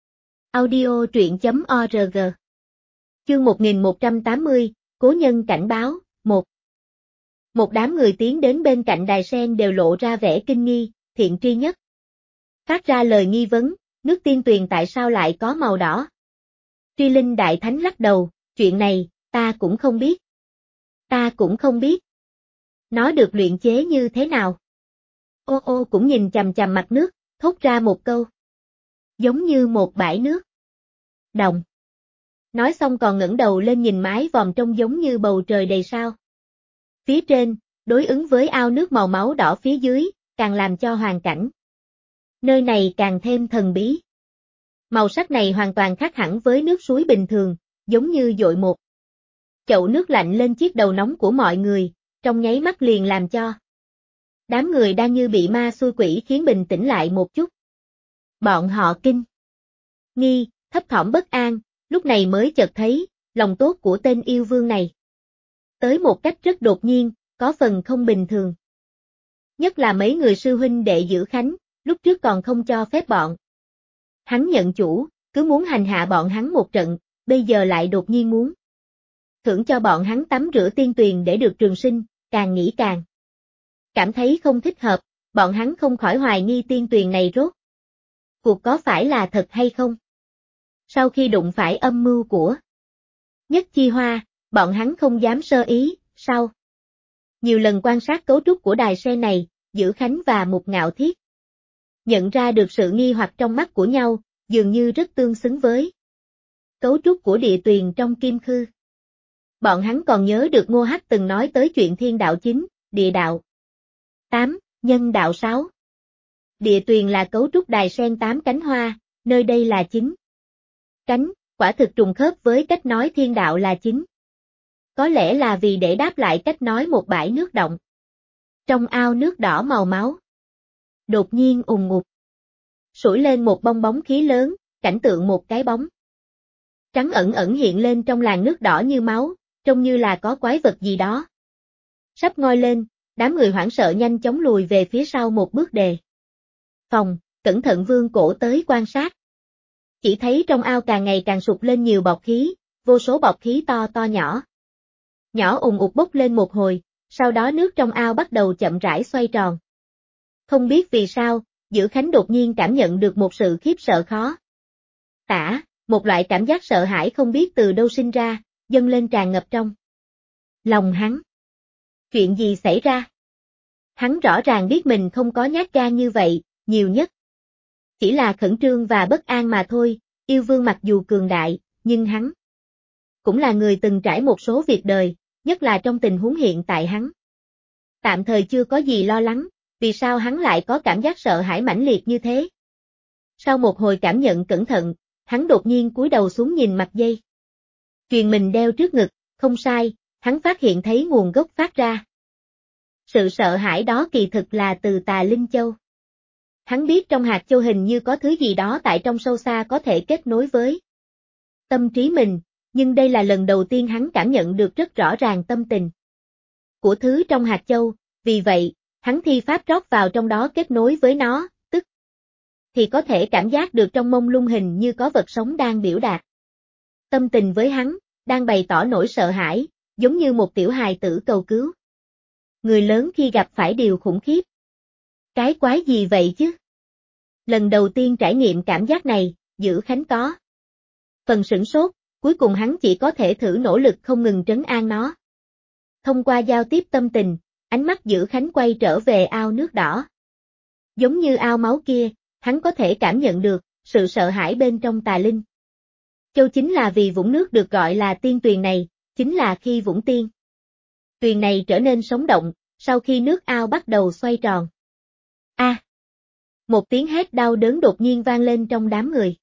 Audio truyện.org. Chương 1180, Cố nhân cảnh báo, 1. Một đám người tiến đến bên cạnh đài sen đều lộ ra vẻ kinh nghi, thiện tri nhất. Phát ra lời nghi vấn, nước tiên tuyền tại sao lại có màu đỏ? Truy Linh Đại Thánh lắc đầu, chuyện này, ta cũng không biết. Ta cũng không biết. Nó được luyện chế như thế nào? Ô ô cũng nhìn chằm chằm mặt nước, thốt ra một câu. Giống như một bãi nước. Đồng. Nói xong còn ngẩng đầu lên nhìn mái vòm trông giống như bầu trời đầy sao. Phía trên, đối ứng với ao nước màu máu đỏ phía dưới, càng làm cho hoàn cảnh nơi này càng thêm thần bí. Màu sắc này hoàn toàn khác hẳn với nước suối bình thường, giống như dội một chậu nước lạnh lên chiếc đầu nóng của mọi người, trong nháy mắt liền làm cho đám người đang như bị ma xui quỷ khiến bình tĩnh lại một chút. Bọn họ kinh nghi, thấp thỏm bất an, lúc này mới chợt thấy, lòng tốt của tên yêu vương này. Tới một cách rất đột nhiên, có phần không bình thường. Nhất là mấy người sư huynh đệ Dữ Khánh, lúc trước còn không cho phép bọn hắn nhận chủ, cứ muốn hành hạ bọn hắn một trận, bây giờ lại đột nhiên muốn thưởng cho bọn hắn tắm rửa tiên tuyền để được trường sinh, càng nghĩ càng cảm thấy không thích hợp, bọn hắn không khỏi hoài nghi tiên tuyền này rốt cuộc có phải là thật hay không. Sau khi đụng phải âm mưu của Nhất Chi Hoa, bọn hắn không dám sơ ý, sau nhiều lần quan sát cấu trúc của đài sen này, Dữ Khánh và Mục Ngạo Thiết nhận ra được sự nghi hoặc trong mắt của nhau, dường như rất tương xứng với cấu trúc của địa tuyền trong kim khư. Bọn hắn còn nhớ được Ngô Hắc từng nói tới chuyện thiên đạo 9, địa đạo 8, nhân đạo 6. Địa tuyền là cấu trúc đài sen 8 cánh hoa, nơi đây là 9 cánh, quả thực trùng khớp với cách nói thiên đạo là chính. Có lẽ là vì để đáp lại cách nói một bãi nước động. Trong ao nước đỏ màu máu. Đột nhiên ùn ngụt. Sủi lên một bong bóng khí lớn, cảnh tượng một cái bóng. Trắng ẩn ẩn hiện lên trong làn nước đỏ như máu, trông như là có quái vật gì đó. Sắp ngoi lên, đám người hoảng sợ nhanh chóng lùi về phía sau một bước đề phòng, cẩn thận vươn cổ tới quan sát. Chỉ thấy trong ao càng ngày càng sụt lên nhiều bọt khí, vô số bọt khí to to nhỏ. Nhỏ ùn ụt bốc lên một hồi, sau đó nước trong ao bắt đầu chậm rãi xoay tròn. Không biết vì sao, Dữ Khánh đột nhiên cảm nhận được một sự khiếp sợ khó tả, một loại cảm giác sợ hãi không biết từ đâu sinh ra, dâng lên tràn ngập trong lòng hắn. Chuyện gì xảy ra? Hắn rõ ràng biết mình không có nhát gan như vậy, nhiều nhất chỉ là khẩn trương và bất an mà thôi. Yêu Vương mặc dù cường đại, nhưng hắn cũng là người từng trải một số việc đời, nhất là trong tình huống hiện tại hắn tạm thời chưa có gì lo lắng, vì sao hắn lại có cảm giác sợ hãi mãnh liệt như thế? Sau một hồi cảm nhận cẩn thận, hắn đột nhiên cúi đầu xuống nhìn mặt dây chuyền mình đeo trước ngực, không sai, hắn phát hiện thấy nguồn gốc phát ra. Sự sợ hãi đó kỳ thực là từ Tà Linh Châu. Hắn biết trong hạt châu hình như có thứ gì đó tại trong sâu xa có thể kết nối với tâm trí mình, nhưng đây là lần đầu tiên hắn cảm nhận được rất rõ ràng tâm tình của thứ trong hạt châu, vì vậy, hắn thi pháp rót vào trong đó kết nối với nó, tức thì có thể cảm giác được trong mông lung hình như có vật sống đang biểu đạt tâm tình với hắn, đang bày tỏ nỗi sợ hãi, giống như một tiểu hài tử cầu cứu người lớn khi gặp phải điều khủng khiếp. Cái quái gì vậy chứ? Lần đầu tiên trải nghiệm cảm giác này, Dữ Khánh có phần sửng sốt, cuối cùng hắn chỉ có thể thử nỗ lực không ngừng trấn an nó. Thông qua giao tiếp tâm tình, ánh mắt Dữ Khánh quay trở về ao nước đỏ. Giống như ao máu kia, hắn có thể cảm nhận được sự sợ hãi bên trong Tà Linh Châu chính là vì vũng nước được gọi là tiên tuyền này, chính là khi vũng tiên tuyền này trở nên sống động, sau khi nước ao bắt đầu xoay tròn. Một tiếng hét đau đớn đột nhiên vang lên trong đám người.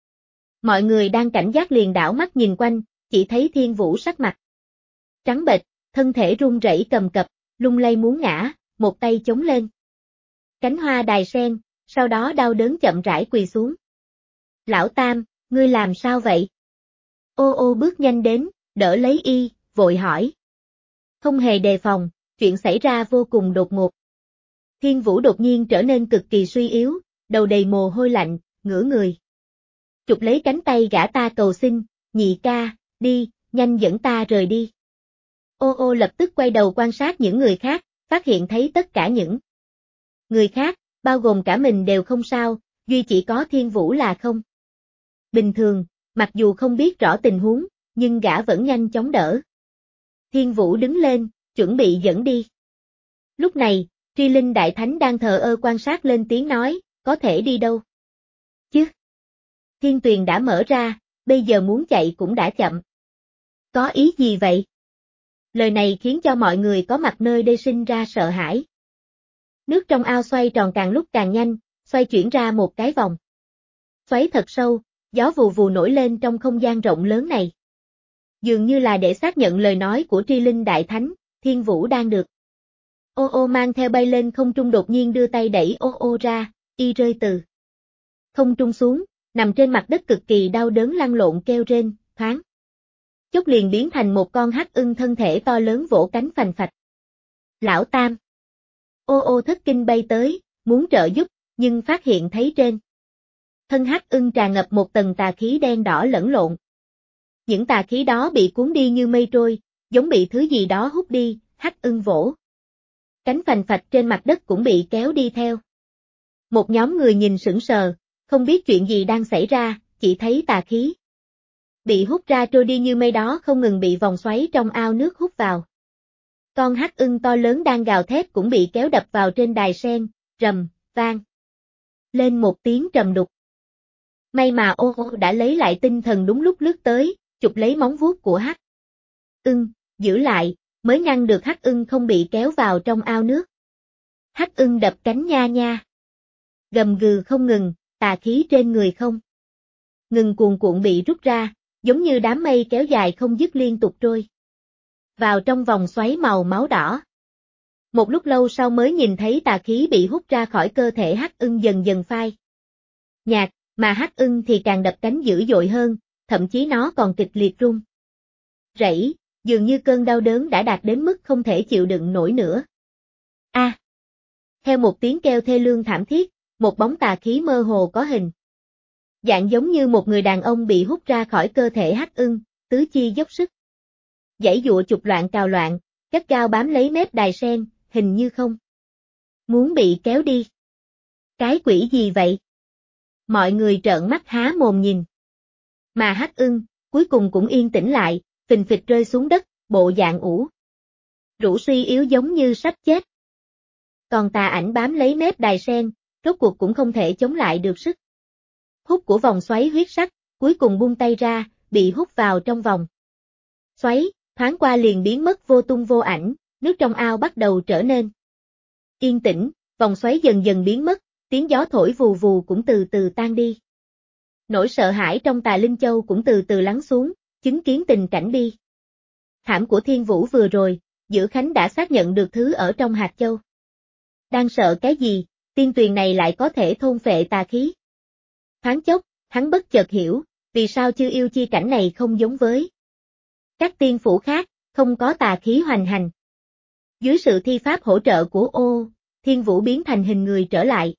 Mọi người đang cảnh giác liền đảo mắt nhìn quanh, chỉ thấy Thiên Vũ sắc mặt trắng bệch, thân thể run rẩy cầm cập, lung lay muốn ngã, một tay chống lên cánh hoa đài sen, sau đó đau đớn chậm rãi quỳ xuống. Lão Tam, ngươi làm sao vậy? Ô ô bước nhanh đến, đỡ lấy y, vội hỏi. Không hề đề phòng, chuyện xảy ra vô cùng đột ngột. Thiên Vũ đột nhiên trở nên cực kỳ suy yếu, đầu đầy mồ hôi lạnh, ngửa người. Chụp lấy cánh tay gã ta cầu xin, nhị ca, đi, nhanh dẫn ta rời đi. Ô ô lập tức quay đầu quan sát những người khác, phát hiện thấy tất cả những người khác, bao gồm cả mình đều không sao, duy chỉ có Thiên Vũ là không bình thường, mặc dù không biết rõ tình huống, nhưng gã vẫn nhanh chóng đỡ. Thiên Vũ đứng lên, chuẩn bị dẫn đi. Lúc này, Tri Linh Đại Thánh đang thờ ơ quan sát lên tiếng nói, có thể đi đâu? Chứ? Thiên tuyền đã mở ra, bây giờ muốn chạy cũng đã chậm. Có ý gì vậy? Lời này khiến cho mọi người có mặt nơi đây sinh ra sợ hãi. Nước trong ao xoay tròn càng lúc càng nhanh, xoay chuyển ra một cái vòng. Xoáy thật sâu, gió vù vù nổi lên trong không gian rộng lớn này. Dường như là để xác nhận lời nói của Tri Linh Đại Thánh, Thiên Vũ đang được. Ô ô mang theo bay lên không trung đột nhiên đưa tay đẩy ô ô ra, y rơi từ không trung xuống, nằm trên mặt đất cực kỳ đau đớn lăn lộn kêu rên, thoáng chốc liền biến thành một con hắc ưng thân thể to lớn vỗ cánh phành phạch. Lão Tam. Ô ô thất kinh bay tới, muốn trợ giúp, nhưng phát hiện thấy trên thân hắc ưng tràn ngập một tầng tà khí đen đỏ lẫn lộn. Những tà khí đó bị cuốn đi như mây trôi, giống bị thứ gì đó hút đi, hắc ưng vỗ cánh phành phạch trên mặt đất cũng bị kéo đi theo. Một nhóm người nhìn sững sờ, không biết chuyện gì đang xảy ra, chỉ thấy tà khí bị hút ra trôi đi như mây đó không ngừng bị vòng xoáy trong ao nước hút vào. Con hắc ưng to lớn đang gào thét cũng bị kéo đập vào trên đài sen, rầm, vang lên một tiếng trầm đục. May mà ô ô đã lấy lại tinh thần đúng lúc lướt tới, chụp lấy móng vuốt của hắc ưng, giữ lại, mới ngăn được hắc ưng không bị kéo vào trong ao nước. Hắc ưng đập cánh nha nha, gầm gừ không ngừng, tà khí trên người không ngừng cuồn cuộn bị rút ra, giống như đám mây kéo dài không dứt liên tục trôi vào trong vòng xoáy màu máu đỏ. Một lúc lâu sau mới nhìn thấy tà khí bị hút ra khỏi cơ thể Hắc Ưng dần dần phai nhạt, mà Hắc Ưng thì càng đập cánh dữ dội hơn, thậm chí nó còn kịch liệt run rẩy, dường như cơn đau đớn đã đạt đến mức không thể chịu đựng nổi nữa. A! Theo một tiếng kêu thê lương thảm thiết, một bóng tà khí mơ hồ có hình dạng giống như một người đàn ông bị hút ra khỏi cơ thể Hắc Ưng, tứ chi dốc sức giãy giụa chụp loạn cào loạn, gắt gao bám lấy mép đài sen, hình như không muốn bị kéo đi. Cái quỷ gì vậy? Mọi người trợn mắt há mồm nhìn. Mà Hắc Ưng, cuối cùng cũng yên tĩnh lại, phình phịch rơi xuống đất, bộ dạng ủ rũ suy yếu giống như sắp chết. Còn tà ảnh bám lấy mép đài sen, rốt cuộc cũng không thể chống lại được sức hút của vòng xoáy huyết sắc, cuối cùng buông tay ra, bị hút vào trong vòng xoáy, thoáng qua liền biến mất vô tung vô ảnh, nước trong ao bắt đầu trở nên yên tĩnh, vòng xoáy dần dần biến mất, tiếng gió thổi vù vù cũng từ từ tan đi. Nỗi sợ hãi trong Tà Linh Châu cũng từ từ lắng xuống, chứng kiến tình cảnh bi thảm của Thiên Vũ vừa rồi, Dữ Khánh đã xác nhận được thứ ở trong hạt châu. Đang sợ cái gì, tiên tuyền này lại có thể thôn phệ tà khí. Thoáng chốc, hắn bất chợt hiểu, vì sao Chư Yêu chi cảnh này không giống với các tiên phủ khác, không có tà khí hoành hành. Dưới sự thi pháp hỗ trợ của Thiên Vũ biến thành hình người trở lại.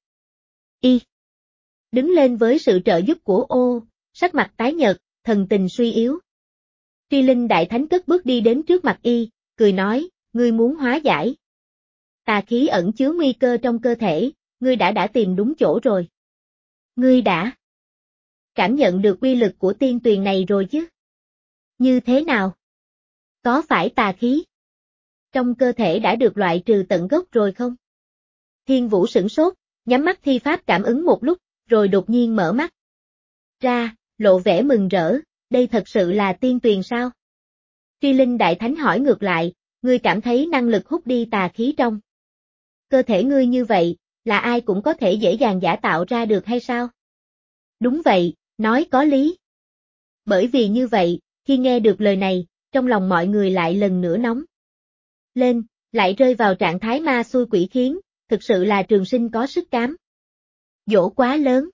Đứng lên với sự trợ giúp của sắc mặt tái nhợt, thần tình suy yếu. Truy Linh Đại Thánh cất bước đi đến trước mặt cười nói, ngươi muốn hóa giải tà khí ẩn chứa nguy cơ trong cơ thể, ngươi đã tìm đúng chỗ rồi. Ngươi đã cảm nhận được uy lực của tiên tuyền này rồi chứ? Như thế nào? Có phải tà khí trong cơ thể đã được loại trừ tận gốc rồi không? Thiên Vũ sửng sốt, nhắm mắt thi pháp cảm ứng một lúc, rồi đột nhiên mở mắt ra, lộ vẻ mừng rỡ, đây thật sự là tiên tuyền sao? Truy Linh Đại Thánh hỏi ngược lại, ngươi cảm thấy năng lực hút đi tà khí trong cơ thể ngươi như vậy, là ai cũng có thể dễ dàng giả tạo ra được hay sao? Đúng vậy, nói có lý. Bởi vì như vậy, khi nghe được lời này, trong lòng mọi người lại lần nữa nóng lên, lại rơi vào trạng thái ma xui quỷ khiến, thực sự là trường sinh có sức cám dỗ quá lớn.